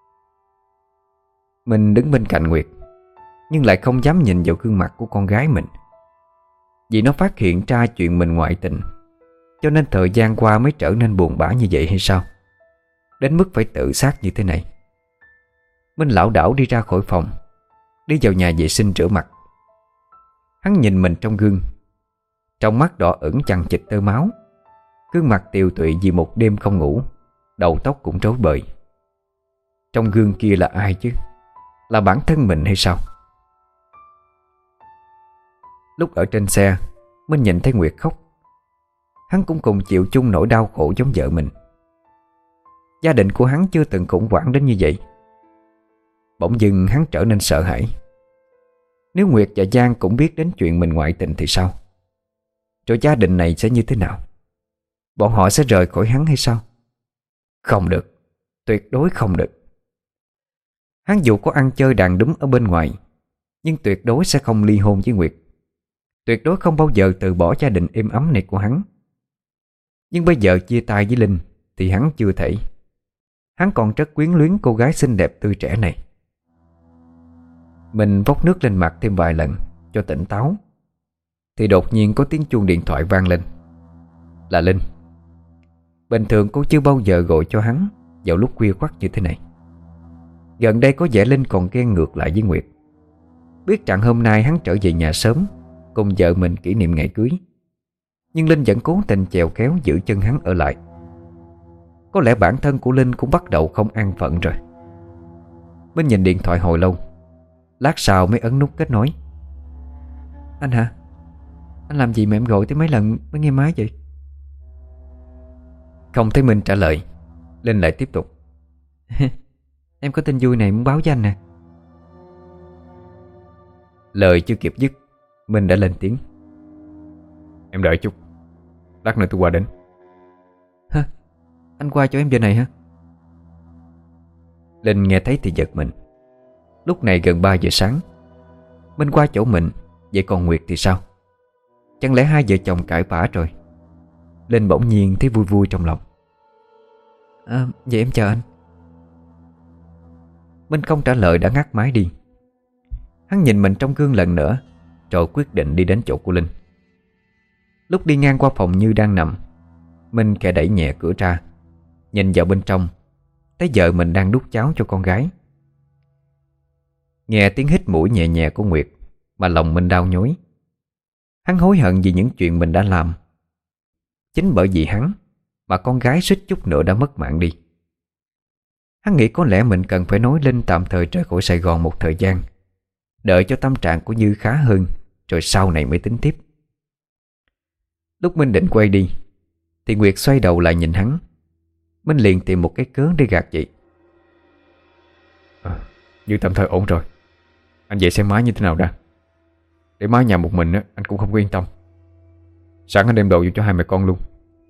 Mình đứng bên cạnh Nguyệt, nhưng lại không dám nhìn vào gương mặt của con gái mình, vì nó phát hiện ra chuyện mình ngoại tình cho nên thời gian qua mới trở nên buồn bã như vậy hay sao? Đến mức phải tự sát như thế này. Minh lảo đảo đi ra khỏi phòng, đi vào nhà vệ sinh rửa mặt. Hắn nhìn mình trong gương, trong mắt đỏ ửng chằng chịt tơ máu, gương mặt tiều tụy vì một đêm không ngủ, đầu tóc cũng rối bời. Trong gương kia là ai chứ? Là bản thân mình hay sao? Lúc ở trên xe, Minh nhìn thấy Nguyệt khóc. Hắn cũng cùng chịu chung nỗi đau khổ giống vợ mình. Gia đình của hắn chưa từng khủng hoảng đến như vậy. Bỗng dưng hắn trở nên sợ hãi. Nếu Nguyệt và Giang cũng biết đến chuyện mình ngoại tình thì sao? Rồi gia đình này sẽ như thế nào? Bọn họ sẽ rời khỏi hắn hay sao? Không được, tuyệt đối không được. Hắn dù có ăn chơi đàn đúm ở bên ngoài, nhưng tuyệt đối sẽ không ly hôn với Nguyệt. Tuyệt đối không bao giờ từ bỏ gia đình êm ấm này của hắn. Nhưng bây giờ chia tay với Linh thì hắn chưa thể. Hắn còn rất quyến luyến cô gái xinh đẹp tươi trẻ này. Mình vốc nước lên mặt thêm vài lần cho tỉnh táo, thì đột nhiên có tiếng chuông điện thoại vang lên. Là Linh. Bình thường cô chưa bao giờ gọi cho hắn vào lúc khuya khoắt như thế này. Gần đây có vẻ Linh còn ghen ngược lại với Nguyệt. Biết rằng hôm nay hắn trở về nhà sớm cùng vợ mình kỷ niệm ngày cưới, nhưng Linh vẫn cố tình chèo kéo giữ chân hắn ở lại. Có lẽ bản thân của Linh cũng bắt đầu không an phận rồi. Minh nhìn điện thoại hồi lâu, lát sau mới ấn nút kết nối. Anh hả? Anh làm gì mà em gọi tới mấy lần mới nghe máy vậy? Không thấy Minh trả lời, Linh lại tiếp tục. Em có tin vui này muốn báo với anh nè. Lời chưa kịp dứt, Minh đã lên tiếng. Em đợi chút, lát nữa tôi qua đến. Hả? Anh qua cho em giờ này hả? Linh nghe thấy thì giật mình. Lúc này gần ba giờ sáng. Minh qua chỗ mình, vậy còn Nguyệt thì sao? Chẳng lẽ hai vợ chồng cãi vã rồi? Linh bỗng nhiên thấy vui vui trong lòng. À, vậy em chờ anh. Minh không trả lời đã ngắt máy đi. Hắn nhìn mình trong gương lần nữa, rồi quyết định đi đến chỗ của Linh. Lúc đi ngang qua phòng Như đang nằm, Minh khẽ đẩy nhẹ cửa ra, nhìn vào bên trong, thấy vợ mình đang đút cháo cho con gái. Nghe tiếng hít mũi nhẹ nhẹ của Nguyệt mà lòng Minh đau nhói. Hắn hối hận vì những chuyện mình đã làm. Chính bởi vì hắn mà con gái suýt chút nữa đã mất mạng đi. Hắn nghĩ có lẽ mình cần phải nói Linh tạm thời rời khỏi Sài Gòn một thời gian, đợi cho tâm trạng của Như khá hơn, rồi sau này mới tính tiếp. Lúc Minh định quay đi thì Nguyệt xoay đầu lại nhìn hắn. Minh liền tìm một cái cớ để gạt chị. à, Như tạm thời ổn rồi. Anh về xem máy như thế nào đã. Để má nhà một mình á, anh cũng không có yên tâm. Sẵn anh đem đồ vô cho hai mẹ con luôn.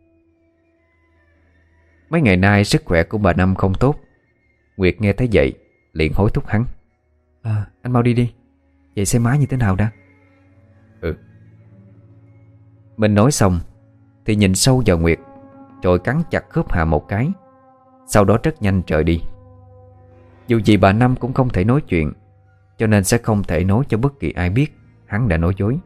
Mấy ngày nay sức khỏe của bà Năm không tốt. Nguyệt nghe thấy vậy liền hối thúc hắn. À, anh mau đi đi, về xem má như thế nào đã. Ừ. Mình nói xong thì nhìn sâu vào Nguyệt, rồi cắn chặt khớp hạ một cái, sau đó rất nhanh trời đi. Dù gì bà Năm cũng không thể nói chuyện, cho nên sẽ không thể nói cho bất kỳ ai biết hắn đã nói dối.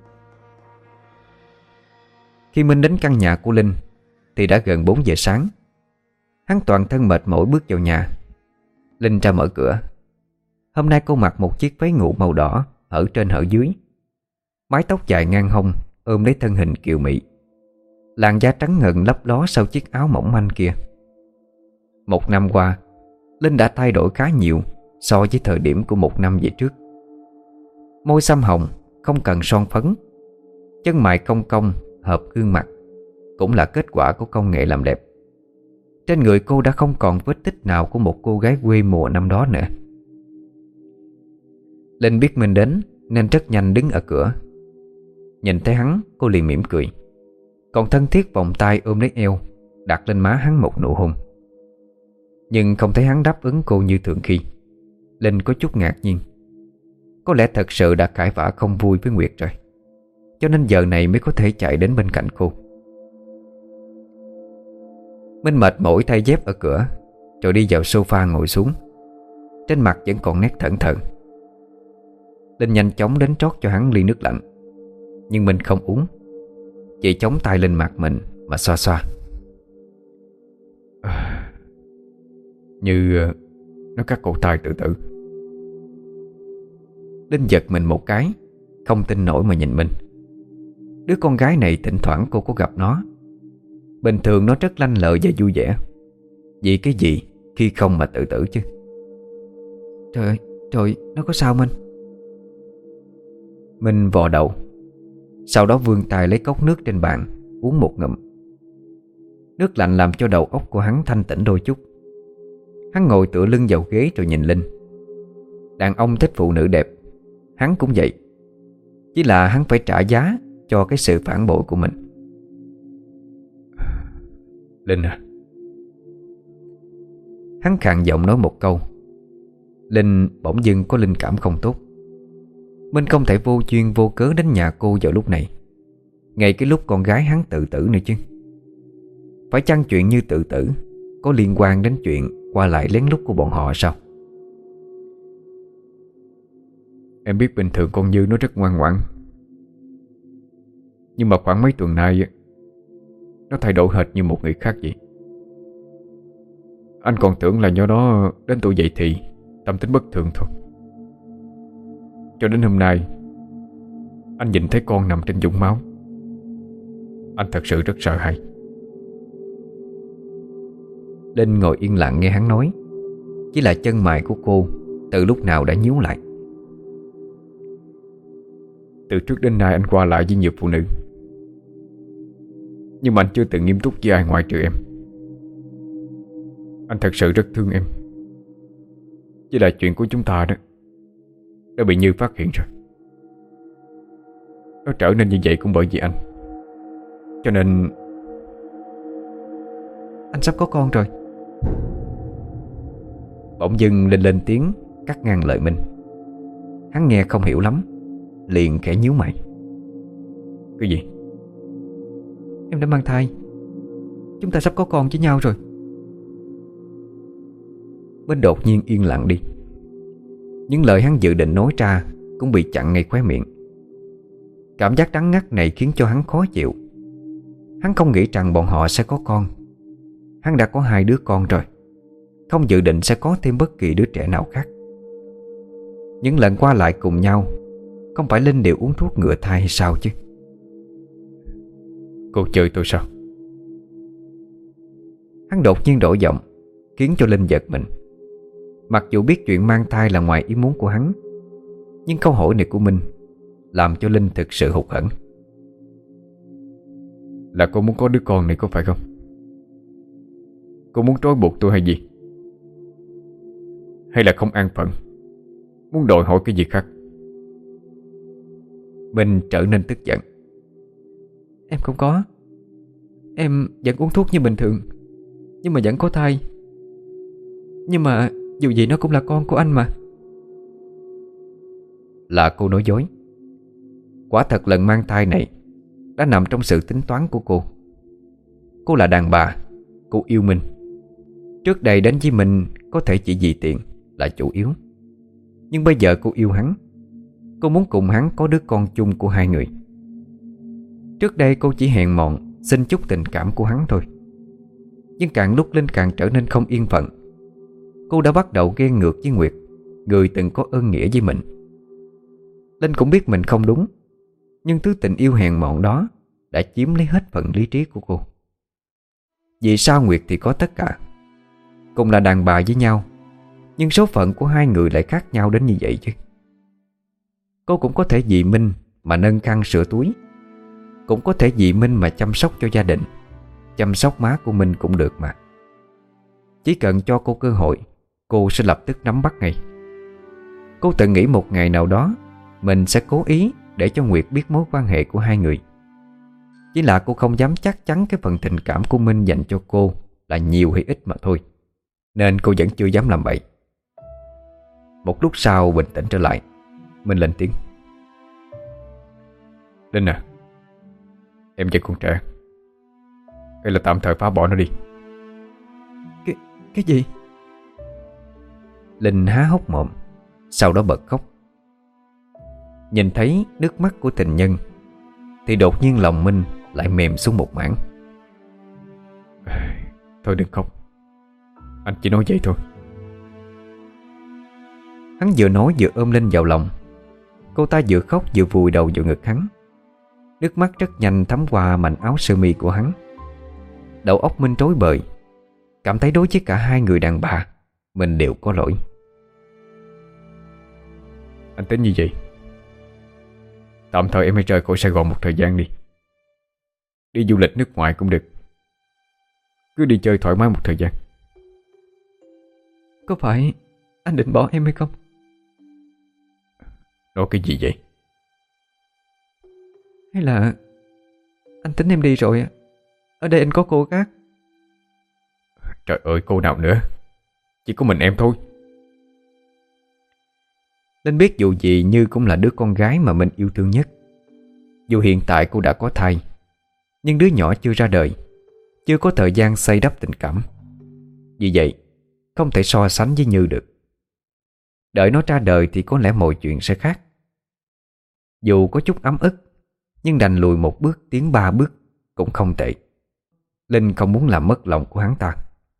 Khi Minh đến căn nhà của Linh thì đã gần bốn giờ sáng. Hắn toàn thân mệt mỏi bước vào nhà. Linh ra mở cửa. Hôm nay cô mặc một chiếc váy ngủ màu đỏ, hở trên hở dưới, mái tóc dài ngang hông ôm lấy thân hình kiều mị. Làn da trắng ngần lấp ló sau chiếc áo mỏng manh kia. Một năm qua, Linh đã thay đổi khá nhiều so với thời điểm của một năm về trước. Môi xăm hồng, không cần son phấn. Chân mày cong cong, hợp gương mặt, cũng là kết quả của công nghệ làm đẹp. Trên người cô đã không còn vết tích nào của một cô gái quê mùa năm đó nữa. Linh biết mình đến nên rất nhanh đứng ở cửa. Nhìn thấy hắn, cô liền mỉm cười, còn thân thiết vòng tay ôm lấy eo, đặt lên má hắn một nụ hôn. Nhưng không thấy hắn đáp ứng cô như thường khi. Linh có chút ngạc nhiên. Có lẽ thật sự đã cãi vã không vui với Nguyệt rồi, cho nên giờ này mới có thể chạy đến bên cạnh cô. Minh mệt mỏi thay dép ở cửa, rồi đi vào sofa ngồi xuống. Trên mặt vẫn còn nét thẫn thờ. Linh nhanh chóng đến trót cho hắn ly nước lạnh, nhưng mình không uống, chỉ chống tay lên mặt mình mà xoa xoa. À, như nó cắt cổ tay tự tử. Linh giật mình một cái, không tin nổi mà nhìn Minh. Đứa con gái này thỉnh thoảng cô có gặp nó. Bình thường nó rất lanh lợi và vui vẻ. Vì cái gì khi không mà tự tử chứ? Trời ơi, trời, nó có sao Minh? Minh vò đầu, sau đó vươn tay lấy cốc nước trên bàn, uống một ngụm. Nước lạnh làm cho đầu óc của hắn thanh tĩnh đôi chút. Hắn ngồi tựa lưng vào ghế rồi nhìn Linh. Đàn ông thích phụ nữ đẹp, hắn cũng vậy. Chỉ là hắn phải trả giá cho cái sự phản bội của mình. Linh à. Hắn khàn giọng nói một câu. Linh bỗng dưng có linh cảm không tốt. Minh không thể vô duyên vô cớ đến nhà cô vào lúc này, ngay cái lúc con gái hắn tự tử nữa chứ. Phải chăng chuyện như tự tử có liên quan đến chuyện qua lại lén lút của bọn họ sao? Em biết bình thường con Như nó rất ngoan ngoãn, nhưng mà khoảng mấy tuần nay nó thay đổi hệt như một người khác vậy. Anh còn tưởng là do nó đến tuổi dậy thì tâm tính bất thường thôi. Cho đến hôm nay anh nhìn thấy con nằm trên vũng máu, anh thật sự rất sợ hãi. Linh ngồi yên lặng nghe hắn nói. Chỉ là chân mày của cô từ lúc nào đã nhíu lại. Từ trước đến nay anh qua lại với nhiều phụ nữ, nhưng mà anh chưa từng nghiêm túc với ai ngoài trừ em. Anh thật sự rất thương em. Chỉ là chuyện của chúng ta đó đã bị Như phát hiện rồi. Nó trở nên như vậy cũng bởi vì anh. Cho nên anh sắp có con rồi. Bỗng dưng Linh lên tiếng cắt ngang lời Minh. Hắn nghe không hiểu lắm, liền khẽ nhíu mày. Cái gì? Em đã mang thai. Chúng ta sắp có con với nhau rồi. Minh đột nhiên yên lặng đi. Những lời hắn dự định nói ra cũng bị chặn ngay khóe miệng. Cảm giác đắng ngắt này khiến cho hắn khó chịu. Hắn không nghĩ rằng bọn họ sẽ có con. Hắn đã có hai đứa con rồi, không dự định sẽ có thêm bất kỳ đứa trẻ nào khác. Những lần qua lại cùng nhau, không phải Linh đều uống thuốc ngừa thai hay sao chứ? Cô chơi tôi sao? Hắn đột nhiên đổi giọng, khiến cho Linh giật mình. Mặc dù biết chuyện mang thai là ngoài ý muốn của hắn, nhưng câu hỏi này của Minh làm cho Linh thực sự hụt hẫng. Là cô muốn có đứa con này có phải không? Cô muốn trói buộc tôi hay gì? Hay là không an phận, muốn đòi hỏi cái gì khác? Minh trở nên tức giận. Em không có. Em vẫn uống thuốc như bình thường, nhưng mà vẫn có thai. Nhưng mà dù gì nó cũng là con của anh mà. Là cô nói dối. Quả thật lần mang thai này đã nằm trong sự tính toán của cô. Cô là đàn bà, cô yêu Minh. Trước đây đến với Minh có thể chỉ vì tiền là chủ yếu, nhưng bây giờ cô yêu hắn. Cô muốn cùng hắn có đứa con chung của hai người. Trước đây cô chỉ hèn mọn xin chút tình cảm của hắn thôi. Nhưng càng lúc Linh càng trở nên không yên phận. Cô đã bắt đầu ghen ngược với Nguyệt, người từng có ơn nghĩa với mình. Linh cũng biết mình không đúng, nhưng thứ tình yêu hèn mọn đó đã chiếm lấy hết phần lý trí của cô. Vì sao Nguyệt thì có tất cả, cùng là đàn bà với nhau, nhưng số phận của hai người lại khác nhau đến như vậy chứ? Cô cũng có thể vì Minh mà nâng khăn sửa túi, cũng có thể vì Minh mà chăm sóc cho gia đình. Chăm sóc má của Minh cũng được mà. Chỉ cần cho cô cơ hội, cô sẽ lập tức nắm bắt ngay. Cô tự nghĩ một ngày nào đó mình sẽ cố ý để cho Nguyệt biết mối quan hệ của hai người. Chỉ là cô không dám chắc chắn cái phần tình cảm của Minh dành cho cô là nhiều hay ít mà thôi, nên cô vẫn chưa dám làm vậy. Một lúc sau bình tĩnh trở lại, Minh lên tiếng. Linh à, em vẫn còn trẻ, hay là tạm thời phá bỏ nó đi. Cái, cái gì? Linh há hốc mồm, sau đó bật khóc. Nhìn thấy nước mắt của tình nhân thì đột nhiên lòng Minh lại mềm xuống một mảng. Thôi đừng khóc, anh chỉ nói vậy thôi. Hắn vừa nói vừa ôm Linh vào lòng. Cô ta vừa khóc vừa vùi đầu vào ngực hắn. Nước mắt rất nhanh thấm qua mảnh áo sơ mi của hắn. Đầu óc Minh rối bời, cảm thấy đối với cả hai người đàn bà mình đều có lỗi. Anh tính như vậy, tạm thời em hãy rời khỏi Sài Gòn một thời gian đi. Đi du lịch nước ngoài cũng được, cứ đi chơi thoải mái một thời gian. Có phải anh định bỏ em hay không? Nói cái gì vậy? Hay là anh tính em đi rồi á? Ở đây anh có cô khác. Trời ơi, cô nào nữa? Chỉ có mình em thôi. Linh biết dù gì Như cũng là đứa con gái mà mình yêu thương nhất. Dù hiện tại cô đã có thai, nhưng đứa nhỏ chưa ra đời, chưa có thời gian xây đắp tình cảm. Vì vậy không thể so sánh với Như được. Đợi nó ra đời thì có lẽ mọi chuyện sẽ khác. Dù có chút ấm ức, nhưng đành lùi một bước tiến ba bước cũng không tệ. Linh không muốn làm mất lòng của hắn ta.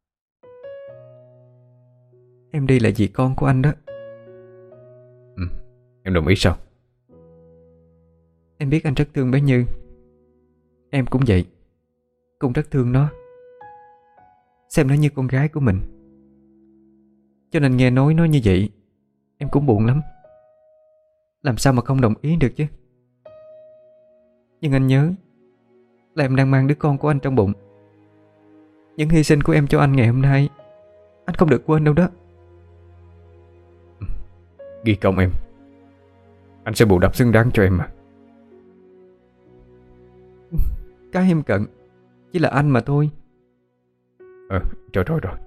Em đi là vì con của anh đó. Ừ, em đồng ý sao? Em biết anh rất thương bé Như. Em cũng vậy, cũng rất thương nó, xem nó như con gái của mình. Cho nên nghe nói nó như vậy, em cũng buồn lắm. Làm sao mà không đồng ý được chứ. Nhưng anh nhớ là em đang mang đứa con của anh trong bụng. Những hy sinh của em cho anh ngày hôm nay, anh không được quên đâu đó. Ghi công em, anh sẽ bù đắp xứng đáng cho em mà. Cái em cần chỉ là anh mà thôi. Ờ, rồi rồi rồi.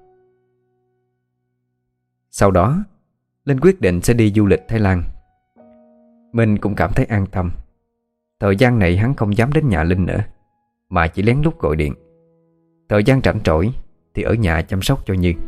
Sau đó Linh quyết định sẽ đi du lịch Thái Lan. Mình cũng cảm thấy an tâm. Thời gian này hắn không dám đến nhà Linh nữa, mà chỉ lén lút gọi điện. Thời gian rảnh rỗi thì ở nhà chăm sóc cho Như.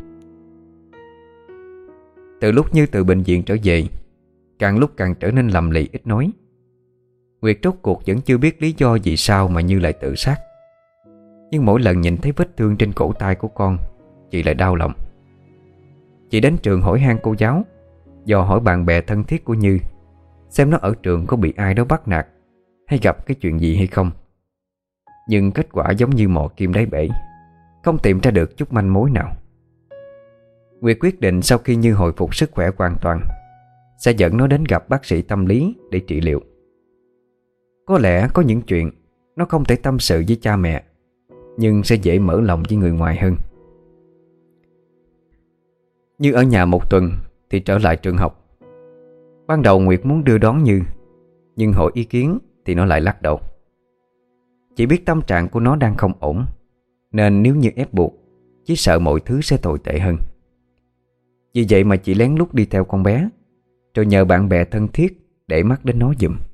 Từ lúc Như từ bệnh viện trở về, càng lúc càng trở nên lầm lì ít nói. Nguyệt rốt cuộc vẫn chưa biết lý do vì sao mà Như lại tự sát. Nhưng mỗi lần nhìn thấy vết thương trên cổ tay của con, chị lại đau lòng. Chị đến trường hỏi han cô giáo, dò hỏi bạn bè thân thiết của Như, xem nó ở trường có bị ai đó bắt nạt hay gặp cái chuyện gì hay không. Nhưng kết quả giống như mò kim đáy bể, không tìm ra được chút manh mối nào. Nguyệt quyết định sau khi Như hồi phục sức khỏe hoàn toàn, sẽ dẫn nó đến gặp bác sĩ tâm lý để trị liệu. Có lẽ có những chuyện nó không thể tâm sự với cha mẹ, nhưng sẽ dễ mở lòng với người ngoài hơn. Như ở nhà một tuần thì trở lại trường học. Ban đầu Nguyệt muốn đưa đón Như, nhưng hỏi ý kiến thì nó lại lắc đầu. Chỉ biết tâm trạng của nó đang không ổn, nên nếu như ép buộc, chỉ sợ mọi thứ sẽ tồi tệ hơn. Vì vậy mà chị lén lút đi theo con bé, rồi nhờ bạn bè thân thiết để mắt đến nó giùm.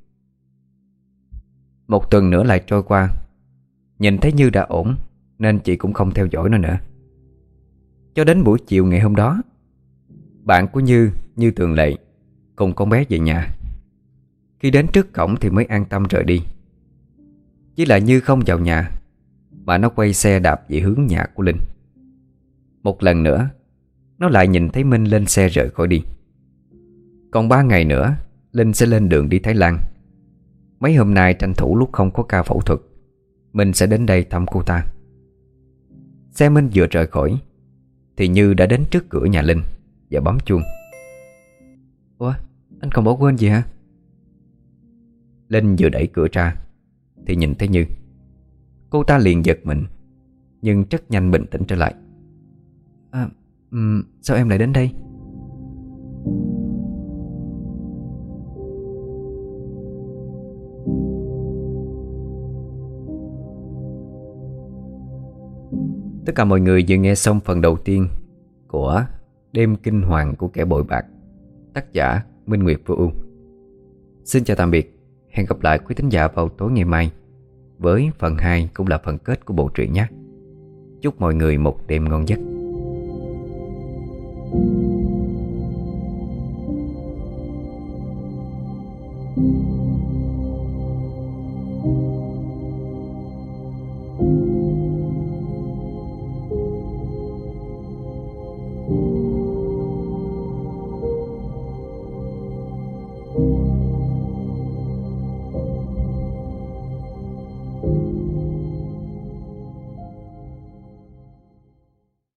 Một tuần nữa lại trôi qua, nhìn thấy Như đã ổn nên chị cũng không theo dõi nó nữa. Cho đến buổi chiều ngày hôm đó, bạn của Như, như thường lệ, cùng con bé về nhà. Khi đến trước cổng thì mới an tâm rời đi. Chỉ là Như không vào nhà, mà nó quay xe đạp về hướng nhà của Linh. Một lần nữa, nó lại nhìn thấy Minh lên xe rời khỏi đi. Còn ba ngày nữa, Linh sẽ lên đường đi Thái Lan. Mấy hôm nay tranh thủ lúc không có ca phẫu thuật, Minh sẽ đến đây thăm cô ta. Xe Minh vừa rời khỏi thì Như đã đến trước cửa nhà Linh và bấm chuông. Ủa, anh còn bỏ quên gì hả? Linh vừa đẩy cửa ra thì nhìn thấy Như. Cô ta liền giật mình, nhưng rất nhanh bình tĩnh trở lại. À, um, sao em lại đến đây? Tất cả mọi người vừa nghe xong phần đầu tiên của Đêm Kinh Hoàng của Kẻ Bội Bạc, tác giả Minh Nguyệt Vô Ưu. Xin chào tạm biệt, hẹn gặp lại quý thính giả vào tối ngày mai với phần hai cũng là phần kết của bộ truyện nhé. Chúc mọi người một đêm ngon giấc.